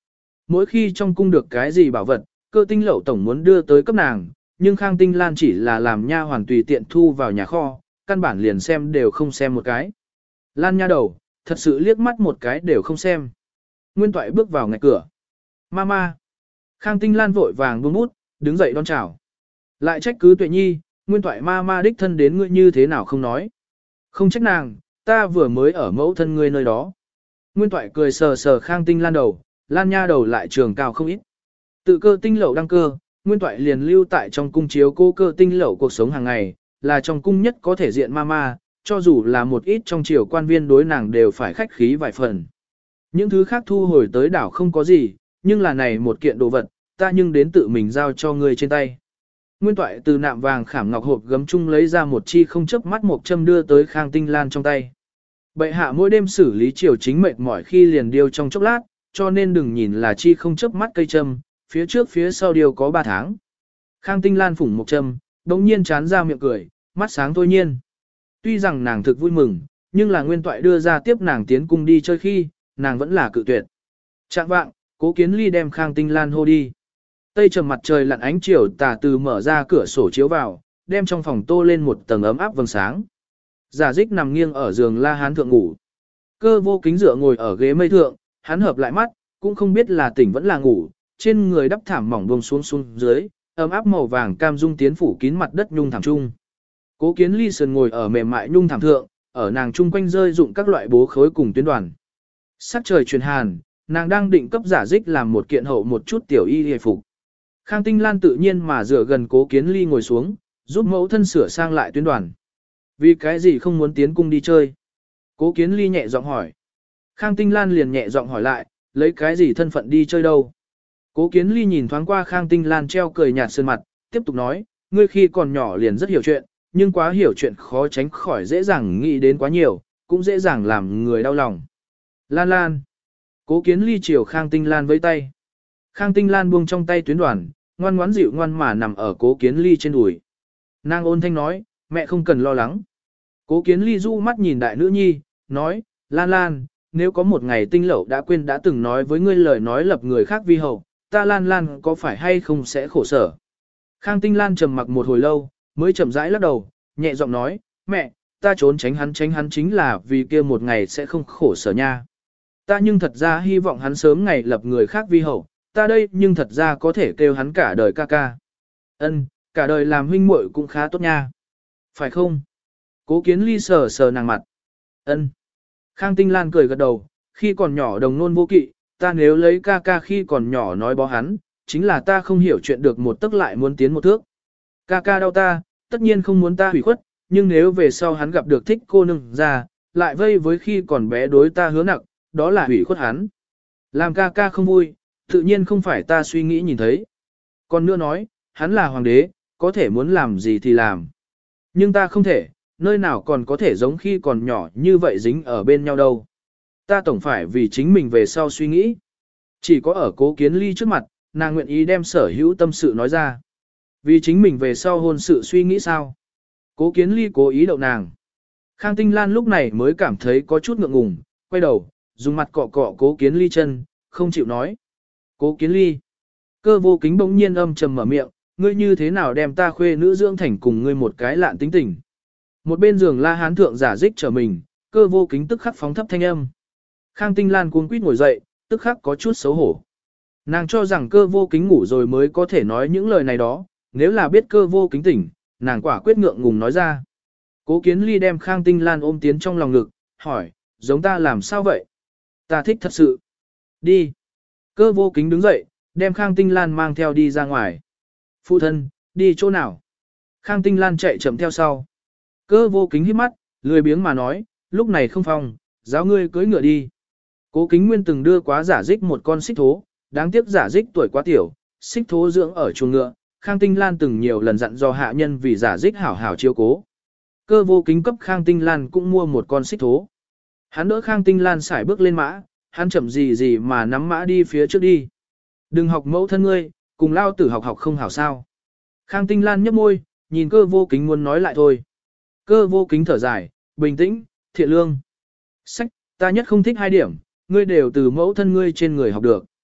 mỗi khi trong cung được cái gì bảo vật, Cơ Tinh Lậu tổng muốn đưa tới cấp nàng, nhưng Khang Tinh Lan chỉ là làm nha hoàn tùy tiện thu vào nhà kho, căn bản liền xem đều không xem một cái. Lan nha đầu, thật sự liếc mắt một cái đều không xem. Nguyên Toại bước vào ngạch cửa. Mama. Khang Tinh Lan vội vàng buông bút, đứng dậy đón chào. Lại trách cứ Tuệ Nhi, Nguyên Toại Mama đích thân đến ngươi như thế nào không nói. Không trách nàng, ta vừa mới ở mẫu thân ngươi nơi đó. Nguyên Toại cười sờ sờ Khang Tinh Lan đầu, Lan nha đầu lại trường cao không ít. Tự Cơ Tinh Lậu đăng cơ, Nguyên Toại liền lưu tại trong cung chiếu cô Cơ Tinh Lậu cuộc sống hàng ngày, là trong cung nhất có thể diện mama, cho dù là một ít trong triều quan viên đối nàng đều phải khách khí vài phần. Những thứ khác thu hồi tới đảo không có gì, nhưng là này một kiện đồ vật, ta nhưng đến tự mình giao cho ngươi trên tay. Nguyên Toại từ nạm vàng khảm ngọc hộp gấm chung lấy ra một chi không chớp mắt một châm đưa tới Khang Tinh Lan trong tay. Bệ hạ mỗi đêm xử lý triều chính mệt mỏi khi liền điêu trong chốc lát, cho nên đừng nhìn là chi không chớp mắt cây châm, phía trước phía sau điêu có 3 tháng. Khang Tinh Lan phủng một châm, đống nhiên chán ra miệng cười, mắt sáng thôi nhiên. Tuy rằng nàng thực vui mừng, nhưng là Nguyên Toại đưa ra tiếp nàng tiến cung đi chơi khi, nàng vẫn là cự tuyệt. Trạng vạng, Cố Kiến Ly đem Khang Tinh Lan hô đi. Tây trầm mặt trời lặn ánh chiều tà từ mở ra cửa sổ chiếu vào, đem trong phòng tô lên một tầng ấm áp vầng sáng. Giả Dích nằm nghiêng ở giường La Hán thượng ngủ. Cơ Vô Kính dựa ngồi ở ghế mây thượng, hắn hợp lại mắt, cũng không biết là tỉnh vẫn là ngủ, trên người đắp thảm mỏng buông xuống xuống dưới, ấm áp màu vàng cam dung tiến phủ kín mặt đất nhung thảm trung. Cố Kiến Ly sườn ngồi ở mềm mại nhung thảm thượng, ở nàng chung quanh rơi dụng các loại bố khối cùng tuyến đoàn. Sắc trời truyền hàn, nàng đang định cấp Giả Dích làm một kiện hậu một chút tiểu y hề phục. Khang Tinh Lan tự nhiên mà dựa gần Cố Kiến Ly ngồi xuống, giúp mẫu thân sửa sang lại tuyến đoàn. Vì cái gì không muốn tiến cung đi chơi? Cố Kiến Ly nhẹ giọng hỏi. Khang Tinh Lan liền nhẹ giọng hỏi lại, lấy cái gì thân phận đi chơi đâu? Cố Kiến Ly nhìn thoáng qua Khang Tinh Lan treo cười nhạt sơn mặt, tiếp tục nói, ngươi khi còn nhỏ liền rất hiểu chuyện, nhưng quá hiểu chuyện khó tránh khỏi dễ dàng nghĩ đến quá nhiều, cũng dễ dàng làm người đau lòng. Lan Lan. Cố Kiến Ly chiều Khang Tinh Lan với tay. Khang Tinh Lan buông trong tay tuyến đoàn, ngoan ngoãn dịu ngoan mà nằm ở Cố Kiến Ly trên đùi. Nàng ôn thanh nói, mẹ không cần lo lắng. Cố Kiến Ly du mắt nhìn đại nữ nhi, nói, Lan Lan, nếu có một ngày Tinh Lậu đã quên đã từng nói với ngươi lời nói lập người khác vi hậu, ta Lan Lan có phải hay không sẽ khổ sở. Khang Tinh Lan trầm mặc một hồi lâu, mới chậm rãi lắc đầu, nhẹ giọng nói, mẹ, ta trốn tránh hắn chính là vì kia một ngày sẽ không khổ sở nha. Ta nhưng thật ra hy vọng hắn sớm ngày lập người khác vi hậu, ta đây nhưng thật ra có thể kêu hắn cả đời ca ca. Ân, cả đời làm huynh muội cũng khá tốt nha. Phải không? Cố Kiến Ly sờ sờ nàng mặt. Ân. Khang Tinh Lan cười gật đầu, khi còn nhỏ đồng nôn vô kỵ, ta nếu lấy ca ca khi còn nhỏ nói bó hắn, chính là ta không hiểu chuyện được một tức lại muốn tiến một thước. Ca ca đau ta, tất nhiên không muốn ta hủy khuất, nhưng nếu về sau hắn gặp được thích cô nương ra, lại vây với khi còn bé đối ta hứa nặng, đó là hủy khuất hắn. Làm ca ca không vui, tự nhiên không phải ta suy nghĩ nhìn thấy. Còn nữa nói, hắn là hoàng đế, có thể muốn làm gì thì làm. Nhưng ta không thể, nơi nào còn có thể giống khi còn nhỏ như vậy dính ở bên nhau đâu. Ta tổng phải vì chính mình về sau suy nghĩ. Chỉ có ở Cố Kiến Ly trước mặt, nàng nguyện ý đem sở hữu tâm sự nói ra. Vì chính mình về sau hôn sự suy nghĩ sao? Cố Kiến Ly cố ý đậu nàng. Khang Tinh Lan lúc này mới cảm thấy có chút ngượng ngùng, quay đầu, dùng mặt cọ cọ Cố Kiến Ly chân, không chịu nói. Cố Kiến Ly. Cơ Vô Kính bỗng nhiên âm trầm mở miệng, ngươi như thế nào đem ta khuê nữ dưỡng thành cùng ngươi một cái lạn tính tình. Một bên giường La Hán thượng Giả Dích trở mình, Cơ Vô Kính tức khắc phóng thấp thanh âm. Khang Tinh Lan cuống quýt ngồi dậy, tức khắc có chút xấu hổ. Nàng cho rằng Cơ Vô Kính ngủ rồi mới có thể nói những lời này đó, nếu là biết Cơ Vô Kính tỉnh, nàng quả quyết ngượng ngùng nói ra. Cố Kiến Ly đem Khang Tinh Lan ôm tiến trong lòng ngực, hỏi, giống ta làm sao vậy? Ta thích thật sự. Đi. Cơ Vô Kính đứng dậy, đem Khang Tinh Lan mang theo đi ra ngoài. Phụ thân, đi chỗ nào? Khang Tinh Lan chạy chậm theo sau. Cơ Vô Kính hít mắt, lười biếng mà nói, lúc này không phòng, giáo ngươi cưỡi ngựa đi. Cố Kính Nguyên từng đưa quá Giả Dích một con xích thố, đáng tiếc Giả Dích tuổi quá tiểu, xích thố dưỡng ở chuồng ngựa, Khang Tinh Lan từng nhiều lần dặn dò hạ nhân vì Giả Dích hảo hảo chiếu cố. Cơ Vô Kính cấp Khang Tinh Lan cũng mua một con xích thố. Hắn đỡ Khang Tinh Lan sải bước lên mã, hắn chậm gì gì mà nắm mã đi phía trước đi. Đừng học mẫu thân ngươi, cùng lao tử học học không hảo sao. Khang Tinh Lan nhấp môi, nhìn Cơ Vô Kính muốn nói lại thôi. Cơ Vô Kính thở dài, bình tĩnh, thiện lương. Sách, ta nhất không thích hai điểm, ngươi đều từ mẫu thân ngươi trên người học được.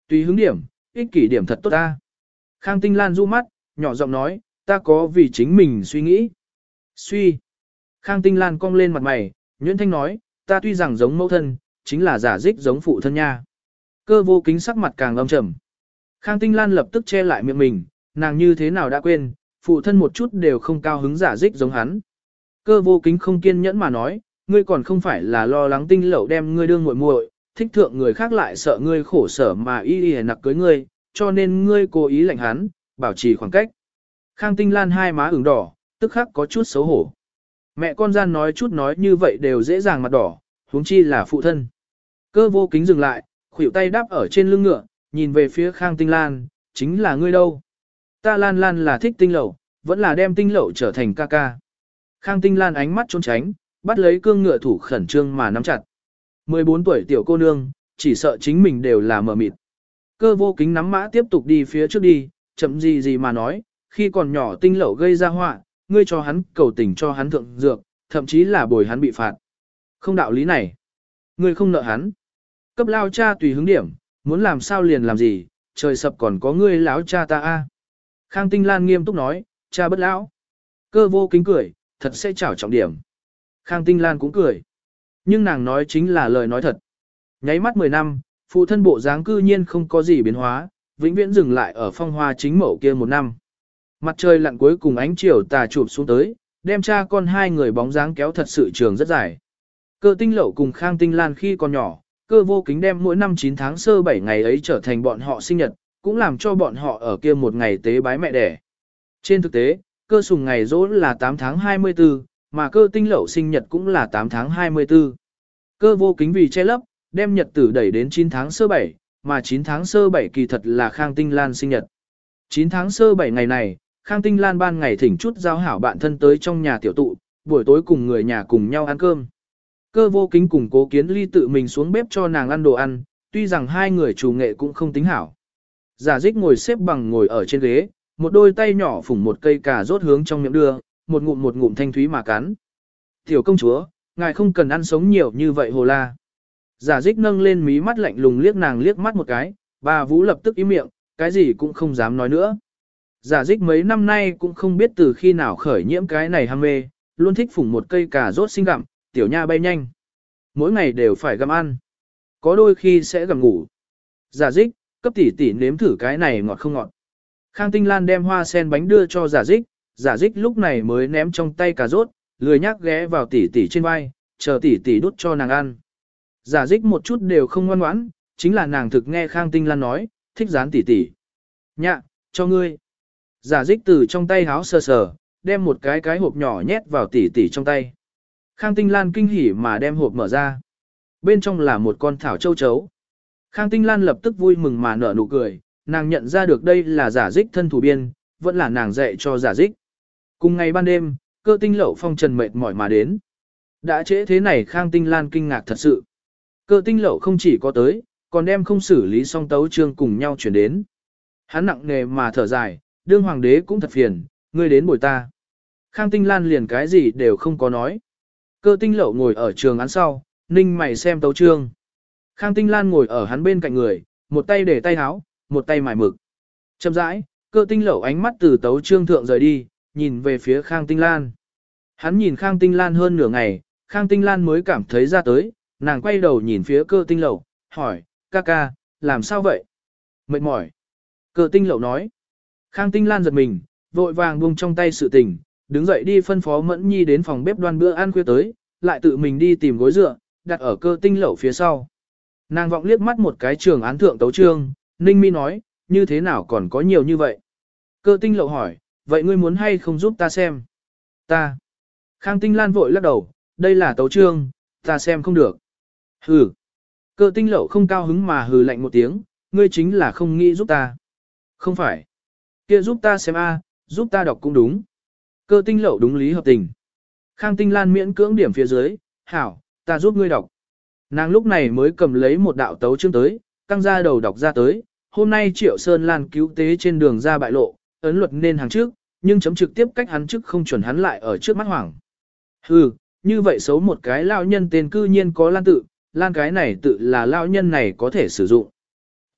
Tùy hứng điểm, ích kỷ điểm thật tốt ta. Khang Tinh Lan du mắt, nhỏ giọng nói, ta có vì chính mình suy nghĩ. Suy. Khang Tinh Lan cong lên mặt mày, Nhuyễn Thanh nói, ta tuy rằng giống mẫu thân, chính là giả dích giống phụ thân nha. Cơ vô kính sắc mặt càng âm trầm. Khang Tinh Lan lập tức che lại miệng mình, nàng như thế nào đã quên, phụ thân một chút đều không cao hứng giả dích giống hắn. Cơ vô kính không kiên nhẫn mà nói, ngươi còn không phải là lo lắng Tinh Lậu đem ngươi đương muội muội, thích thượng người khác lại sợ ngươi khổ sở mà y nặc cưới ngươi, cho nên ngươi cố ý lệnh hắn, bảo trì khoảng cách. Khang Tinh Lan hai má ửng đỏ, tức khắc có chút xấu hổ. Mẹ con gian nói chút nói như vậy đều dễ dàng mặt đỏ, huống chi là phụ thân. Cơ vô kính dừng lại, khuỷu tay đáp ở trên lưng ngựa, nhìn về phía Khang Tinh Lan, chính là ngươi đâu? Ta Lan Lan là thích Tinh Lậu, vẫn là đem Tinh Lậu trở thành ca ca. Khang Tinh Lan ánh mắt trốn tránh, bắt lấy cương ngựa thủ khẩn trương mà nắm chặt. 14 tuổi tiểu cô nương, chỉ sợ chính mình đều là mờ mịt. Cơ vô kính nắm mã tiếp tục đi phía trước đi, chậm gì mà nói, khi còn nhỏ Tinh Lậu gây ra họa, ngươi cho hắn cầu tình cho hắn thượng dược, thậm chí là bồi hắn bị phạt. Không đạo lý này. Ngươi không nợ hắn. Cấp lao cha tùy hứng điểm, muốn làm sao liền làm gì, trời sập còn có ngươi láo cha ta a. Khang Tinh Lan nghiêm túc nói, cha bất lão. Cơ vô kính cười, thật sẽ trảo trọng điểm. Khang Tinh Lan cũng cười. Nhưng nàng nói chính là lời nói thật. Nháy mắt 10 năm, phụ thân bộ dáng cư nhiên không có gì biến hóa, vĩnh viễn dừng lại ở phong hoa chính mẫu kia 1 năm. Mặt trời lặn cuối cùng ánh chiều tà chụp xuống tới, đem cha con hai người bóng dáng kéo thật sự trường rất dài. Cơ Tinh Lậu cùng Khang Tinh Lan khi còn nhỏ, cơ vô kính đem mỗi năm 9 tháng sơ 7 ngày ấy trở thành bọn họ sinh nhật, cũng làm cho bọn họ ở kia một ngày tế bái mẹ đẻ. Trên thực tế, cơ sùng ngày rỗ là 8 tháng 24, mà cơ Tinh Lậu sinh nhật cũng là 8 tháng 24. Cơ vô kính vì che lấp, đem nhật tử đẩy đến 9 tháng sơ 7, mà 9 tháng sơ 7 kỳ thật là Khang Tinh Lan sinh nhật. 9 tháng sơ 7 ngày này, Khang Tinh Lan ban ngày thỉnh chút giao hảo bạn thân tới trong nhà tiểu tụ, buổi tối cùng người nhà cùng nhau ăn cơm. Cơ vô kính cùng Cố Kiến Ly tự mình xuống bếp cho nàng ăn đồ ăn, tuy rằng hai người chủ nghệ cũng không tính hảo. Giả dích ngồi xếp bằng ngồi ở trên ghế, một đôi tay nhỏ phủng một cây cà rốt hướng trong miệng đưa, một ngụm thanh thúy mà cắn. Tiểu công chúa, ngài không cần ăn sống nhiều như vậy hồ la. Giả dích nâng lên mí mắt lạnh lùng liếc nàng liếc mắt một cái, bà Vũ lập tức im miệng, cái gì cũng không dám nói nữa. Giả dích mấy năm nay cũng không biết từ khi nào khởi nhiễm cái này ham mê, luôn thích phủng một cây cà rốt xinh gặm, tiểu nha bay nhanh. Mỗi ngày đều phải gặm ăn. Có đôi khi sẽ gặm ngủ. Giả dích, cấp tỷ tỷ nếm thử cái này ngọt không ngọt. Khang Tinh Lan đem hoa sen bánh đưa cho giả dích lúc này mới ném trong tay cà rốt, lười nhác ghé vào tỷ tỷ trên vai, chờ tỷ tỷ đút cho nàng ăn. Giả dích một chút đều không ngoan ngoãn, chính là nàng thực nghe Khang Tinh Lan nói, thích dán tỷ tỷ. Nhạ, cho ngươi. Giả dích từ trong tay háo sờ sờ, đem một cái hộp nhỏ nhét vào tỷ tỷ trong tay. Khang Tinh Lan kinh hỉ mà đem hộp mở ra. Bên trong là một con thảo châu chấu. Khang Tinh Lan lập tức vui mừng mà nở nụ cười, nàng nhận ra được đây là giả dích thân thủ biên, vẫn là nàng dạy cho giả dích. Cùng ngày ban đêm, cơ Tinh Lậu phong trần mệt mỏi mà đến. Đã trễ thế này Khang Tinh Lan kinh ngạc thật sự. Cơ Tinh Lậu không chỉ có tới, còn đem không xử lý xong tấu chương cùng nhau chuyển đến. Hắn nặng nề mà thở dài, đương hoàng đế cũng thật phiền, ngươi đến bồi ta. Khang Tinh Lan liền cái gì đều không có nói. Cơ Tinh Lậu ngồi ở trường án sau, ninh mày xem tấu chương. Khang Tinh Lan ngồi ở hắn bên cạnh người, một tay để tay háo, một tay mài mực. Chậm rãi, Cơ Tinh Lậu ánh mắt từ tấu chương thượng rời đi, nhìn về phía Khang Tinh Lan. Hắn nhìn Khang Tinh Lan hơn nửa ngày, Khang Tinh Lan mới cảm thấy ra tới, nàng quay đầu nhìn phía Cơ Tinh Lậu, hỏi, ca ca, làm sao vậy? Mệt mỏi. Cơ Tinh Lậu nói. Khang Tinh Lan giật mình, vội vàng buông trong tay sự tình, đứng dậy đi phân phó Mẫn Nhi đến phòng bếp đoan bữa ăn khuya tới, lại tự mình đi tìm gối dựa, đặt ở Cơ Tinh Lậu phía sau. Nàng vọng liếc mắt một cái trường án thượng tấu chương, Ninh Mi nói, như thế nào còn có nhiều như vậy? Cơ Tinh Lậu hỏi, vậy ngươi muốn hay không giúp ta xem? Ta. Khang Tinh Lan vội lắc đầu, đây là tấu chương, ta xem không được. Hừ. Cơ Tinh Lậu không cao hứng mà hừ lạnh một tiếng, ngươi chính là không nghĩ giúp ta. Không phải. Kia giúp ta xem a, giúp ta đọc cũng đúng. Cơ Tinh Lậu đúng lý hợp tình. Khang Tinh Lan miễn cưỡng điểm phía dưới, hảo, ta giúp ngươi đọc. Nàng lúc này mới cầm lấy một đạo tấu chương tới, căng ra đầu đọc ra tới, hôm nay Triệu Sơn Lan cứu tế trên đường ra bại lộ, ấn luật nên hàng trước, nhưng chấm trực tiếp cách hắn trước không chuẩn hắn lại ở trước mắt hoảng. Hừ, như vậy xấu một cái lão nhân tên cư nhiên có Lan tự, Lan cái này tự là lão nhân này có thể sử dụng.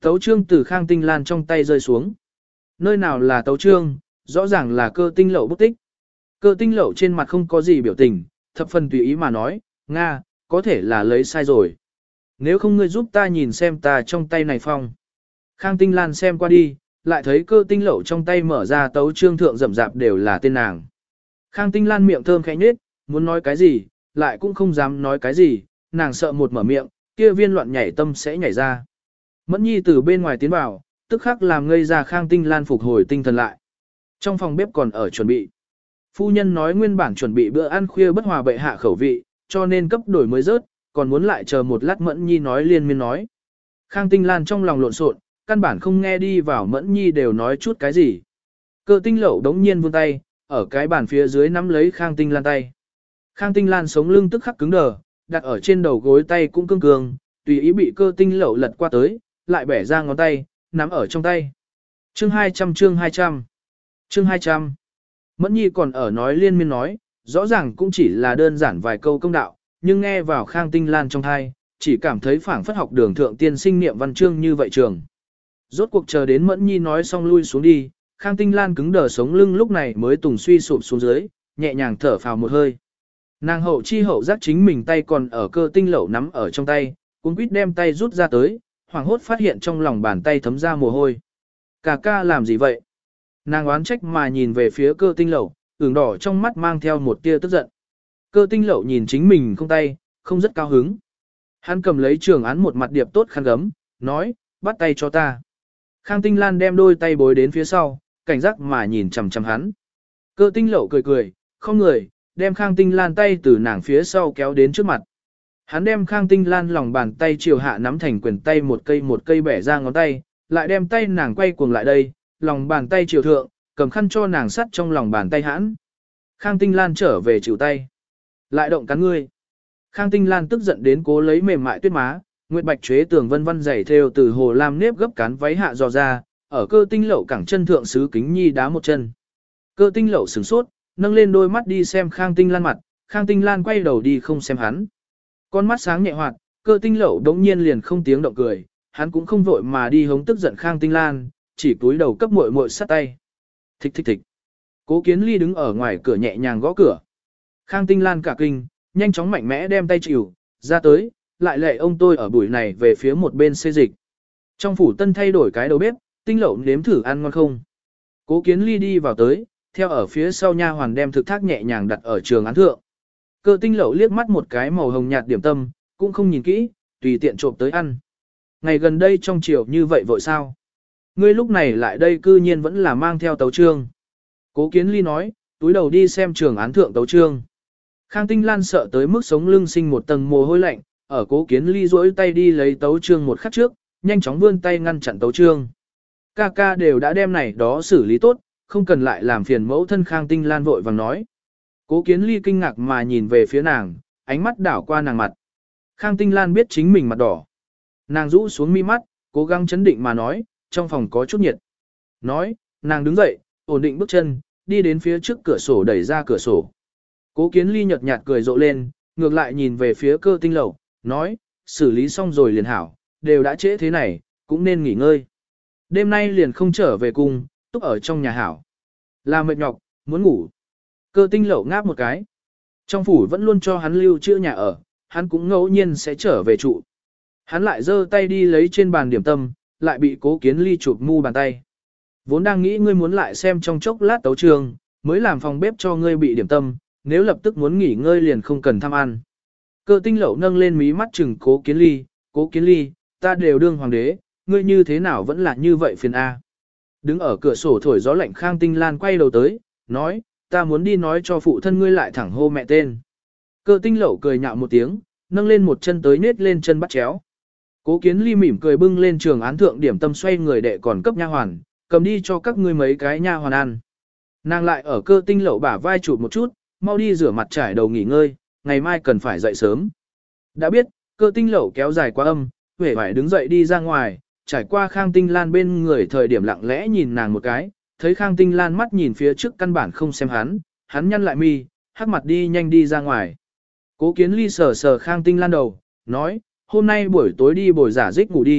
Tấu trương từ Khang Tinh Lan trong tay rơi xuống. Nơi nào là tấu trương, rõ ràng là Cơ Tinh Lậu bút tích. Cơ Tinh Lậu trên mặt không có gì biểu tình, thập phần tùy ý mà nói, Nga, có thể là lấy sai rồi. Nếu không ngươi giúp ta nhìn xem ta trong tay này phong. Khang Tinh Lan xem qua đi, lại thấy Cơ Tinh Lậu trong tay mở ra tấu trương thượng rậm rạp đều là tên nàng. Khang Tinh Lan miệng thơm khẽ nhếch, muốn nói cái gì, lại cũng không dám nói cái gì, nàng sợ một mở miệng, kia viên loạn nhảy tâm sẽ nhảy ra. Mẫn Nhi từ bên ngoài tiến vào, tức khắc làm ngây ra Khang Tinh Lan phục hồi tinh thần lại. Trong phòng bếp còn ở chuẩn bị. Phu nhân nói nguyên bản chuẩn bị bữa ăn khuya bất hòa bệ hạ khẩu vị, cho nên cấp đổi mới rớt, còn muốn lại chờ một lát Mẫn Nhi nói liên miên nói. Khang Tinh Lan trong lòng lộn xộn, căn bản không nghe đi vào Mẫn Nhi đều nói chút cái gì. Cơ Tinh Lậu đống nhiên vươn tay, ở cái bàn phía dưới nắm lấy Khang Tinh Lan tay. Khang Tinh Lan sống lưng tức khắc cứng đờ, đặt ở trên đầu gối tay cũng cương cường, tùy ý bị Cơ Tinh Lậu lật qua tới, lại bẻ ra ngón tay, nắm ở trong tay. Chương 200 chương 200 chương 200 Mẫn Nhi còn ở nói liên miên nói, rõ ràng cũng chỉ là đơn giản vài câu công đạo, nhưng nghe vào Khang Tinh Lan trong thai, chỉ cảm thấy phảng phất học đường thượng tiên sinh niệm văn chương như vậy trường. Rốt cuộc chờ đến Mẫn Nhi nói xong lui xuống đi, Khang Tinh Lan cứng đờ sống lưng lúc này mới tùng suy sụp xuống dưới, nhẹ nhàng thở phào một hơi. Nàng hậu chi hậu giác chính mình tay còn ở Cơ Tinh Lậu nắm ở trong tay, cuống quýt đem tay rút ra tới, hoảng hốt phát hiện trong lòng bàn tay thấm ra mồ hôi. Cà ca làm gì vậy? Nàng oán trách mà nhìn về phía Cơ Tinh Lậu, ửng đỏ trong mắt mang theo một tia tức giận. Cơ Tinh Lậu nhìn chính mình không tay, không rất cao hứng. Hắn cầm lấy trường án một mặt điệp tốt khăn gấm, nói, bắt tay cho ta. Khang Tinh Lan đem đôi tay bối đến phía sau, cảnh giác mà nhìn chằm chằm hắn. Cơ Tinh Lậu cười cười, không người, đem Khang Tinh Lan tay từ nàng phía sau kéo đến trước mặt. Hắn đem Khang Tinh Lan lòng bàn tay chiều hạ nắm thành quyền tay một cây bẻ ra ngón tay, lại đem tay nàng quay cuồng lại đây, lòng bàn tay chiều thượng, cầm khăn cho nàng sắt trong lòng bàn tay hãn. Khang Tinh Lan trở về chịu tay. Lại động cắn ngươi. Khang Tinh Lan tức giận đến cố lấy mềm mại tuyết má, nguyệt bạch chế tường vân vân dày theo từ hồ lam nếp gấp cán váy hạ dò ra, ở Cơ Tinh Lậu cẳng chân thượng sứ kính nhi đá một chân. Cơ Tinh Lậu sửng sốt, nâng lên đôi mắt đi xem Khang Tinh Lan mặt, Khang Tinh Lan quay đầu đi không xem hắn. Con mắt sáng nhẹ hoạt, Cơ Tinh Lậu đống nhiên liền không tiếng động cười, hắn cũng không vội mà đi hống tức giận Khang Tinh Lan, chỉ cúi đầu cấp muội muội sát tay. Thích thích thích. Cố Kiến Ly đứng ở ngoài cửa nhẹ nhàng gõ cửa. Khang Tinh Lan cả kinh, nhanh chóng mạnh mẽ đem tay chịu, ra tới, lại lệ ông tôi ở buổi này về phía một bên xê dịch. Trong phủ tân thay đổi cái đầu bếp, Tinh Lậu nếm thử ăn ngon không. Cố Kiến Ly đi vào tới, theo ở phía sau nha hoàn đem thực thác nhẹ nhàng đặt ở trường án thượng. Cơ Tinh Lậu liếc mắt một cái màu hồng nhạt điểm tâm, cũng không nhìn kỹ, tùy tiện trộm tới ăn. Ngày gần đây trong chiều như vậy vội sao? Ngươi lúc này lại đây cư nhiên vẫn là mang theo tấu trương. Cố Kiến Ly nói, túi đầu đi xem trường án thượng tấu trương. Khang Tinh Lan sợ tới mức sống lưng sinh một tầng mồ hôi lạnh, ở Cố Kiến Ly duỗi tay đi lấy tấu trương một khắc trước, nhanh chóng vươn tay ngăn chặn tấu trương. Ca ca đều đã đem này đó xử lý tốt, không cần lại làm phiền mẫu thân. Khang Tinh Lan vội vàng nói. Cố Kiến Ly kinh ngạc mà nhìn về phía nàng, ánh mắt đảo qua nàng mặt. Khang Tinh Lan biết chính mình mặt đỏ. Nàng rũ xuống mi mắt, cố gắng chấn định mà nói, trong phòng có chút nhiệt. Nói, nàng đứng dậy, ổn định bước chân, đi đến phía trước cửa sổ đẩy ra cửa sổ. Cố Kiến Ly nhợt nhạt cười rộ lên, ngược lại nhìn về phía Cơ Tinh Lậu, nói, xử lý xong rồi liền hảo, đều đã trễ thế này, cũng nên nghỉ ngơi. Đêm nay liền không trở về cung, túc ở trong nhà hảo. Là mệt nhọc, muốn ngủ. Cơ Tinh Lậu ngáp một cái. Trong phủ vẫn luôn cho hắn lưu trữ nhà ở, hắn cũng ngẫu nhiên sẽ trở về trụ. Hắn lại giơ tay đi lấy trên bàn điểm tâm, lại bị Cố Kiến Ly chụp mu bàn tay. Vốn đang nghĩ ngươi muốn lại xem trong chốc lát tấu trường, mới làm phòng bếp cho ngươi bị điểm tâm, nếu lập tức muốn nghỉ ngơi liền không cần tham ăn. Cơ Tinh Lậu nâng lên mí mắt chừng Cố Kiến Ly, ta đều đương hoàng đế, ngươi như thế nào vẫn là như vậy phiền a. Đứng ở cửa sổ thổi gió lạnh Khang Tinh Lan quay đầu tới, nói, ta muốn đi nói cho phụ thân ngươi lại thẳng hô mẹ tên. Cơ Tinh Lậu cười nhạo một tiếng, nâng lên một chân tới nết lên chân bắt chéo. Cố Kiến Ly mỉm cười bưng lên trường án thượng điểm tâm xoay người đệ còn cấp nha hoàn, cầm đi cho các ngươi mấy cái nha hoàn ăn. Nàng lại ở Cơ Tinh Lậu bả vai chụp một chút, mau đi rửa mặt trải đầu nghỉ ngơi, ngày mai cần phải dậy sớm. Đã biết, Cơ Tinh Lậu kéo dài quá âm, huệ phải đứng dậy đi ra ngoài, trải qua Khang Tinh Lan bên người thời điểm lặng lẽ nhìn nàng một cái, thấy Khang Tinh Lan mắt nhìn phía trước căn bản không xem hắn nhăn lại mi, hắc mặt đi nhanh đi ra ngoài. Cố Kiến Ly sờ sờ Khang Tinh Lan đầu, nói, hôm nay buổi tối đi bồi giả dích ngủ đi,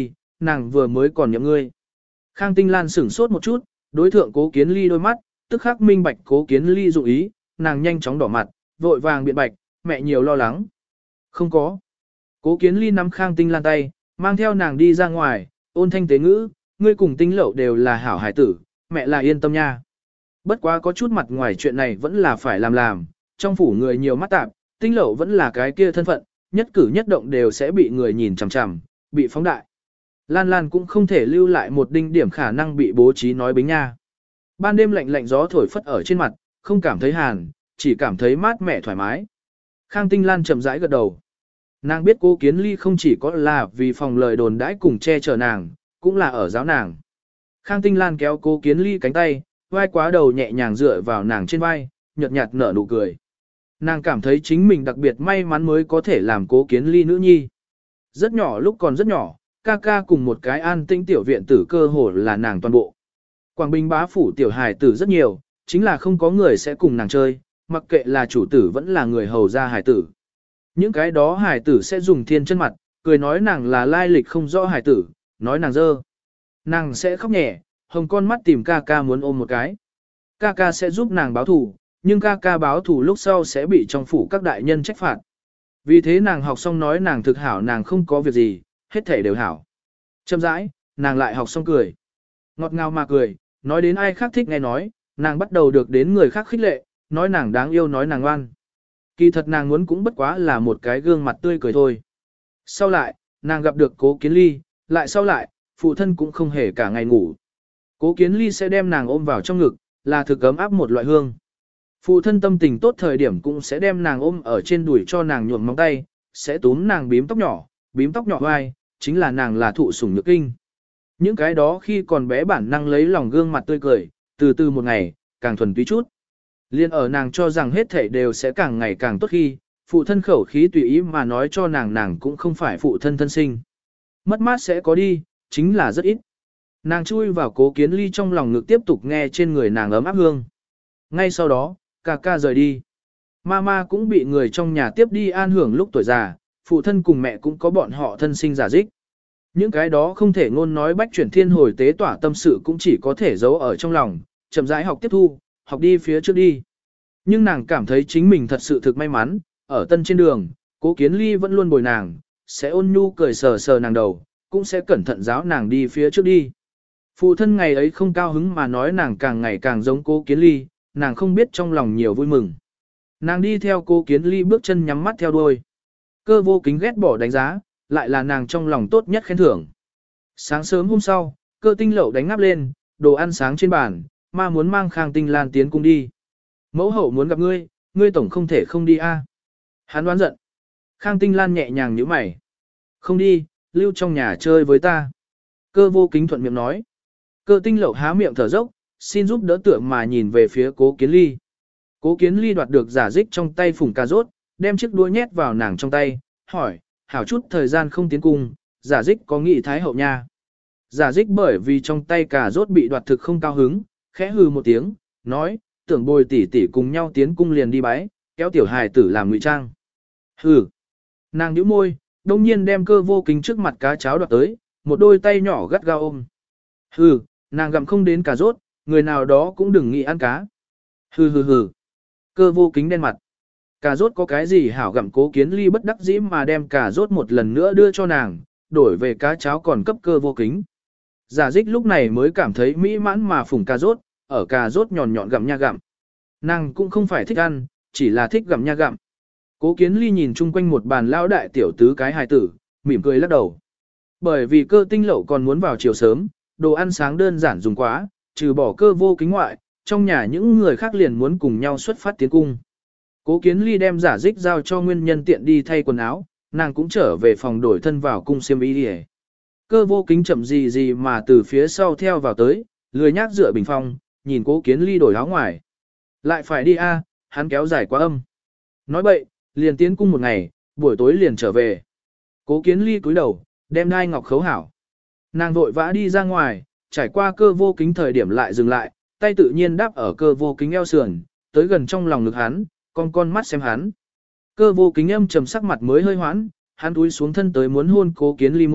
nàng vừa mới còn nhậm ngươi. Khang Tinh Lan sửng sốt một chút, đối thượng Cố Kiến Ly đôi mắt, tức khắc minh bạch Cố Kiến Ly dụng ý, nàng nhanh chóng đỏ mặt, vội vàng biện bạch, mẹ nhiều lo lắng. Không có. Cố Kiến Ly nắm Khang Tinh Lan tay, mang theo nàng đi ra ngoài, ôn thanh tế ngữ, ngươi cùng Tinh Lậu đều là hảo hải tử, mẹ là yên tâm nha. Bất quá có chút mặt ngoài chuyện này vẫn là phải làm, trong phủ người nhiều mắt tạp, Tinh Lậu vẫn là cái kia thân phận, nhất cử nhất động đều sẽ bị người nhìn chằm chằm, bị phóng đại. Lan Lan cũng không thể lưu lại một đinh điểm khả năng bị bố trí nói bính nha. Ban đêm lạnh lạnh gió thổi phất ở trên mặt, không cảm thấy hàn, chỉ cảm thấy mát mẻ thoải mái. Khang Tinh Lan chậm rãi gật đầu. Nàng biết Cố Kiến Ly không chỉ có là vì phòng lời đồn đãi cùng che chở nàng, cũng là ở giáo nàng. Khang Tinh Lan kéo Cố Kiến Ly cánh tay, vai quá đầu nhẹ nhàng dựa vào nàng trên vai, nhợt nhạt nở nụ cười. Nàng cảm thấy chính mình đặc biệt may mắn mới có thể làm Cố Kiến Ly nữ nhi. Rất nhỏ lúc còn rất nhỏ, ca ca cùng một cái an tĩnh tiểu viện tử cơ hồ là nàng toàn bộ. Quảng Bình bá phủ tiểu hài tử rất nhiều, chính là không có người sẽ cùng nàng chơi, mặc kệ là chủ tử vẫn là người hầu gia hài tử. Những cái đó hài tử sẽ dùng thiên chân mặt, cười nói nàng là lai lịch không rõ hài tử, nói nàng dơ. Nàng sẽ khóc nhẹ, hồng con mắt tìm ca ca muốn ôm một cái. Ca ca sẽ giúp nàng báo thù, nhưng ca ca báo thù lúc sau sẽ bị trong phủ các đại nhân trách phạt. Vì thế nàng học xong nói nàng thực hảo, nàng không có việc gì, hết thể đều hảo. Châm rãi, nàng lại học xong cười. Ngọt ngào mà cười, nói đến ai khác thích nghe nói, nàng bắt đầu được đến người khác khích lệ, nói nàng đáng yêu, nói nàng ngoan. Kỳ thật nàng muốn cũng bất quá là một cái gương mặt tươi cười thôi. Sau lại, nàng gặp được Cố Kiến Ly, lại sau lại, phụ thân cũng không hề cả ngày ngủ. Cố Kiến Ly sẽ đem nàng ôm vào trong ngực, là thực ấm áp một loại hương. Phụ thân tâm tình tốt thời điểm cũng sẽ đem nàng ôm ở trên đùi cho nàng nhuộm móng tay, sẽ túm nàng bím tóc nhỏ vai, chính là nàng là thụ sủng nhược kinh. Những cái đó khi còn bé bản năng lấy lòng gương mặt tươi cười, từ từ một ngày, càng thuần túy chút. Liên ở nàng cho rằng hết thảy đều sẽ càng ngày càng tốt khi, phụ thân khẩu khí tùy ý mà nói cho nàng cũng không phải phụ thân thân sinh. Mất mát sẽ có đi, chính là rất ít. Nàng chui vào Cố Kiến Ly trong lòng ngực tiếp tục nghe trên người nàng ấm áp hương. Ngay sau đó, ca ca rời đi. Mama cũng bị người trong nhà tiếp đi an hưởng lúc tuổi già, phụ thân cùng mẹ cũng có bọn họ thân sinh giả dích. Những cái đó không thể ngôn nói bách chuyển thiên hồi tế tỏa tâm sự cũng chỉ có thể giấu ở trong lòng, chậm rãi học tiếp thu, học đi phía trước đi. Nhưng nàng cảm thấy chính mình thật sự thực may mắn, ở tân trên đường, Cố Kiến Ly vẫn luôn bồi nàng, sẽ ôn nhu cười sờ sờ nàng đầu, cũng sẽ cẩn thận giáo nàng đi phía trước đi. Phụ thân ngày ấy không cao hứng mà nói nàng càng ngày càng giống Cố Kiến Ly, nàng không biết trong lòng nhiều vui mừng. Nàng đi theo Cố Kiến Ly bước chân nhắm mắt theo đuôi. Cơ Vô Kính ghét bỏ đánh giá, lại là nàng trong lòng tốt nhất khen thưởng. Sáng sớm hôm sau, Cơ Tinh Lậu đánh ngáp lên, đồ ăn sáng trên bàn, ma muốn mang Khang Tinh Lan tiến cung đi. Mẫu hậu muốn gặp ngươi, ngươi tổng không thể không đi a. Hắn đoán giận. Khang Tinh Lan nhẹ nhàng nhíu mày. Không đi, lưu trong nhà chơi với ta. Cơ Vô Kính thuận miệng nói. Cơ Tinh Lậu há miệng thở dốc, xin giúp đỡ tượng mà nhìn về phía Cố Kiến Ly. Cố Kiến Ly đoạt được giả dích trong tay phùng cà rốt, đem chiếc đũa nhét vào nàng trong tay, hỏi, hảo chút thời gian không tiến cung, giả dích có nghị thái hậu nha. Giả dích bởi vì trong tay cà rốt bị đoạt thực không cao hứng, khẽ hừ một tiếng, nói, tưởng bồi tỷ tỷ cùng nhau tiến cung liền đi bái, kéo tiểu hài tử làm ngụy trang. Hừ. Nàng nhíu môi, đông nhiên đem Cơ Vô Kính trước mặt cá cháo đoạt tới, một đôi tay nhỏ gắt gao ôm. Hừ, nàng gặm không đến cà rốt, người nào đó cũng đừng nghĩ ăn cá. Hừ hừ hừ. Cơ Vô Kính đen mặt. Cà rốt có cái gì hảo gặm. Cố Kiến Ly bất đắc dĩ mà đem cà rốt một lần nữa đưa cho nàng, đổi về cá cháo còn cấp Cơ Vô Kính. Giả dích lúc này mới cảm thấy mỹ mãn mà phủng cà rốt, ở cà rốt nhọn nhọn gặm nha gặm. Nàng cũng không phải thích ăn, chỉ là thích gặm nha gặm. Cố Kiến Ly nhìn chung quanh một bàn lão đại tiểu tứ cái hài tử, mỉm cười lắc đầu. Bởi vì Cơ Tinh Lậu còn muốn vào chiều sớm, đồ ăn sáng đơn giản dùng quá, trừ bỏ Cơ Vô Kính ngoại, trong nhà những người khác liền muốn cùng nhau xuất phát tiến cung. Cố Kiến Ly đem giả dích giao cho nguyên nhân tiện đi thay quần áo, nàng cũng trở về phòng đổi thân vào cung xiêm y đi. Cơ Vô Kính chậm gì gì mà từ phía sau theo vào tới, lười nhác dựa bình phong, nhìn Cố Kiến Ly đổi áo ngoài. Lại phải đi a, hắn kéo dài quá âm. Nói bậy, liền tiến cung một ngày, buổi tối liền trở về. Cố Kiến Ly cúi đầu, đem đai ngọc khấu hảo. Nàng vội vã đi ra ngoài, trải qua Cơ Vô Kính thời điểm lại dừng lại, tay tự nhiên đáp ở Cơ Vô Kính eo sườn, tới gần trong lòng ngực hắn, con mắt xem hắn. Cơ Vô Kính âm trầm sắc mặt mới hơi hoãn, hắn túi xuống thân tới muốn hôn Cố Kiến Ly môi,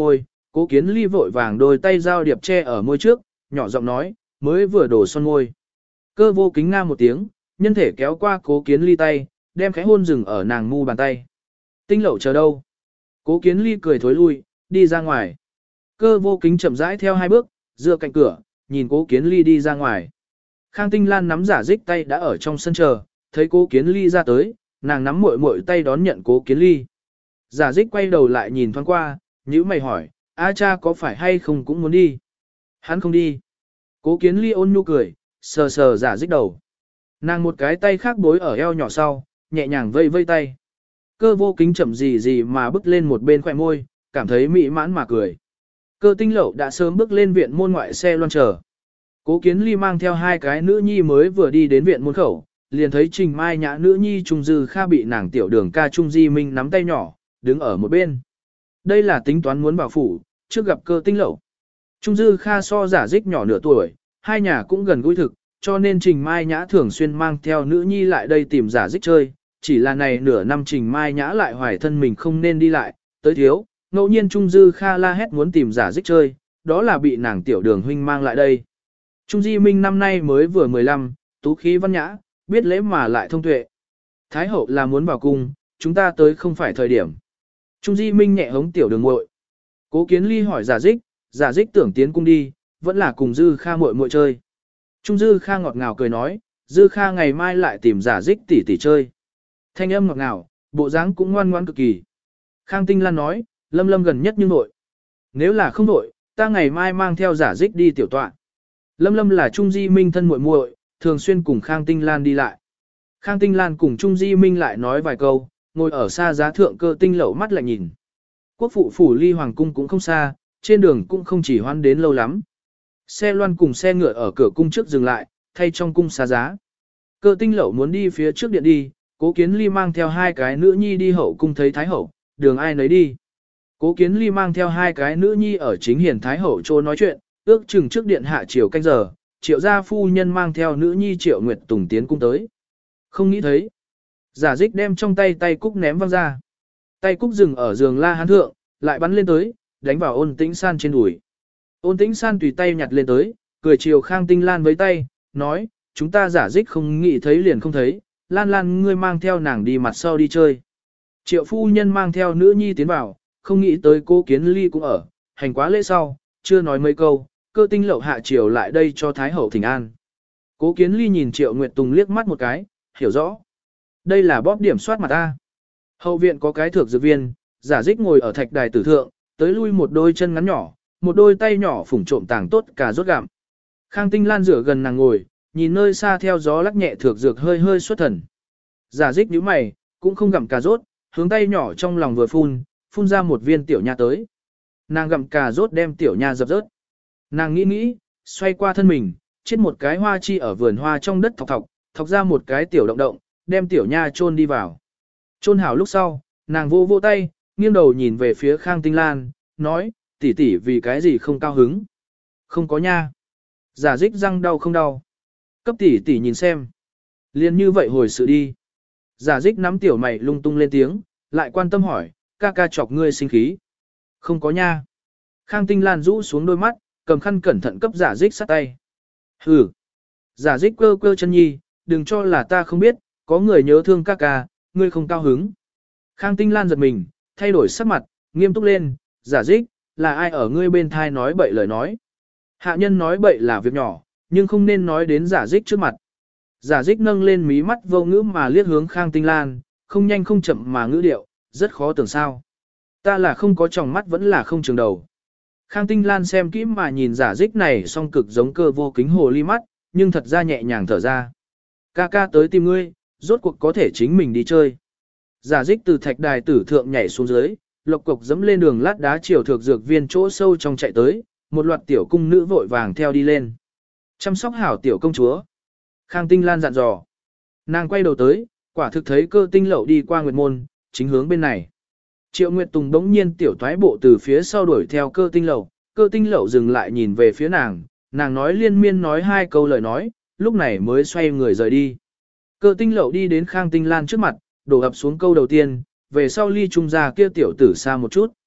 Cố Kiến Ly vội vàng đôi tay giao điệp che ở môi trước, nhỏ giọng nói, mới vừa đổ son môi. Cơ vô kính nga một tiếng, nhân thể kéo qua Cố Kiến Ly tay, đem khẽ hôn dừng ở nàng mu bàn tay. Tinh Lậu chờ đâu? Cố Kiến Ly cười thối lui, đi ra ngoài. Cơ vô kính chậm rãi theo 2 bước, dựa cạnh cửa, nhìn Cố Kiến Ly đi ra ngoài. Khang Tinh Lan nắm Giả Dích tay đã ở trong sân chờ, thấy Cố Kiến Ly ra tới, nàng nắm muội muội tay đón nhận Cố Kiến Ly. Giả Dích quay đầu lại nhìn thoáng qua, nhíu mày hỏi, A cha có phải hay không cũng muốn đi? Hắn không đi. Cố Kiến Ly ôn nhu cười, sờ sờ Giả Dích đầu. Nàng một cái tay khác bối ở eo nhỏ sau, nhẹ nhàng vây vây tay. Cơ vô kính chậm gì mà bước lên một bên khỏe môi, cảm thấy mỹ mãn mà cười. Cơ Tinh Lậu đã sớm bước lên viện môn ngoại xe loan chờ. Cố Kiến Ly mang theo 2 cái nữ nhi mới vừa đi đến viện môn khẩu, liền thấy Trình Mai Nhã nữ nhi Trung Dư Kha bị nàng tiểu đường ca Trung Di Minh nắm tay nhỏ, đứng ở một bên. Đây là tính toán muốn vào phủ, trước gặp Cơ Tinh Lậu. Trung Dư Kha so Giả Dích nhỏ nửa tuổi, hai nhà cũng gần gũi thực, cho nên Trình Mai Nhã thường xuyên mang theo nữ nhi lại đây tìm Giả Dích chơi, chỉ là này nửa năm Trình Mai Nhã lại hoài thân mình không nên đi lại, tới thiếu, ngẫu nhiên Trung Dư Kha la hét muốn tìm Giả Dích chơi, đó là bị nàng tiểu đường huynh mang lại đây. Trung Di Minh năm nay mới vừa 15, tú khí văn nhã, biết lễ mà lại thông tuệ. Thái hậu là muốn vào cung, chúng ta tới không phải thời điểm. Trung Di Minh nhẹ hống tiểu đường muội. Cố Kiến Ly hỏi Giả Dích tưởng tiến cung đi, vẫn là cùng Dư Kha muội muội chơi. Trung Dư Kha ngọt ngào cười nói, Dư Kha ngày mai lại tìm Giả Dích tỷ tỷ chơi. Thanh âm ngọt ngào, bộ dáng cũng ngoan ngoãn cực kỳ. Khang Tinh Lan nói, Lâm Lâm gần nhất như nội. Nếu là không nội, ta ngày mai mang theo Giả Dích đi tiểu tọa. Lâm Lâm là Trung Di Minh thân muội muội, thường xuyên cùng Khang Tinh Lan đi lại. Khang Tinh Lan cùng Trung Di Minh lại nói vài câu, ngồi ở xa giá thượng Cơ Tinh Lậu mắt lại nhìn. Quốc phụ phủ ly hoàng cung cũng không xa, trên đường cũng không chỉ hoan đến lâu lắm. Xe loan cùng xe ngựa ở cửa cung trước dừng lại, thay trong cung xa giá. Cơ Tinh Lậu muốn đi phía trước điện đi, Cố Kiến Ly mang theo 2 cái nữ nhi đi hậu cung thấy Thái hậu, đường ai nấy đi. Cố Kiến Ly mang theo 2 cái nữ nhi ở chính hiền Thái hậu chỗ nói chuyện, ước chừng trước điện hạ chiều canh giờ, Triệu gia phu nhân mang theo nữ nhi Triệu Nguyệt Tùng tiến cung tới. Không nghĩ thấy. Giả Dích đem trong tay cúc ném văng ra. Tay cúc dừng ở giường la hán thượng, lại bắn lên tới, đánh vào Ôn Tĩnh San trên đùi. Ôn Tĩnh San tùy tay nhặt lên tới, cười chiều Khang Tinh Lan với tay, nói, chúng ta Giả Dích không nghĩ thấy liền không thấy, Lan Lan ngươi mang theo nàng đi mặt sau đi chơi. Triệu phu nhân mang theo nữ nhi tiến vào, không nghĩ tới Cố Kiến Ly cũng ở, hành quá lễ sau, chưa nói mấy câu, Cơ Tinh Lậu hạ triều lại đây cho Thái hậu thỉnh an. Cố Kiến Ly nhìn Triệu Nguyệt Tùng liếc mắt một cái, hiểu rõ. Đây là bóp điểm soát mặt ta. Hậu viện có cái thược dược viên, Giả Dích ngồi ở thạch đài tử thượng, tới lui một đôi chân ngắn nhỏ, một đôi tay nhỏ phủng trộm tàng tốt cả rốt gặm. Khang Tinh Lan rửa gần nàng ngồi, nhìn nơi xa theo gió lắc nhẹ thược dược hơi hơi xuất thần. Giả Dích nhíu mày, cũng không gặm cà rốt, hướng tay nhỏ trong lòng vừa phun ra một viên tiểu nha tới. Nàng gặm cà rốt đem tiểu nha dập rớt. Nàng nghĩ, xoay qua thân mình, chết một cái hoa chi ở vườn hoa trong đất thọc ra một cái tiểu động, đem tiểu nha chôn đi vào. Chôn hảo lúc sau, nàng vô tay, nghiêng đầu nhìn về phía Khang Tinh Lan, nói, tỷ tỷ vì cái gì không cao hứng. Không có nha. Giả Dích răng đau không đau. Cấp tỷ tỷ nhìn xem. Liên như vậy hồi sự đi. Giả Dích nắm tiểu mày lung tung lên tiếng, lại quan tâm hỏi, ca chọc ngươi sinh khí. Không có nha. Khang Tinh Lan rũ xuống đôi mắt, cầm khăn cẩn thận cấp Giả Dích sát tay. Hừ. Giả Dích cơ chân nhi, đừng cho là ta không biết, có người nhớ thương ca, ngươi không cao hứng. Khang Tinh Lan giật mình, thay đổi sắc mặt, nghiêm túc lên, Giả Dích, là ai ở ngươi bên thai nói bậy lời nói. Hạ nhân nói bậy là việc nhỏ, nhưng không nên nói đến Giả Dích trước mặt. Giả Dích nâng lên mí mắt vô ngữ mà liếc hướng Khang Tinh Lan, không nhanh không chậm mà ngữ điệu, rất khó tưởng sao. Ta là không có tròng mắt vẫn là không trường đầu. Khang Tinh Lan xem kỹ mà nhìn Giả Dích này song cực giống Cơ vô kính hồ ly mắt, nhưng thật ra nhẹ nhàng thở ra. Ca tới tìm ngươi, rốt cuộc có thể chính mình đi chơi. Giả Dích từ thạch đài tử thượng nhảy xuống dưới, lộc cộc dẫm lên đường lát đá chiều thược dược viên chỗ sâu trong chạy tới, một loạt tiểu cung nữ vội vàng theo đi lên. Chăm sóc hảo tiểu công chúa. Khang Tinh Lan dặn dò. Nàng quay đầu tới, quả thực thấy Cơ Tinh Lậu đi qua Nguyệt Môn, chính hướng bên này. Triệu Nguyệt Tùng đống nhiên tiểu thoái bộ từ phía sau đuổi theo Cơ Tinh Lậu, Cơ Tinh Lậu dừng lại nhìn về phía nàng nói liên miên nói 2 câu lời nói, lúc này mới xoay người rời đi. Cơ Tinh Lậu đi đến Khang Tinh Lan trước mặt, đổ ập xuống câu đầu tiên, về sau ly trung gia kia tiểu tử xa một chút.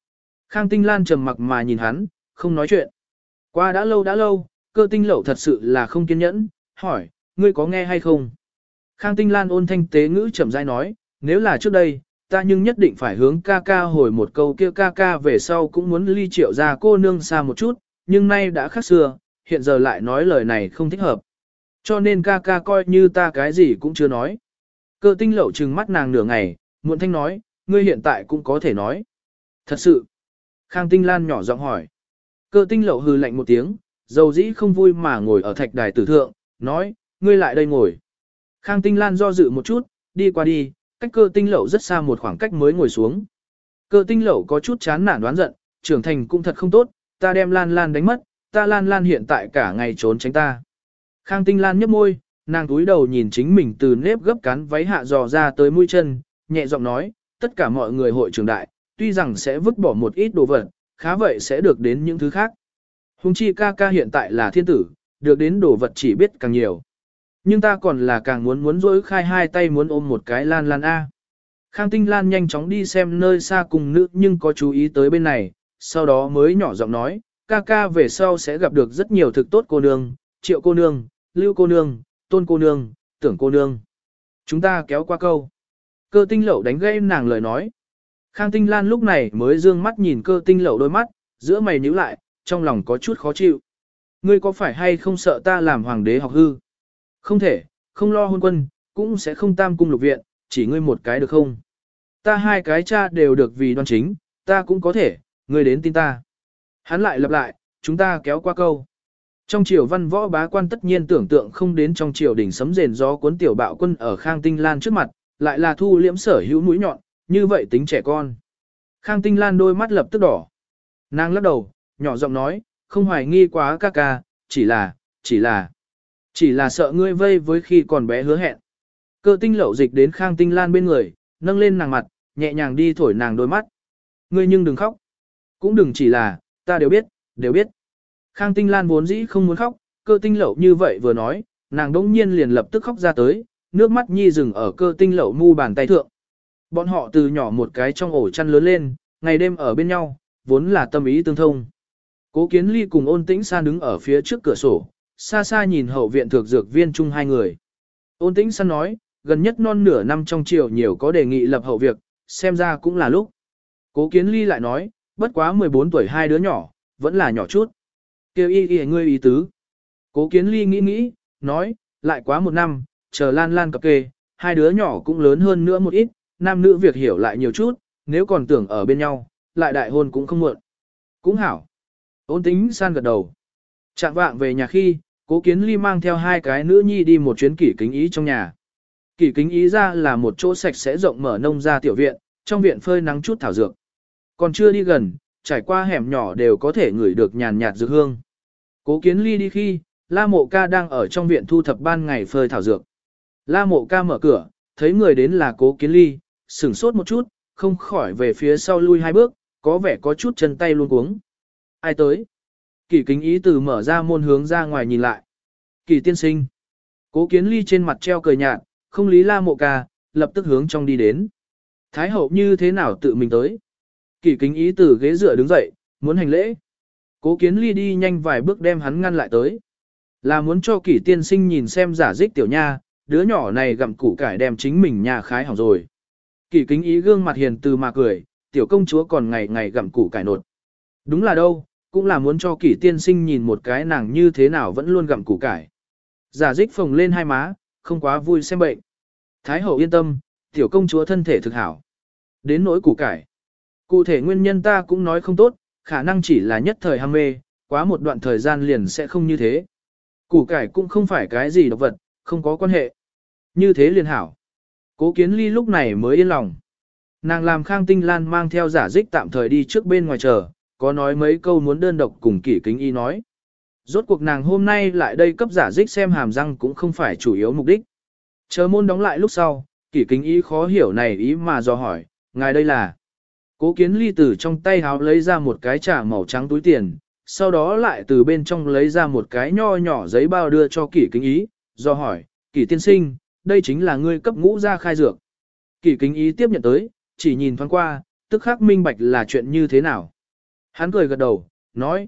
Khang Tinh Lan trầm mặc mà nhìn hắn, không nói chuyện. Qua đã lâu, Cơ Tinh Lậu thật sự là không kiên nhẫn, hỏi, ngươi có nghe hay không? Khang Tinh Lan ôn thanh tế ngữ chậm rãi nói, nếu là trước đây, ta nhưng nhất định phải hướng ca ca hồi một câu kia, ca ca về sau cũng muốn ly Triệu ra cô nương xa một chút, nhưng nay đã khác xưa, hiện giờ lại nói lời này không thích hợp. Cho nên ca ca coi như ta cái gì cũng chưa nói. Cơ Tinh Lậu trừng mắt nàng nửa ngày, muộn thanh nói, ngươi hiện tại cũng có thể nói. Thật sự. Khang Tinh Lan nhỏ giọng hỏi. Cơ Tinh Lậu hừ lạnh một tiếng, dầu dĩ không vui mà ngồi ở thạch đài tử thượng, nói, ngươi lại đây ngồi. Khang Tinh Lan do dự một chút, đi qua đi, cách Cơ Tinh Lậu rất xa một khoảng cách mới ngồi xuống. Cơ Tinh Lậu có chút chán nản đoán giận, trưởng thành cũng thật không tốt, ta đem Lan Lan đánh mất, ta Lan Lan hiện tại cả ngày trốn tránh ta. Khang Tinh Lan nhếch môi, nàng túi đầu nhìn chính mình từ nếp gấp cán váy hạ dò ra tới mũi chân, nhẹ giọng nói, tất cả mọi người hội trưởng đại, tuy rằng sẽ vứt bỏ một ít đồ vật, khá vậy sẽ được đến những thứ khác. Hùng chi ca ca hiện tại là thiên tử, được đến đồ vật chỉ biết càng nhiều. Nhưng ta còn là càng muốn dối khai hai tay muốn ôm một cái Lan Lan A. Khang Tinh Lan nhanh chóng đi xem nơi xa cùng nữ nhưng có chú ý tới bên này, sau đó mới nhỏ giọng nói, ca ca về sau sẽ gặp được rất nhiều thực tốt cô nương, Triệu cô nương, Lưu cô nương, Tôn cô nương, Tưởng cô nương. Chúng ta kéo qua câu. Cơ Tinh Lậu đánh gây nàng lời nói. Khang Tinh Lan lúc này mới dương mắt nhìn Cơ Tinh Lậu đôi mắt, giữa mày nhíu lại, trong lòng có chút khó chịu. Ngươi có phải hay không sợ ta làm hoàng đế học hư? Không thể, không lo hôn quân, cũng sẽ không tam cung lục viện, chỉ ngươi một cái được không? Ta hai cái cha đều được vì đoan chính, ta cũng có thể, ngươi đến tin ta. Hắn lại lặp lại, chúng ta kéo qua câu. Trong triều văn võ bá quan tất nhiên tưởng tượng không đến trong triều đỉnh sấm rền gió cuốn tiểu bạo quân ở Khang Tinh Lan trước mặt, lại là thu liễm sở hữu mũi nhọn, như vậy tính trẻ con. Khang Tinh Lan đôi mắt lập tức đỏ. Nàng lắc đầu, nhỏ giọng nói, không hoài nghi quá ca ca, chỉ là sợ ngươi vây với khi còn bé hứa hẹn. Cơ Tinh Lậu dịch đến Khang Tinh Lan bên người, nâng lên nàng mặt, nhẹ nhàng đi thổi nàng đôi mắt. Ngươi nhưng đừng khóc. Cũng đừng chỉ là, ta đều biết. Khang Tinh Lan vốn dĩ không muốn khóc, Cơ Tinh Lậu như vậy vừa nói, nàng đống nhiên liền lập tức khóc ra tới, nước mắt nhi dừng ở Cơ Tinh Lậu mu bàn tay thượng. Bọn họ từ nhỏ một cái trong ổ chăn lớn lên, ngày đêm ở bên nhau, vốn là tâm ý tương thông. Cố Kiến Ly cùng Ôn Tĩnh San đứng ở phía trước cửa sổ, xa xa nhìn hậu viện thược dược viên chung hai người. Ôn Tĩnh San nói, gần nhất non nửa năm trong triều nhiều có đề nghị lập hậu việc, xem ra cũng là lúc. Cố Kiến Ly lại nói, bất quá 14 tuổi hai đứa nhỏ, vẫn là nhỏ chút. Kêu y ngươi ý tứ. Cố Kiến Ly nghĩ, nói, lại quá một năm, chờ Lan Lan cập kê, hai đứa nhỏ cũng lớn hơn nữa một ít, nam nữ việc hiểu lại nhiều chút, nếu còn tưởng ở bên nhau, lại đại hôn cũng không muộn. Cũng hảo. Ôn Tĩnh San gật đầu. Trạng vạng về nhà khi, Cố Kiến Ly mang theo hai cái nữ nhi đi một chuyến Kỷ Kính Ý trong nhà. Kỷ Kính Ý ra là một chỗ sạch sẽ rộng mở nông gia tiểu viện, trong viện phơi nắng chút thảo dược. Còn chưa đi gần, trải qua hẻm nhỏ đều có thể ngửi được nhàn nhạt dược hương. Cố Kiến Ly đi khi, La Mộ Ca đang ở trong viện thu thập ban ngày phơi thảo dược. La Mộ Ca mở cửa, thấy người đến là Cố Kiến Ly, sửng sốt một chút, không khỏi về phía sau lui hai bước, có vẻ có chút chân tay luống cuống. Ai tới? Kỷ Kính Ý từ mở ra môn hướng ra ngoài nhìn lại. Kỷ tiên sinh. Cố Kiến Ly trên mặt treo cười nhạt, không lý La Mộ Ca, lập tức hướng trong đi đến. Thái hậu như thế nào tự mình tới? Kỷ Kính Ý từ ghế dựa đứng dậy, muốn hành lễ. Cố Kiến Ly đi nhanh vài bước đem hắn ngăn lại tới. Là muốn cho Kỷ tiên sinh nhìn xem giả dích tiểu nha, đứa nhỏ này gặm củ cải đem chính mình nhà khái hỏng rồi. Kỷ Kính Ý gương mặt hiền từ mà cười, tiểu công chúa còn ngày ngày gặm củ cải nột. Đúng là đâu, cũng là muốn cho Kỷ tiên sinh nhìn một cái nàng như thế nào vẫn luôn gặm củ cải. Giả dích phồng lên hai má, không quá vui xem bệnh. Thái hậu yên tâm, tiểu công chúa thân thể thực hảo. Đến nỗi củ cải. Cụ thể nguyên nhân ta cũng nói không tốt, khả năng chỉ là nhất thời ham mê, quá một đoạn thời gian liền sẽ không như thế. Củ cải cũng không phải cái gì độc vật, không có quan hệ. Như thế liền hảo. Cố Kiến Ly lúc này mới yên lòng. Nàng làm Khang Tinh Lan mang theo giả dích tạm thời đi trước bên ngoài chờ, có nói mấy câu muốn đơn độc cùng Kỷ Kính Ý nói. Rốt cuộc nàng hôm nay lại đây cấp giả dích xem hàm răng cũng không phải chủ yếu mục đích. Chờ môn đóng lại lúc sau, Kỷ Kính Ý khó hiểu này ý mà dò hỏi, ngài đây là. Cố Kiến Ly từ trong tay háo lấy ra một cái trả màu trắng túi tiền, sau đó lại từ bên trong lấy ra một cái nho nhỏ giấy bao đưa cho Kỷ Kính Ý, do hỏi, Kỷ tiên sinh, đây chính là ngươi cấp ngũ ra khai dược. Kỷ Kính Ý tiếp nhận tới, chỉ nhìn thoáng qua, tức khắc minh bạch là chuyện như thế nào. Hắn cười gật đầu, nói,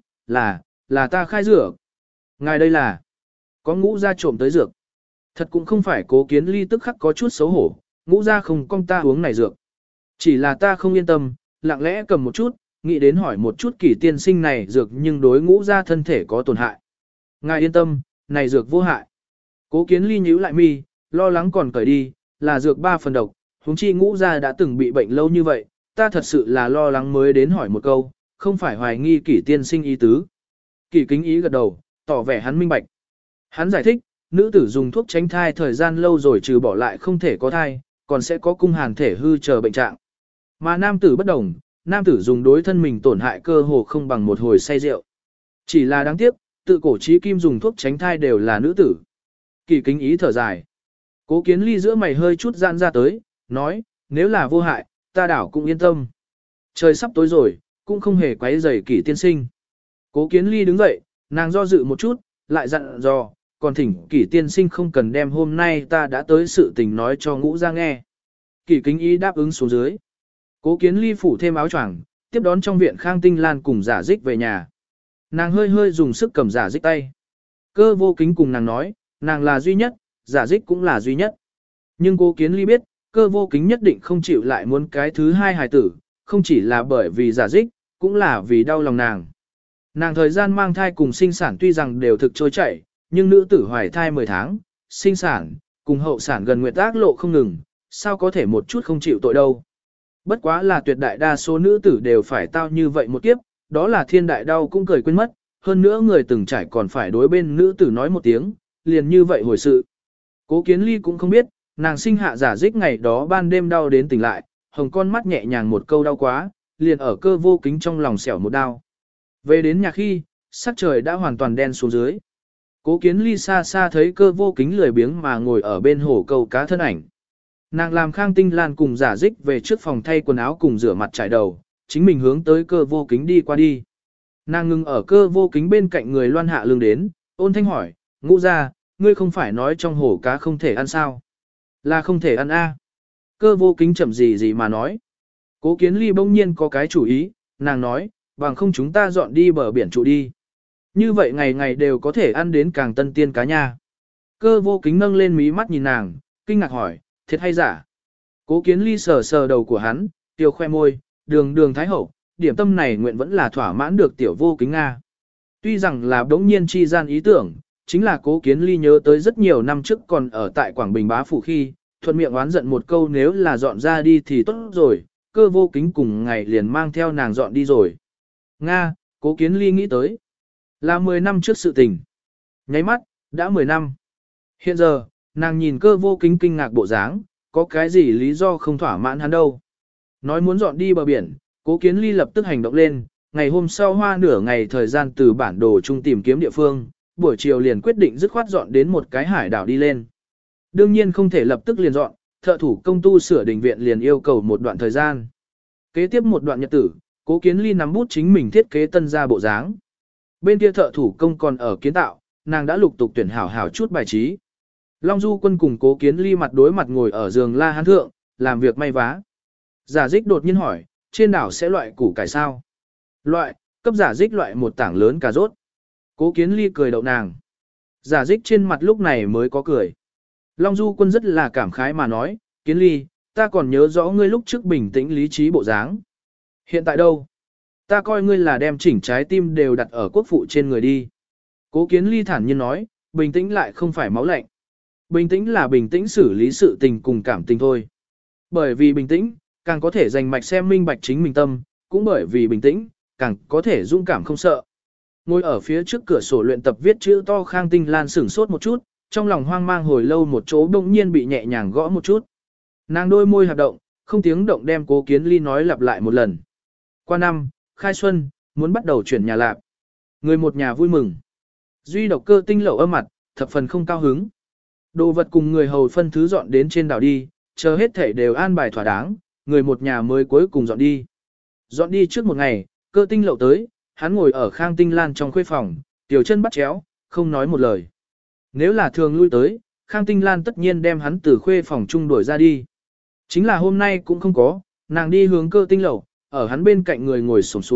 là ta khai dược. Ngài đây là, có ngũ gia trộm tới dược. Thật cũng không phải Cố Kiến Ly tức khắc có chút xấu hổ, ngũ gia không con ta uống này dược. Chỉ là ta không yên tâm, lặng lẽ cầm một chút, nghĩ đến hỏi một chút Kỷ tiên sinh này dược nhưng đối ngũ gia thân thể có tổn hại. Ngài yên tâm, này dược vô hại. Cố Kiến Ly nhíu lại mi, lo lắng còn cởi đi, là dược 3 phần độc, huống chi ngũ gia đã từng bị bệnh lâu như vậy, ta thật sự là lo lắng mới đến hỏi một câu, không phải hoài nghi Kỷ tiên sinh ý tứ. Kỷ kính ý gật đầu, tỏ vẻ hắn minh bạch. Hắn giải thích, nữ tử dùng thuốc tránh thai thời gian lâu rồi trừ bỏ lại không thể có thai, còn sẽ có cung hàn thể hư chờ bệnh trạng. Mà nam tử bất đồng, nam tử dùng đối thân mình tổn hại cơ hồ không bằng một hồi say rượu. Chỉ là đáng tiếc, tự cổ chí kim dùng thuốc tránh thai đều là nữ tử. Kỳ kính ý thở dài. Cố Kiến Ly giữa mày hơi chút giãn ra tới, nói, nếu là vô hại, ta đảo cũng yên tâm. Trời sắp tối rồi, cũng không hề quấy rầy Kỷ tiên sinh. Cố Kiến Ly đứng dậy, nàng do dự một chút, lại dặn dò, còn thỉnh Kỷ tiên sinh không cần đem hôm nay ta đã tới sự tình nói cho ngũ ra nghe. Kỷ kính ý đáp ứng xuống dưới. Cố Kiến Ly phủ thêm áo choàng, tiếp đón trong viện Khang Tinh Lan cùng Giả Dích về nhà. Nàng hơi hơi dùng sức cầm Giả Dích tay. Cơ Vô Kính cùng nàng nói, nàng là duy nhất, Giả Dích cũng là duy nhất. Nhưng Cố Kiến Ly biết, Cơ Vô Kính nhất định không chịu lại muốn cái thứ hai hài tử, không chỉ là bởi vì Giả Dích, cũng là vì đau lòng nàng. Nàng thời gian mang thai cùng sinh sản tuy rằng đều thực trôi chảy, nhưng nữ tử hoài thai 10 tháng, sinh sản, cùng hậu sản gần nguyện tác lộ không ngừng, sao có thể một chút không chịu tội đâu. Bất quá là tuyệt đại đa số nữ tử đều phải tao như vậy một kiếp, đó là thiên đại đau cũng cười quên mất, hơn nữa người từng trải còn phải đối bên nữ tử nói một tiếng, liền như vậy hồi sự. Cố Kiến Ly cũng không biết, nàng sinh hạ Giả Dích ngày đó ban đêm đau đến tỉnh lại, hồng con mắt nhẹ nhàng một câu đau quá, liền ở Cơ Vô Kính trong lòng xẻo một đau. Về đến nhà khi, sắc trời đã hoàn toàn đen xuống dưới. Cố Kiến Ly xa xa thấy Cơ Vô Kính lười biếng mà ngồi ở bên hồ câu cá thân ảnh. Nàng làm Khang Tinh Lan cùng Giả Dích về trước phòng thay quần áo cùng rửa mặt trải đầu, chính mình hướng tới Cơ Vô Kính đi qua đi. Nàng ngừng ở Cơ Vô Kính bên cạnh người loan hạ lưng đến, ôn thanh hỏi, ngũ ra, ngươi không phải nói trong hồ cá không thể ăn sao? Là không thể ăn a. Cơ Vô Kính chậm gì mà nói. Cố Kiến Ly bỗng nhiên có cái chủ ý, nàng nói, bằng không chúng ta dọn đi bờ biển trụ đi. Như vậy ngày ngày đều có thể ăn đến càng tân tiên cá nha. Cơ Vô Kính nâng lên mí mắt nhìn nàng, kinh ngạc hỏi, thiệt hay giả? Cố Kiến Ly sờ sờ đầu của hắn, tiêu khoe môi, đường thái hậu, điểm tâm này nguyện vẫn là thỏa mãn được tiểu Vô Kính Nga. Tuy rằng là đống nhiên chi gian ý tưởng, chính là Cố Kiến Ly nhớ tới rất nhiều năm trước còn ở tại Quảng Bình bá phủ khi, thuận miệng oán giận một câu nếu là dọn ra đi thì tốt rồi, Cơ Vô Kính cùng ngày liền mang theo nàng dọn đi rồi. Nga, Cố Kiến Ly nghĩ tới, là 10 năm trước sự tình. Nháy mắt, đã 10 năm. Hiện giờ, nàng nhìn Cơ Vô Kính kinh ngạc bộ dáng, có cái gì lý do không thỏa mãn hắn đâu. Nói muốn dọn đi bờ biển, Cố Kiến Ly lập tức hành động lên, ngày hôm sau hoa nửa ngày thời gian từ bản đồ chung tìm kiếm địa phương, buổi chiều liền quyết định dứt khoát dọn đến một cái hải đảo đi lên. Đương nhiên không thể lập tức liền dọn, thợ thủ công tu sửa đình viện liền yêu cầu một đoạn thời gian. Kế tiếp một đoạn nhật tử, Cố Kiến Ly nắm bút chính mình thiết kế tân ra bộ dáng. Bên kia thợ thủ công còn ở kiến tạo, nàng đã lục tục tuyển hảo chút bài trí. Long Du Quân cùng Cố Kiến Ly mặt đối mặt ngồi ở giường la hán thượng, làm việc may vá. Giả Dích đột nhiên hỏi, trên đảo sẽ loại củ cải sao? Loại, cấp Giả Dích loại một tảng lớn cà rốt. Cố Kiến Ly cười đậu nàng. Giả Dích trên mặt lúc này mới có cười. Long Du Quân rất là cảm khái mà nói, Kiến Ly, ta còn nhớ rõ ngươi lúc trước bình tĩnh lý trí bộ dáng. Hiện tại đâu? Ta coi ngươi là đem chỉnh trái tim đều đặt ở quốc phụ trên người đi. Cố Kiến Ly thản nhiên nói, bình tĩnh lại không phải máu lạnh. Bình tĩnh là bình tĩnh xử lý sự tình cùng cảm tình thôi. Bởi vì bình tĩnh, càng có thể dành mạch xem minh bạch chính mình tâm, cũng bởi vì bình tĩnh, càng có thể dũng cảm không sợ. Ngồi ở phía trước cửa sổ luyện tập viết chữ to Khang Tinh Lan sửng sốt một chút, trong lòng hoang mang hồi lâu một chỗ bỗng nhiên bị nhẹ nhàng gõ một chút. Nàng đôi môi hoạt động, không tiếng động đem Cố Kiến Ly nói lặp lại một lần. Qua năm, khai xuân, muốn bắt đầu chuyển nhà lạc. Người một nhà vui mừng. Duy độc Cơ Tinh Lậu âm mặt, thập phần không cao hứng. Đồ vật cùng người hầu phân thứ dọn đến trên đảo đi, chờ hết thảy đều an bài thỏa đáng, người một nhà mới cuối cùng dọn đi. Dọn đi trước một ngày, Cơ Tinh Lậu tới, hắn ngồi ở Khang Tinh Lan trong khuê phòng, tiểu chân bắt chéo, không nói một lời. Nếu là thường lui tới, Khang Tinh Lan tất nhiên đem hắn từ khuê phòng chung đuổi ra đi. Chính là hôm nay cũng không có, nàng đi hướng Cơ Tinh Lậu, ở hắn bên cạnh người ngồi xổm xuống,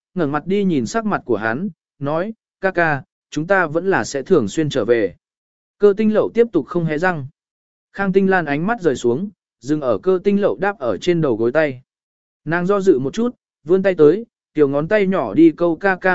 ngẩng mặt đi nhìn sắc mặt của hắn, nói, ca ca, chúng ta vẫn là sẽ thường xuyên trở về. Cơ tinh lậu tiếp tục không hé răng. Khang Tinh Lan ánh mắt rời xuống, dừng ở cơ tinh lậu đáp ở trên đầu gối tay. Nàng do dự một chút, vươn tay tới, tiểu ngón tay nhỏ đi câu ca ca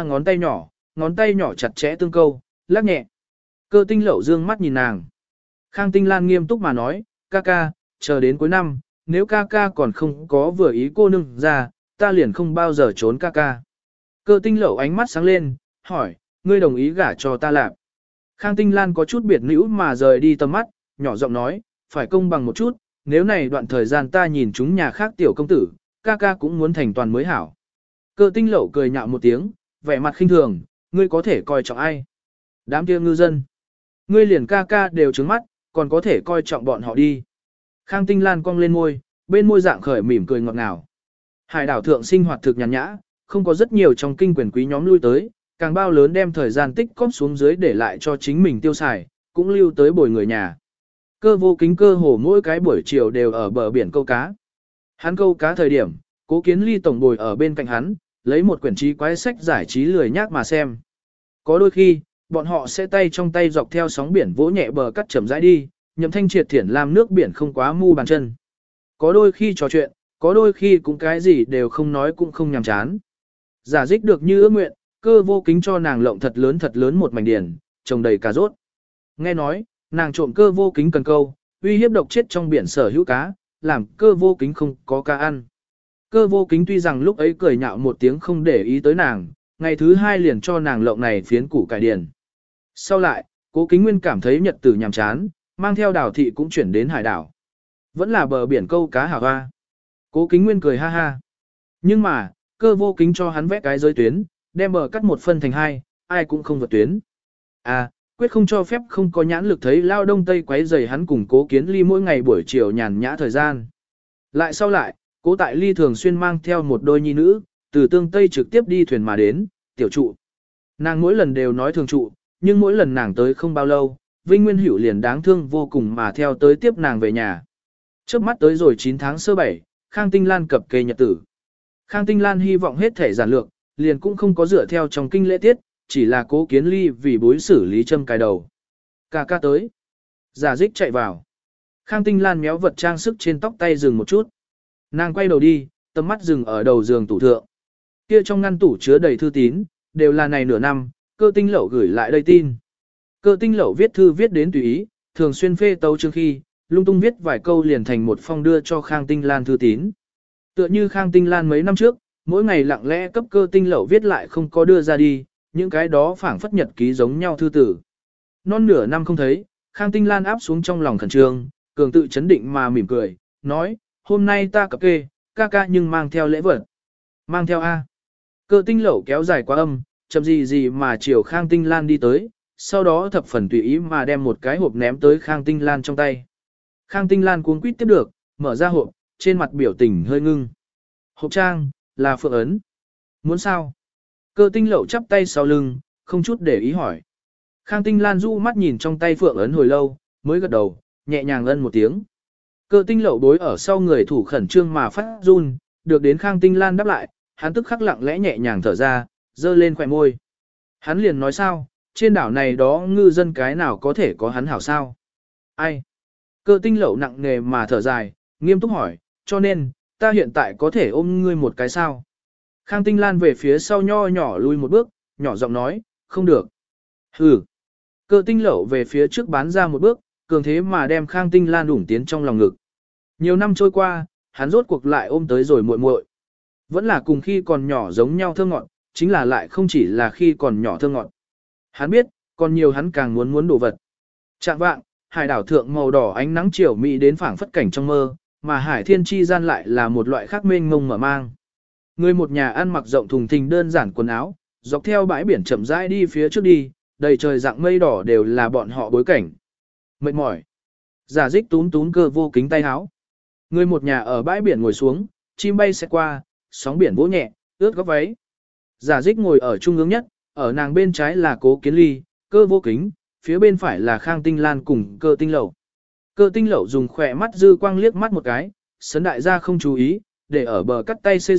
ngón tay nhỏ chặt chẽ tương câu, lắc nhẹ. Cơ tinh lậu dương mắt nhìn nàng. Khang Tinh Lan nghiêm túc mà nói, ca ca, chờ đến cuối năm, nếu ca ca còn không có vừa ý cô nương ra, ta liền không bao giờ trốn ca ca. Cơ tinh lậu ánh mắt sáng lên, hỏi, ngươi đồng ý gả cho ta làm. Khang Tinh Lan có chút biệt nữ mà rời đi tầm mắt, nhỏ giọng nói, phải công bằng một chút, nếu này đoạn thời gian ta nhìn chúng nhà khác tiểu công tử, ca ca cũng muốn thành toàn mới hảo. Cơ tinh lậu cười nhạo một tiếng, vẻ mặt khinh thường, ngươi có thể coi trọng ai? Đám kia ngư dân. Ngươi liền ca ca đều trứng mắt, còn có thể coi trọng bọn họ đi. Khang Tinh Lan cong lên môi, bên môi dạng khởi mỉm cười ngọt ngào. Hải đảo thượng sinh hoạt thực nhàn nhã, không có rất nhiều trong kinh quyền quý nhóm lui tới, càng bao lớn đem thời gian tích cóp xuống dưới để lại cho chính mình tiêu xài, cũng lưu tới bồi người nhà. Cơ vô kính cơ hồ mỗi cái buổi chiều đều ở bờ biển câu cá. Hắn câu cá thời điểm, Cố Kiến Ly tổng bồi ở bên cạnh hắn, lấy một quyển trí quái sách giải trí lười nhác mà xem. Có đôi khi, bọn họ sẽ tay trong tay dọc theo sóng biển vỗ nhẹ bờ cắt chậm rãi đi, nhậm thanh triệt thiển làm nước biển không quá mu bàn chân. Có đôi khi trò chuyện, có đôi khi cũng cái gì đều không nói cũng không nhàm chán. Giả dích được như ước nguyện, cơ vô kính cho nàng lộng thật lớn một mảnh điển, trồng đầy cà rốt. Nghe nói, nàng trộm cơ vô kính cần câu, uy hiếp độc chết trong biển sở hữu cá, làm cơ vô kính không có cá ăn. Cơ vô kính tuy rằng lúc ấy cười nhạo một tiếng không để ý tới nàng, ngày thứ hai liền cho nàng lộng này phiến củ cải điển. Sau lại, Cố Kính Nguyên cảm thấy nhật tử nhàm chán, mang theo Đào thị cũng chuyển đến hải đảo. Vẫn là bờ biển câu cá hảo hoa. Cố Kính Nguyên cười ha ha. Nhưng mà, cơ vô kính cho hắn vẽ cái giới tuyến, đem bờ cắt một phân thành hai, ai cũng không vượt tuyến. À, quyết không cho phép không có nhãn lực thấy lao đông tây quấy rầy hắn cùng Cố Kiến Ly mỗi ngày buổi chiều nhàn nhã thời gian. Lại sau lại, Cố Tại Ly thường xuyên mang theo một đôi nhi nữ, từ tương Tây trực tiếp đi thuyền mà đến, tiểu trụ. Nàng mỗi lần đều nói thường trụ, nhưng mỗi lần nàng tới không bao lâu, Vinh Nguyên Hữu liền đáng thương vô cùng mà theo tới tiếp nàng về nhà. Trước mắt tới rồi 9 tháng sơ 7, Khang Tinh Lan cập kê nhật tử. Khang Tinh Lan hy vọng hết thể giản lược, liền cũng không có dựa theo trong kinh lễ tiết, chỉ là Cố Kiến Ly vì bối xử lý châm cài đầu. Ca ca tới. Giả dích chạy vào. Khang Tinh Lan méo vật trang sức trên tóc tay dừng một chút. Nàng quay đầu đi, tầm mắt dừng ở đầu giường tủ thượng. Kia trong ngăn tủ chứa đầy thư tín, đều là này nửa năm, Cơ Tinh Lậu gửi lại đây tin. Cơ Tinh Lậu viết thư viết đến tùy ý, thường xuyên phê tấu chương khi, lung tung viết vài câu liền thành một phong đưa cho Khang Tinh Lan thư tín. Tựa như Khang Tinh Lan mấy năm trước, mỗi ngày lặng lẽ cấp Cơ Tinh Lậu viết lại không có đưa ra đi, những cái đó phảng phất nhật ký giống nhau thư tử. Non nửa năm không thấy, Khang Tinh Lan áp xuống trong lòng khẩn trương, cường tự chấn định mà mỉm cười, nói, hôm nay ta cập kê, ca ca nhưng mang theo lễ vật. Mang theo A. Cơ Tinh Lậu kéo dài quá âm, chậm gì mà chiều Khang Tinh Lan đi tới, sau đó thập phần tùy ý mà đem một cái hộp ném tới Khang Tinh Lan trong tay. Khang Tinh Lan cuống quýt tiếp được, mở ra hộp, trên mặt biểu tình hơi ngưng. Hộp trang, là phượng ấn. Muốn sao? Cơ Tinh Lậu chắp tay sau lưng, không chút để ý hỏi. Khang Tinh Lan du mắt nhìn trong tay phượng ấn hồi lâu, mới gật đầu, nhẹ nhàng ân một tiếng. Cơ Tinh Lậu đối ở sau người thủ khẩn trương mà phát run, được đến Khang Tinh Lan đáp lại, hắn tức khắc lặng lẽ nhẹ nhàng thở ra, dơ lên khỏe môi. Hắn liền nói sao, trên đảo này đó ngư dân cái nào có thể có hắn hảo sao? Ai? Cơ Tinh Lậu nặng nề mà thở dài, nghiêm túc hỏi, cho nên, ta hiện tại có thể ôm ngươi một cái sao? Khang Tinh Lan về phía sau nho nhỏ lui một bước, nhỏ giọng nói, không được. Hừ. Cơ Tinh Lậu về phía trước bán ra một bước, cường thế mà đem Khang Tinh Lan đủng tiến trong lòng ngực. Nhiều năm trôi qua, hắn rốt cuộc lại ôm tới rồi muội muội. Vẫn là cùng khi còn nhỏ giống nhau thơ ngọt, chính là lại không chỉ là khi còn nhỏ thơ ngọt. Hắn biết, còn nhiều hắn càng muốn đồ vật. Trạng vạng, hải đảo thượng màu đỏ ánh nắng chiều mỹ đến phảng phất cảnh trong mơ, mà hải thiên chi gian lại là một loại khác mênh mông mở mang. Người một nhà ăn mặc rộng thùng thình đơn giản quần áo, dọc theo bãi biển chậm rãi đi phía trước đi, đầy trời dạng mây đỏ đều là bọn họ bối cảnh. Mệt mỏi. Giả dích túm Cơ vô kính tay háo. Người một nhà ở bãi biển ngồi xuống, chim bay sẽ qua, sóng biển vỗ nhẹ, ướt góc váy. Giả dích ngồi ở trung ương nhất, ở nàng bên trái là Cố Kiến Ly, Cơ vô kính, phía bên phải là Khang Tinh Lan cùng Cơ Tinh Lậu. Cơ Tinh Lậu dùng khỏe mắt dư quang liếc mắt một cái, sấn đại gia không chú ý, để ở bờ cắt tay xê dịch,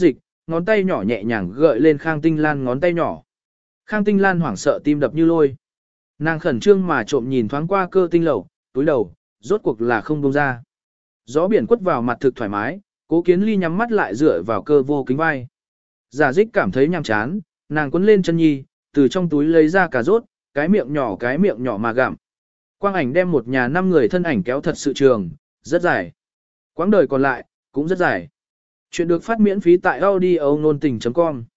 ngón tay nhỏ nhẹ nhàng gợi lên Khang Tinh Lan ngón tay nhỏ. Khang Tinh Lan hoảng sợ tim đập như lôi. Nàng khẩn trương mà trộm nhìn thoáng qua Cơ Tinh lẩu, túi đầu, rốt cuộc là không buông ra. Gió biển quất vào mặt thực thoải mái, Cố Kiến Ly nhắm mắt lại dựa vào Cơ Vô Kính vai. Giả Dích cảm thấy nhàm chán, nàng quấn lên chân nhi, từ trong túi lấy ra cà rốt, cái miệng nhỏ mà gặm. Quang Ảnh đem một nhà 5 người thân ảnh kéo thật sự trường, rất dài. Quãng đời còn lại, cũng rất dài. Chuyện được phát miễn phí tại audio nôn tình.com